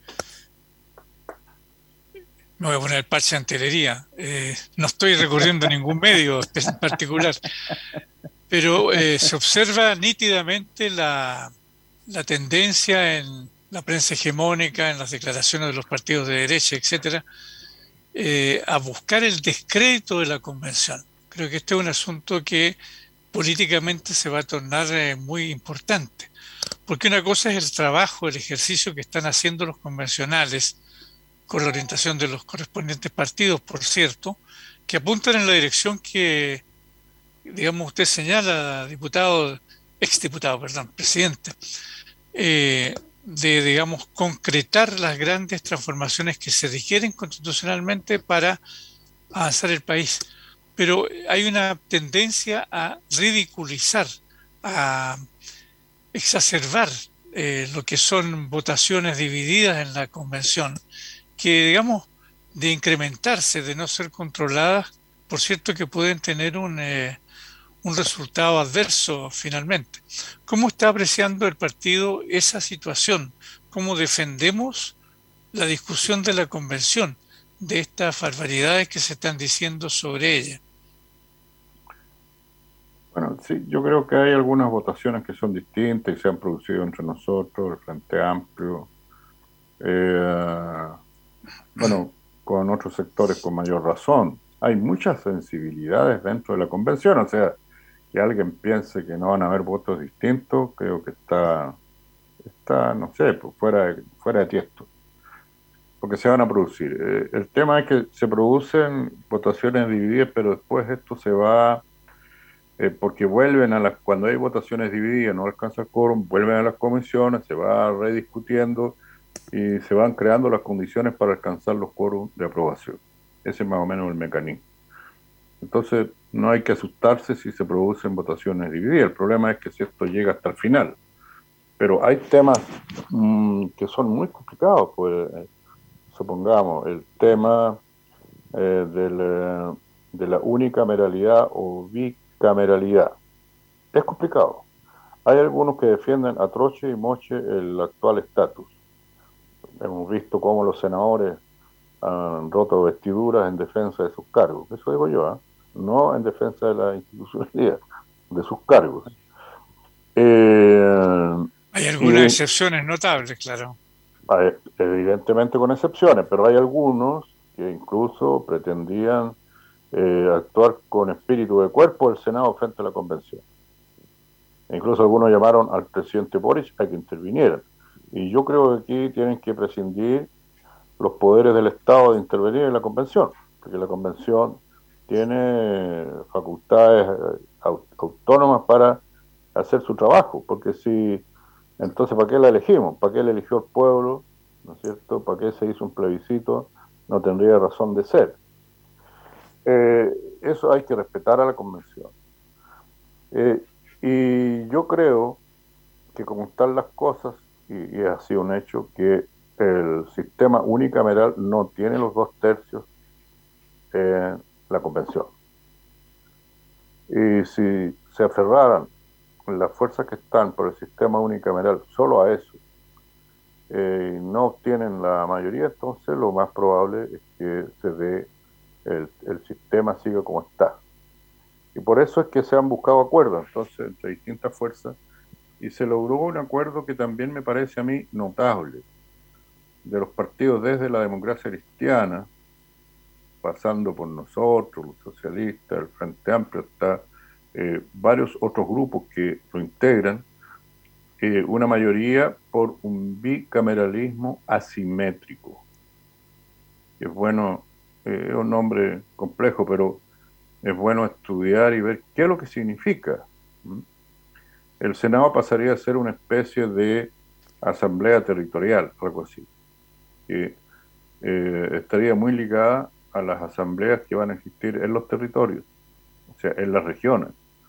me voy a poner el parche de antelería. Eh, no estoy recurriendo a ningún medio en particular, pero eh, se observa nítidamente la, la tendencia en la prensa hegemónica, en las declaraciones de los partidos de derecha, etcétera, eh, a buscar el descrédito de la convención. Creo que este es un asunto que políticamente se va a tornar eh, muy importante, porque una cosa es el trabajo, el ejercicio que están haciendo los convencionales, con la orientación de los correspondientes partidos, por cierto, que apuntan en la dirección que, digamos, usted señala, diputado, exdiputado, perdón, presidente, eh, de, digamos, concretar las grandes transformaciones que se requieren constitucionalmente para avanzar el país. Pero hay una tendencia a ridiculizar, a exacerbar eh, lo que son votaciones divididas en la convención, que, digamos, de incrementarse, de no ser controladas, por cierto que pueden tener un, eh, un resultado adverso finalmente. ¿Cómo está apreciando el partido esa situación? ¿Cómo defendemos la discusión de la convención, de estas barbaridades que se están diciendo sobre ella? Bueno, sí, yo creo que hay algunas votaciones que son distintas y se han producido entre nosotros, el Frente Amplio, eh, bueno, con otros sectores con mayor razón. Hay muchas sensibilidades dentro de la convención, o sea, que alguien piense que no van a haber votos distintos, creo que está, está no sé, pues fuera de, fuera de tiesto, porque se van a producir. Eh, el tema es que se producen votaciones divididas, pero después esto se va... Eh, porque vuelven a las, cuando hay votaciones divididas, no alcanza el quórum, vuelven a las comisiones, se va rediscutiendo y se van creando las condiciones para alcanzar los quórums de aprobación. Ese es más o menos el mecanismo. Entonces, no hay que asustarse si se producen votaciones divididas. El problema es que si esto llega hasta el final. Pero hay temas mmm, que son muy complicados. Pues, eh, supongamos, el tema eh, del, eh, de la unicameralidad o bicameralidad. Cameralidad. Es complicado. Hay algunos que defienden a troche y moche el actual estatus. Hemos visto cómo los senadores han roto vestiduras en defensa de sus cargos. Eso digo yo, ¿eh? No en defensa de la institucionalidad, de sus cargos. Eh, hay algunas y, excepciones notables, claro. Hay, evidentemente con excepciones, pero hay algunos que incluso pretendían Eh, actuar con espíritu de cuerpo del Senado frente a la convención. E incluso algunos llamaron al presidente Boric a que interviniera. Y yo creo que aquí tienen que prescindir los poderes del Estado de intervenir en la convención, porque la convención tiene facultades autónomas para hacer su trabajo, porque si, entonces ¿para qué la elegimos? ¿Para qué la eligió el pueblo? ¿No es cierto? ¿Para qué se hizo un plebiscito? No tendría razón de ser. Eh, eso hay que respetar a la convención. Eh, y yo creo que como están las cosas, y, y ha sido un hecho, que el sistema unicameral no tiene los dos tercios en la convención. Y si se aferraran las fuerzas que están por el sistema unicameral solo a eso, eh, y no obtienen la mayoría, entonces lo más probable es que se dé El, el sistema sigue como está. Y por eso es que se han buscado acuerdos, entonces, entre distintas fuerzas, y se logró un acuerdo que también me parece a mí notable, de los partidos desde la democracia cristiana, pasando por nosotros, los socialistas, el Frente Amplio, hasta eh, varios otros grupos que lo integran, eh, una mayoría por un bicameralismo asimétrico. Es bueno... Es eh, un nombre complejo, pero es bueno estudiar y ver qué es lo que significa. El Senado pasaría a ser una especie de asamblea territorial, algo así. Eh, eh, estaría muy ligada a las asambleas que van a existir en los territorios, o sea, en las regiones.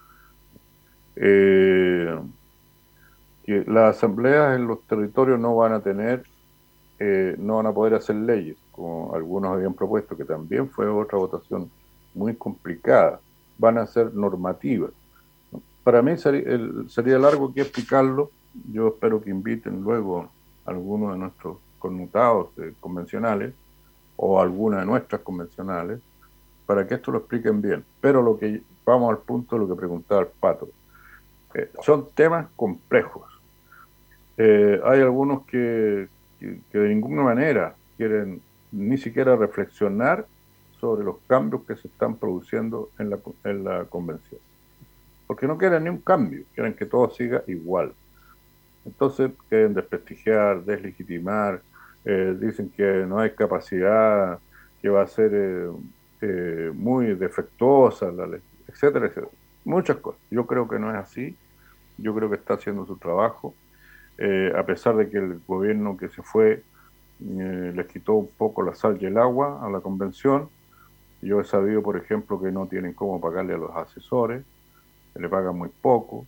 Eh, que las asambleas en los territorios no van a tener, eh, no van a poder hacer leyes, como algunos habían propuesto, que también fue otra votación muy complicada, van a ser normativas. Para mí sería, el, sería largo que explicarlo. Yo espero que inviten luego a algunos de nuestros conmutados eh, convencionales o alguna de nuestras convencionales para que esto lo expliquen bien. Pero lo que vamos al punto de lo que preguntaba el Pato. Eh, son temas complejos. Eh, hay algunos que, que, que de ninguna manera quieren ni siquiera reflexionar sobre los cambios que se están produciendo en la, en la convención. Porque no quieren ni un cambio, quieren que todo siga igual. Entonces quieren desprestigiar, deslegitimar, eh, dicen que no hay capacidad, que va a ser eh, eh, muy defectuosa la ley, etcétera, etcétera. Muchas cosas. Yo creo que no es así, yo creo que está haciendo su trabajo, eh, a pesar de que el gobierno que se fue eh, les quitó un poco la sal y el agua a la convención. Yo he sabido, por ejemplo, que no tienen cómo pagarle a los asesores, le pagan muy poco.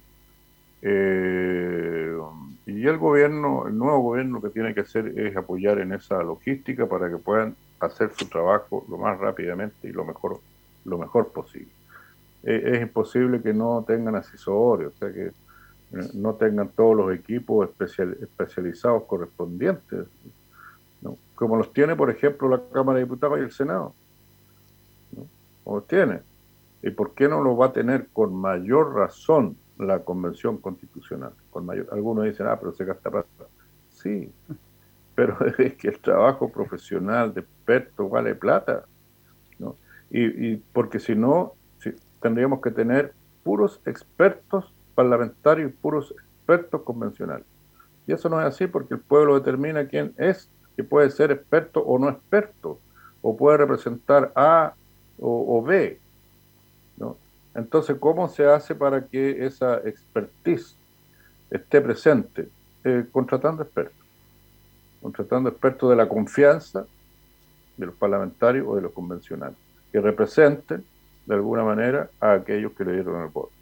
Eh, y el gobierno, el nuevo gobierno, que tiene que hacer es apoyar en esa logística para que puedan hacer su trabajo lo más rápidamente y lo mejor, lo mejor posible. Eh, es imposible que no tengan asesores, o sea que eh, no tengan todos los equipos especial, especializados correspondientes, ¿no? Como los tiene, por ejemplo, la Cámara de Diputados y el Senado, ¿no? Como los tiene. ¿Y por qué no lo va a tener con mayor razón la Convención Constitucional? Con mayor, algunos dicen, ah, pero se gasta plata. Sí, pero es que el trabajo profesional de expertos vale plata, ¿no? Y, y porque si no, si, tendríamos que tener puros expertos parlamentarios y puros expertos convencionales. Y eso no es así, porque el pueblo determina quién es, que puede ser experto o no experto, o puede representar A o, o B, ¿no? Entonces, ¿cómo se hace para que esa expertise esté presente? Eh, contratando expertos. Contratando expertos de la confianza de los parlamentarios o de los convencionales, que representen de alguna manera a aquellos que le dieron el voto.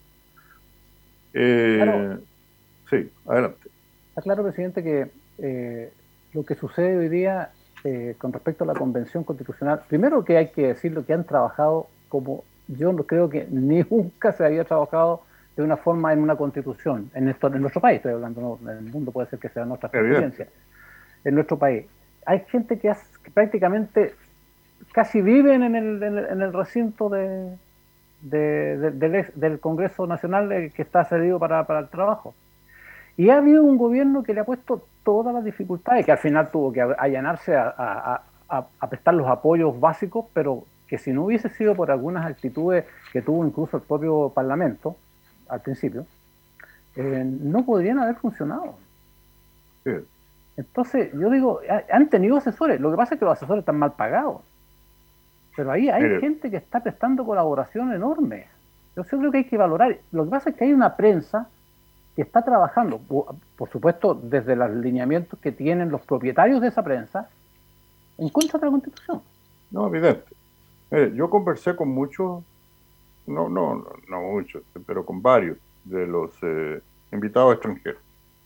Eh, claro. Sí, adelante. Está claro, presidente, que eh, lo que sucede hoy día eh, con respecto a la Convención Constitucional, primero que hay que decir lo que han trabajado como yo no creo que ni nunca se había trabajado de una forma en una constitución, en, esto, en nuestro país, estoy hablando, no, en el mundo puede ser que sea nuestra experiencia, en nuestro país. Hay gente que, hace, que prácticamente casi viven en el, en el, en el recinto de, de, de, del, del Congreso Nacional que está cedido para, para el trabajo. Y ha habido un gobierno que le ha puesto todas las dificultades, que al final tuvo que allanarse a, a, a, a prestar los apoyos básicos, pero que si no hubiese sido por algunas actitudes que tuvo incluso el propio Parlamento al principio, eh, no podrían haber funcionado. Sí. Entonces, yo digo, han tenido asesores, lo que pasa es que los asesores están mal pagados, pero ahí hay Mire. gente que está prestando colaboración enorme. Yo creo que hay que valorar. Lo que pasa es que hay una prensa que está trabajando, por supuesto, desde los lineamientos que tienen los propietarios de esa prensa, en contra de la Constitución. No, evidente. Mire, yo conversé con muchos, no, no, no, no muchos, pero con varios de los eh, invitados extranjeros.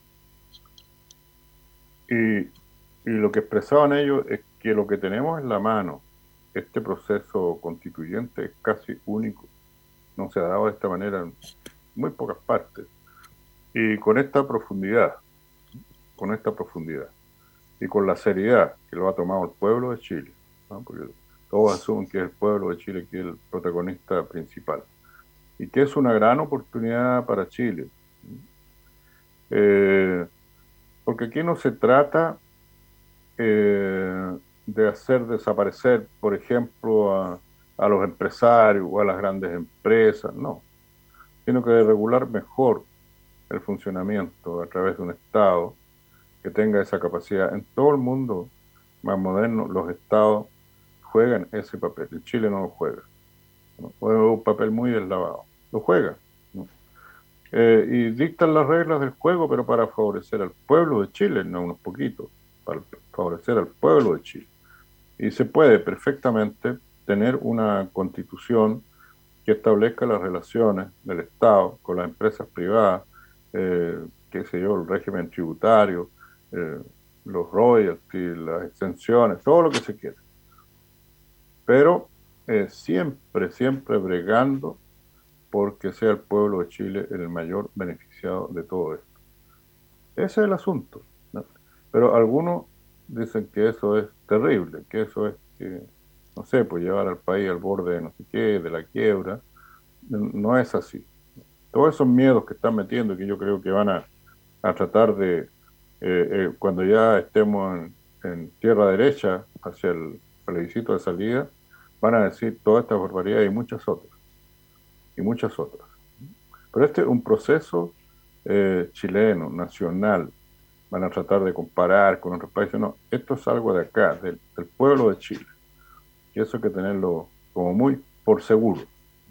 Y, y lo que expresaban ellos es que lo que tenemos en la mano, este proceso constituyente, es casi único. No se ha dado de esta manera en muy pocas partes. Y con esta profundidad, con esta profundidad, y con la seriedad que lo ha tomado el pueblo de Chile, ¿no? Porque todos asumen que es el pueblo de Chile que es el protagonista principal, y que es una gran oportunidad para Chile. Eh, porque aquí no se trata eh, de hacer desaparecer, por ejemplo, a, a los empresarios o a las grandes empresas, no, sino que de regular mejor el funcionamiento a través de un Estado que tenga esa capacidad. En todo el mundo más moderno, los Estados juegan ese papel. En Chile no lo juega, ¿no? Es un papel muy deslavado. Lo juega, ¿no? Eh, y dictan las reglas del juego, pero para favorecer al pueblo de Chile, no unos poquitos, para favorecer al pueblo de Chile. Y se puede perfectamente tener una constitución que establezca las relaciones del Estado con las empresas privadas, eh, qué sé yo, el régimen tributario, eh, los royalties, las exenciones, todo lo que se quiera. Pero eh, siempre, siempre bregando porque sea el pueblo de Chile el mayor beneficiado de todo esto. Ese es el asunto, ¿no? Pero algunos dicen que eso es terrible, que eso es, que, no sé, pues llevar al país al borde de no sé qué, de la quiebra. No es así. Todos esos miedos que están metiendo, que yo creo que van a, a tratar de, eh, eh, cuando ya estemos en, en tierra derecha hacia el plebiscito de salida, van a decir toda esta barbaridad y muchas otras. Y muchas otras. Pero este es un proceso eh, chileno, nacional. Van a tratar de comparar con otros países. No, esto es algo de acá, del, del pueblo de Chile. Y eso hay que tenerlo como muy por seguro.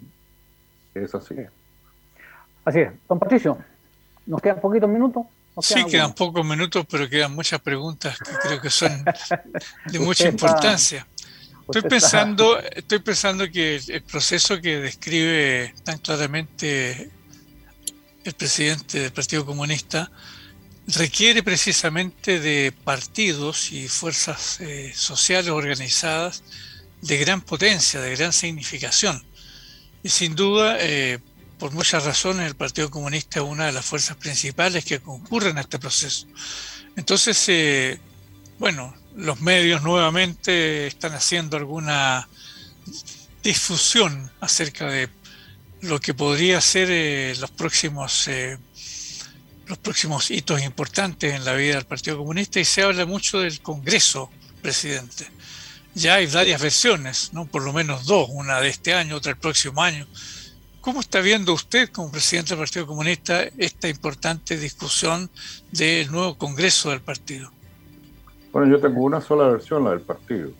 Es así. Así es. Don Patricio, ¿nos quedan poquitos minutos? Sí, quedan, quedan pocos minutos, pero quedan muchas preguntas que creo que son de mucha está, importancia. Estoy pensando, está... estoy pensando que el proceso que describe tan claramente el presidente del Partido Comunista requiere precisamente de partidos y fuerzas eh, sociales organizadas de gran potencia, de gran significación. Y sin duda, eh, por muchas razones, el Partido Comunista es una de las fuerzas principales que concurren a este proceso. Entonces, eh, bueno, los medios nuevamente están haciendo alguna difusión acerca de lo que podría ser eh, los próximos eh, los próximos hitos importantes en la vida del Partido Comunista, y se habla mucho del Congreso, presidente. Ya hay varias versiones, ¿no? Por lo menos dos, una de este año, otra el próximo año. ¿Cómo está viendo usted, como presidente del Partido Comunista, esta importante discusión del nuevo Congreso del partido? Bueno, yo tengo una sola versión, la del partido.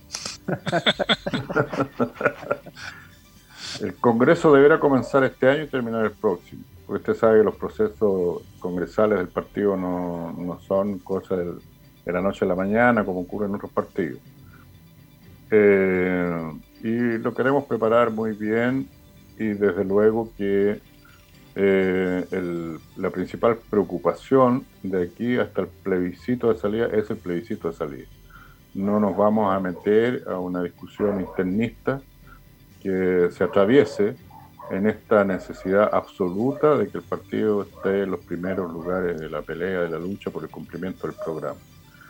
El Congreso deberá comenzar este año y terminar el próximo, porque usted sabe que los procesos congresales del partido no, no son cosas del, de la noche a la mañana, como ocurre en otros partidos. Eh, y lo queremos preparar muy bien, y desde luego que eh, el, la principal preocupación de aquí hasta el plebiscito de salida es el plebiscito de salida. No nos vamos a meter a una discusión internista que se atraviese en esta necesidad absoluta de que el partido esté en los primeros lugares de la pelea, de la lucha por el cumplimiento del programa.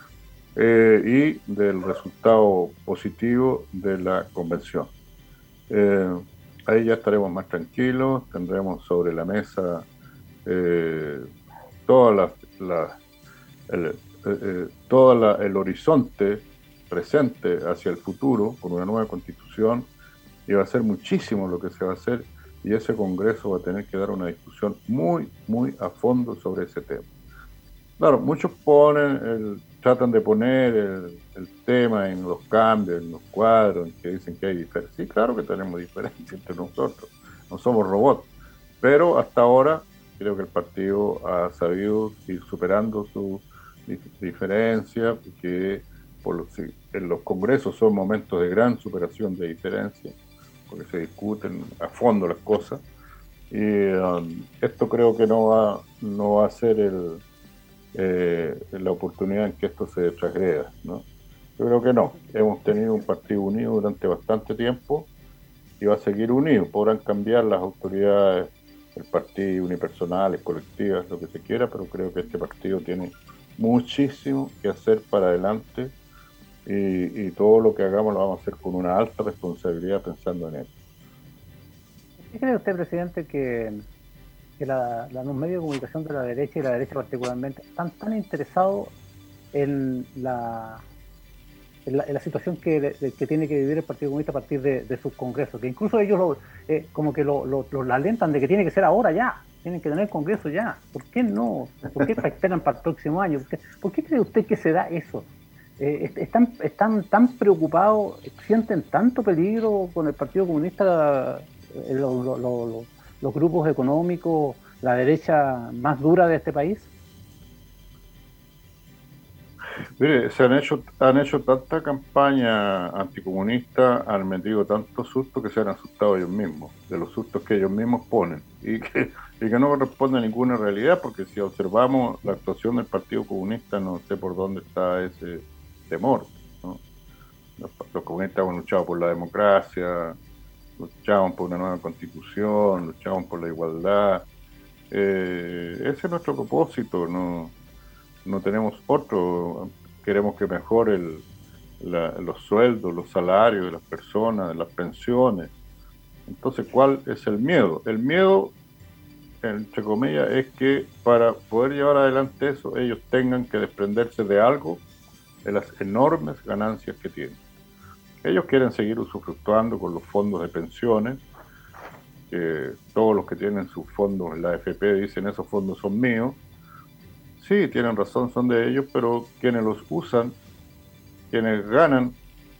Eh, y del resultado positivo de la convención. Eh, ahí ya estaremos más tranquilos, tendremos sobre la mesa eh, toda la, la, el, eh, eh, todo la, el horizonte presente hacia el futuro con una nueva constitución, y va a ser muchísimo lo que se va a hacer, y ese Congreso va a tener que dar una discusión muy, muy a fondo sobre ese tema. Claro, muchos ponen el, tratan de poner el, el tema en los cambios, en los cuadros, en que dicen que hay diferencias. Sí, claro que tenemos diferencias entre nosotros, no somos robots, pero hasta ahora creo que el partido ha sabido ir superando sus diferencias, que por los, en los congresos son momentos de gran superación de diferencias, porque se discuten a fondo las cosas, y um, esto creo que no va, no va a ser el, eh, la oportunidad en que esto se transgreda, ¿no? Yo creo que no. Hemos tenido un partido unido durante bastante tiempo y va a seguir unido. Podrán cambiar las autoridades del partido, unipersonales, colectivas, lo que se quiera, pero creo que este partido tiene muchísimo que hacer para adelante, y, y todo lo que hagamos lo vamos a hacer con una alta responsabilidad pensando en eso. ¿Qué cree usted, presidente, que, que la, la, los medios de comunicación de la derecha, y la derecha particularmente, están tan interesados en la, en la, en la situación que, de, que tiene que vivir el Partido Comunista a partir de, de sus congresos? Que incluso ellos lo, eh, como que lo, lo, lo alentan de que tiene que ser ahora ya, tienen que tener congreso ya. ¿Por qué no? ¿Por qué esperan para el próximo año? ¿Por qué, ¿por qué cree usted que se da eso? Eh, están, están tan preocupados, sienten tanto peligro con el Partido Comunista, eh, lo, lo, lo, los grupos económicos, la derecha más dura de este país. Mire, se han hecho, han hecho tanta campaña anticomunista, han metido tantos sustos que se han asustado ellos mismos, de los sustos que ellos mismos ponen, y que, y que no corresponde a ninguna realidad, porque si observamos la actuación del Partido Comunista, no sé por dónde está ese temor, ¿no? Los, los comunistas han luchado por la democracia, luchaban por una nueva constitución, luchaban por la igualdad. Eh, ese es nuestro propósito, no, no tenemos otro. Queremos que mejore el, la, los sueldos, los salarios de las personas, las pensiones. Entonces, ¿cuál es el miedo? El miedo, entre comillas, es que para poder llevar adelante eso, ellos tengan que desprenderse de algo, de las enormes ganancias que tienen. Ellos quieren seguir usufructuando con los fondos de pensiones. Eh, todos los que tienen sus fondos en la A F P dicen esos fondos son míos. Sí, tienen razón, son de ellos, pero quienes los usan, quienes ganan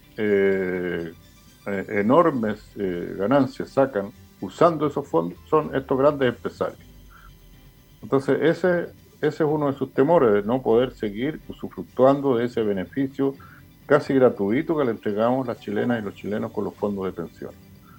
eh, eh, enormes eh, ganancias, sacan usando esos fondos, son estos grandes empresarios. Entonces ese, ese es uno de sus temores, de no poder seguir usufructuando de ese beneficio casi gratuito que le entregamos las chilenas y los chilenos con los fondos de pensión.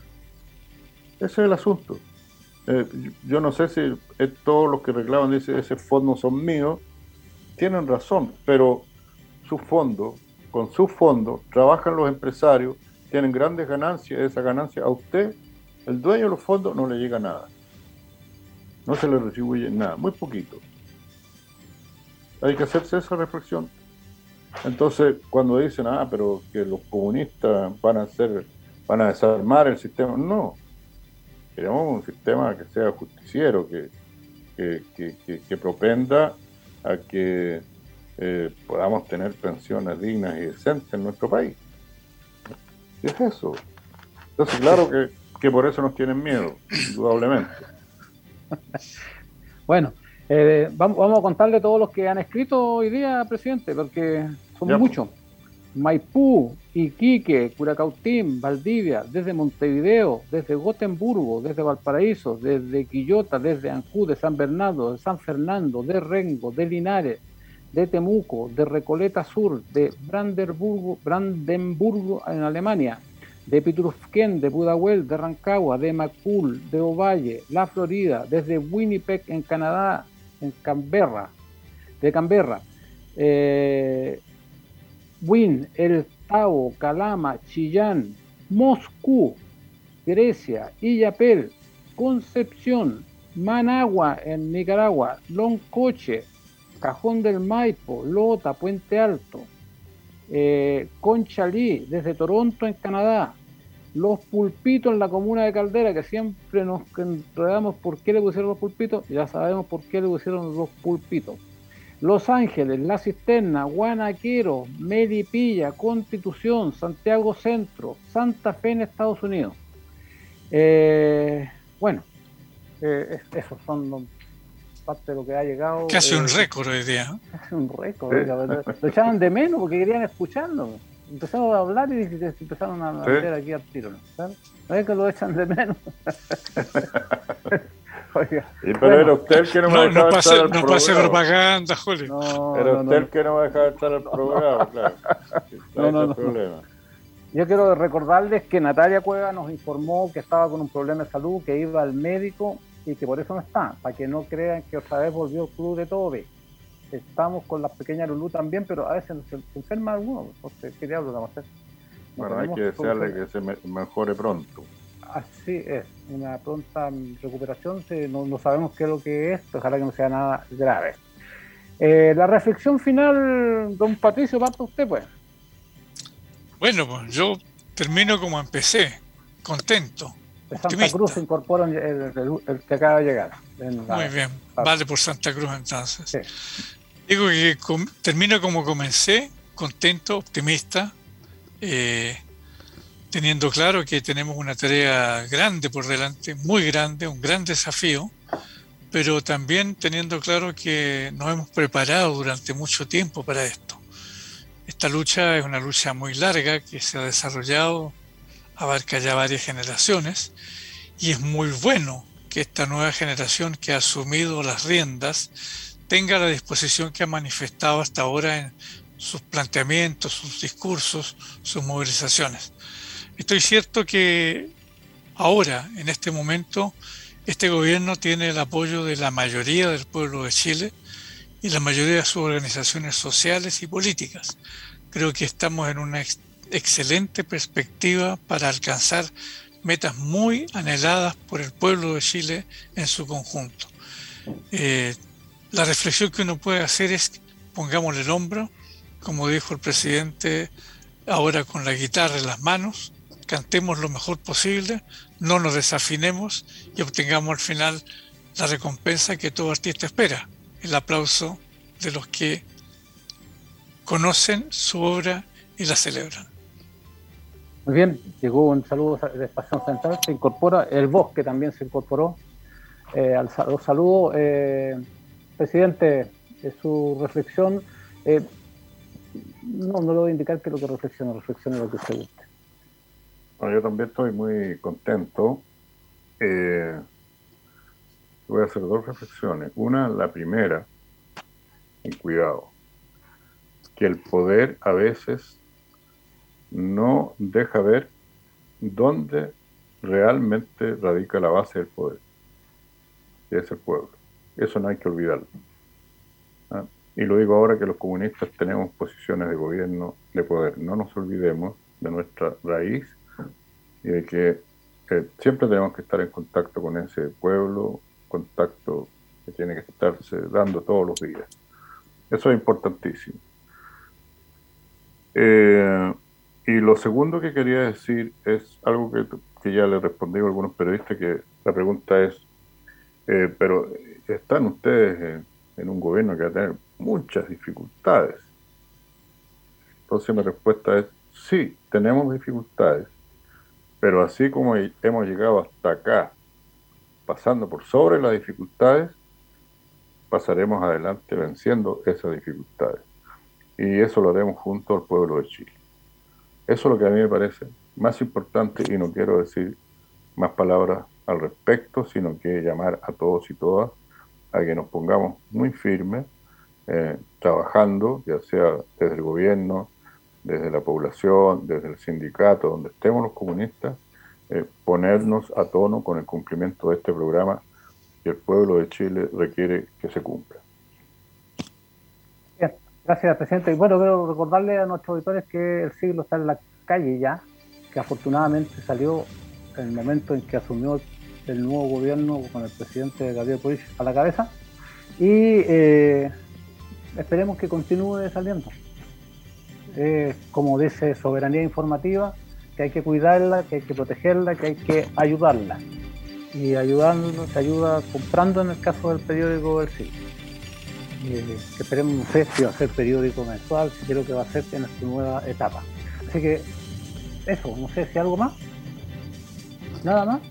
Ese es el asunto. Eh, yo no sé si es todos los que reclaman dicen ese fondo son míos, tienen razón, pero sus fondos, con sus fondos, trabajan los empresarios, tienen grandes ganancias, esa ganancia a usted, el dueño de los fondos, no le llega nada. No se le retribuye nada, muy poquito. Hay que hacerse esa reflexión. Entonces, cuando dicen, ah, pero que los comunistas van a hacer, van a desarmar el sistema, no. Queremos un sistema que sea justiciero, que, que, que, que, que propenda a que eh, podamos tener pensiones dignas y decentes en nuestro país. ¿Qué es eso? Entonces, claro que, que por eso nos tienen miedo, indudablemente. Bueno, eh, vamos, vamos a contarle a todos los que han escrito hoy día, presidente, porque son ya, muchos. Maipú, Iquique, Curacautín, Valdivia, desde Montevideo, desde Gotemburgo, desde Valparaíso, desde Quillota, desde Ancud, de San Bernardo, de San Fernando, de Rengo, de Linares, de Temuco, de Recoleta Sur, de Brandenburgo, Brandenburgo en Alemania, de Pitrufquén, de Pudahuel, de Rancagua, de Macul, de Ovalle, La Florida, desde Winnipeg en Canadá, en Canberra, de Canberra, eh, Win, El Tao, Calama, Chillán, Moscú, Grecia, Illapel, Concepción, Managua en Nicaragua, Loncoche, Cajón del Maipo, Lota, Puente Alto, eh, Conchalí, desde Toronto en Canadá, Los Pulpitos en la comuna de Caldera, que siempre nos enredamos por qué le pusieron los pulpitos, ya sabemos por qué le pusieron los pulpitos. Los Ángeles, La Cisterna, Guanaquero, Melipilla, Constitución, Santiago Centro, Santa Fe en Estados Unidos. Eh, bueno, eh, esos son parte de lo que ha llegado. Casi eh, un récord hoy día. Casi un récord. ¿Sí? Lo, lo echaban de menos porque querían escucharlo. Empezaron a hablar y empezaron a meter ¿Sí? aquí al tiro, ¿no? ¿Sabes? No es que lo echan de menos. Oiga, y pero bueno, era usted el que no me no, dejaba no pase, estar al no programa. pase propaganda, Julio. No, era no, usted no. el que no me dejaba estar al programa, claro. No, no, el no. problema. Yo quiero recordarles que Natalia Cueva nos informó que estaba con un problema de salud, que iba al médico y que por eso no está, para que no crean que otra vez volvió el club de Tobe. Estamos con la pequeña Lulú también, pero a veces se, se enferma alguno. Entonces, ¿qué diablos vamos a hacer? No bueno, hay que desearle que se me, mejore pronto. Así es, una pronta recuperación, no, no sabemos qué es lo que es, ojalá que no sea nada grave. Eh, la reflexión final, don Patricio, ¿parte usted pues? Bueno, pues yo termino como empecé, contento. De Santa optimista. Cruz se incorpora el, el, el que acaba de llegar. La, Muy bien, la, vale por Santa Cruz entonces. Sí. Digo que com, termino como comencé, contento, optimista, eh, teniendo claro que tenemos una tarea grande por delante, muy grande, un gran desafío, pero también teniendo claro que nos hemos preparado durante mucho tiempo para esto. Esta lucha es una lucha muy larga que se ha desarrollado, abarca ya varias generaciones, y es muy bueno que esta nueva generación que ha asumido las riendas tenga la disposición que ha manifestado hasta ahora en sus planteamientos, sus discursos, sus movilizaciones. Estoy cierto que ahora, en este momento, este gobierno tiene el apoyo de la mayoría del pueblo de Chile y la mayoría de sus organizaciones sociales y políticas. Creo que estamos en una ex- excelente perspectiva para alcanzar metas muy anheladas por el pueblo de Chile en su conjunto. Eh, la reflexión que uno puede hacer es: pongámosle el hombro, como dijo el presidente, ahora con la guitarra en las manos, cantemos lo mejor posible, no nos desafinemos y obtengamos al final la recompensa que todo artista espera, el aplauso de los que conocen su obra y la celebran. Muy bien, llegó un saludo de Estación Central, se incorpora, el Bosque también se incorporó. Eh, al los saludo, eh, presidente, de su reflexión. Eh, no, no le voy a indicar que lo que reflexione, reflexione lo que usted guste. Bueno, yo también estoy muy contento. Eh, voy a hacer dos reflexiones. Una, la primera, en cuidado, que el poder a veces no deja ver dónde realmente radica la base del poder, que es el pueblo. Eso no hay que olvidarlo. ¿Ah? Y lo digo ahora que los comunistas tenemos posiciones de gobierno, de poder. No nos olvidemos de nuestra raíz y de que eh, siempre tenemos que estar en contacto con ese pueblo, contacto que tiene que estarse dando todos los días. Eso es importantísimo. Eh, y lo segundo que quería decir es algo que, que ya le respondí a algunos periodistas, que la pregunta es, eh, pero ¿están ustedes en, en un gobierno que va a tener muchas dificultades? Entonces mi respuesta es, sí, tenemos dificultades, pero así como hemos llegado hasta acá, pasando por sobre las dificultades, pasaremos adelante venciendo esas dificultades. Y eso lo haremos junto al pueblo de Chile. Eso es lo que a mí me parece más importante, y no quiero decir más palabras al respecto, sino que llamar a todos y todas a que nos pongamos muy firmes, eh, trabajando, ya sea desde el gobierno, desde la población, desde el sindicato, donde estemos los comunistas, eh, ponernos a tono con el cumplimiento de este programa que el pueblo de Chile requiere que se cumpla. Bien, gracias, presidente. Y bueno, quiero recordarle a nuestros auditores que el siglo está en la calle ya, que afortunadamente salió en el momento en que asumió el nuevo gobierno con el presidente Gabriel Boric a la cabeza, y eh, esperemos que continúe saliendo. Eh, como dice, soberanía informativa, que hay que cuidarla, que hay que protegerla, que hay que ayudarla. Y ayudando se ayuda comprando, en el caso del periódico del siglo. Eh, que esperemos, no sé si va a ser periódico mensual, si creo que va a ser en esta nueva etapa. Así que eso, no sé si algo más. ¿Nada más?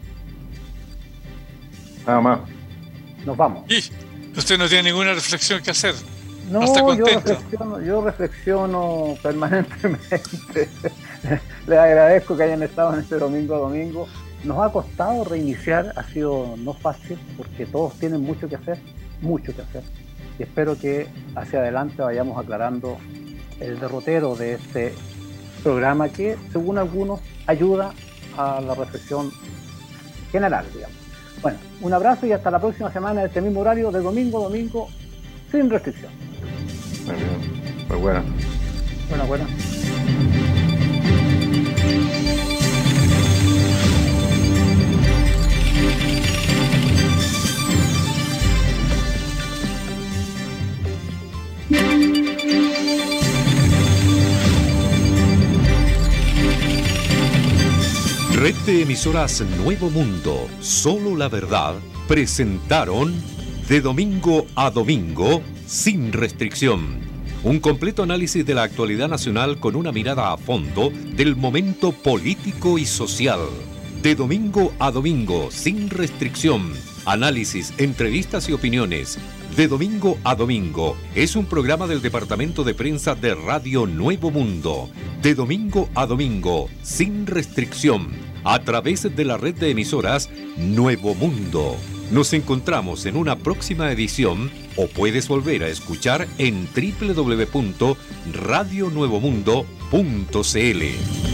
Nada más. Nos vamos. Y usted no tiene ninguna reflexión que hacer. No, ¿No está yo contento? reflexiono, yo reflexiono permanentemente. Les agradezco que hayan estado en este domingo a domingo. Nos ha costado reiniciar, ha sido no fácil, porque todos tienen mucho que hacer, mucho que hacer. Y espero que hacia adelante vayamos aclarando el derrotero de este programa que, según algunos, ayuda a la reflexión general, digamos. Bueno, un abrazo y hasta la próxima semana, este mismo horario, de domingo a domingo, sin restricción. Muy bien, muy buena. Buena, buena. Red de emisoras Nuevo Mundo, Solo la Verdad, presentaron De Domingo a Domingo, sin restricción. Un completo análisis de la actualidad nacional con una mirada a fondo del momento político y social. De Domingo a Domingo, sin restricción. Análisis, entrevistas y opiniones. De Domingo a Domingo es un programa del Departamento de Prensa de Radio Nuevo Mundo. De Domingo a Domingo, sin restricción, a través de la red de emisoras Nuevo Mundo. Nos encontramos en una próxima edición o puedes volver a escuchar en doble u doble u doble u punto radio nuevo mundo punto c l.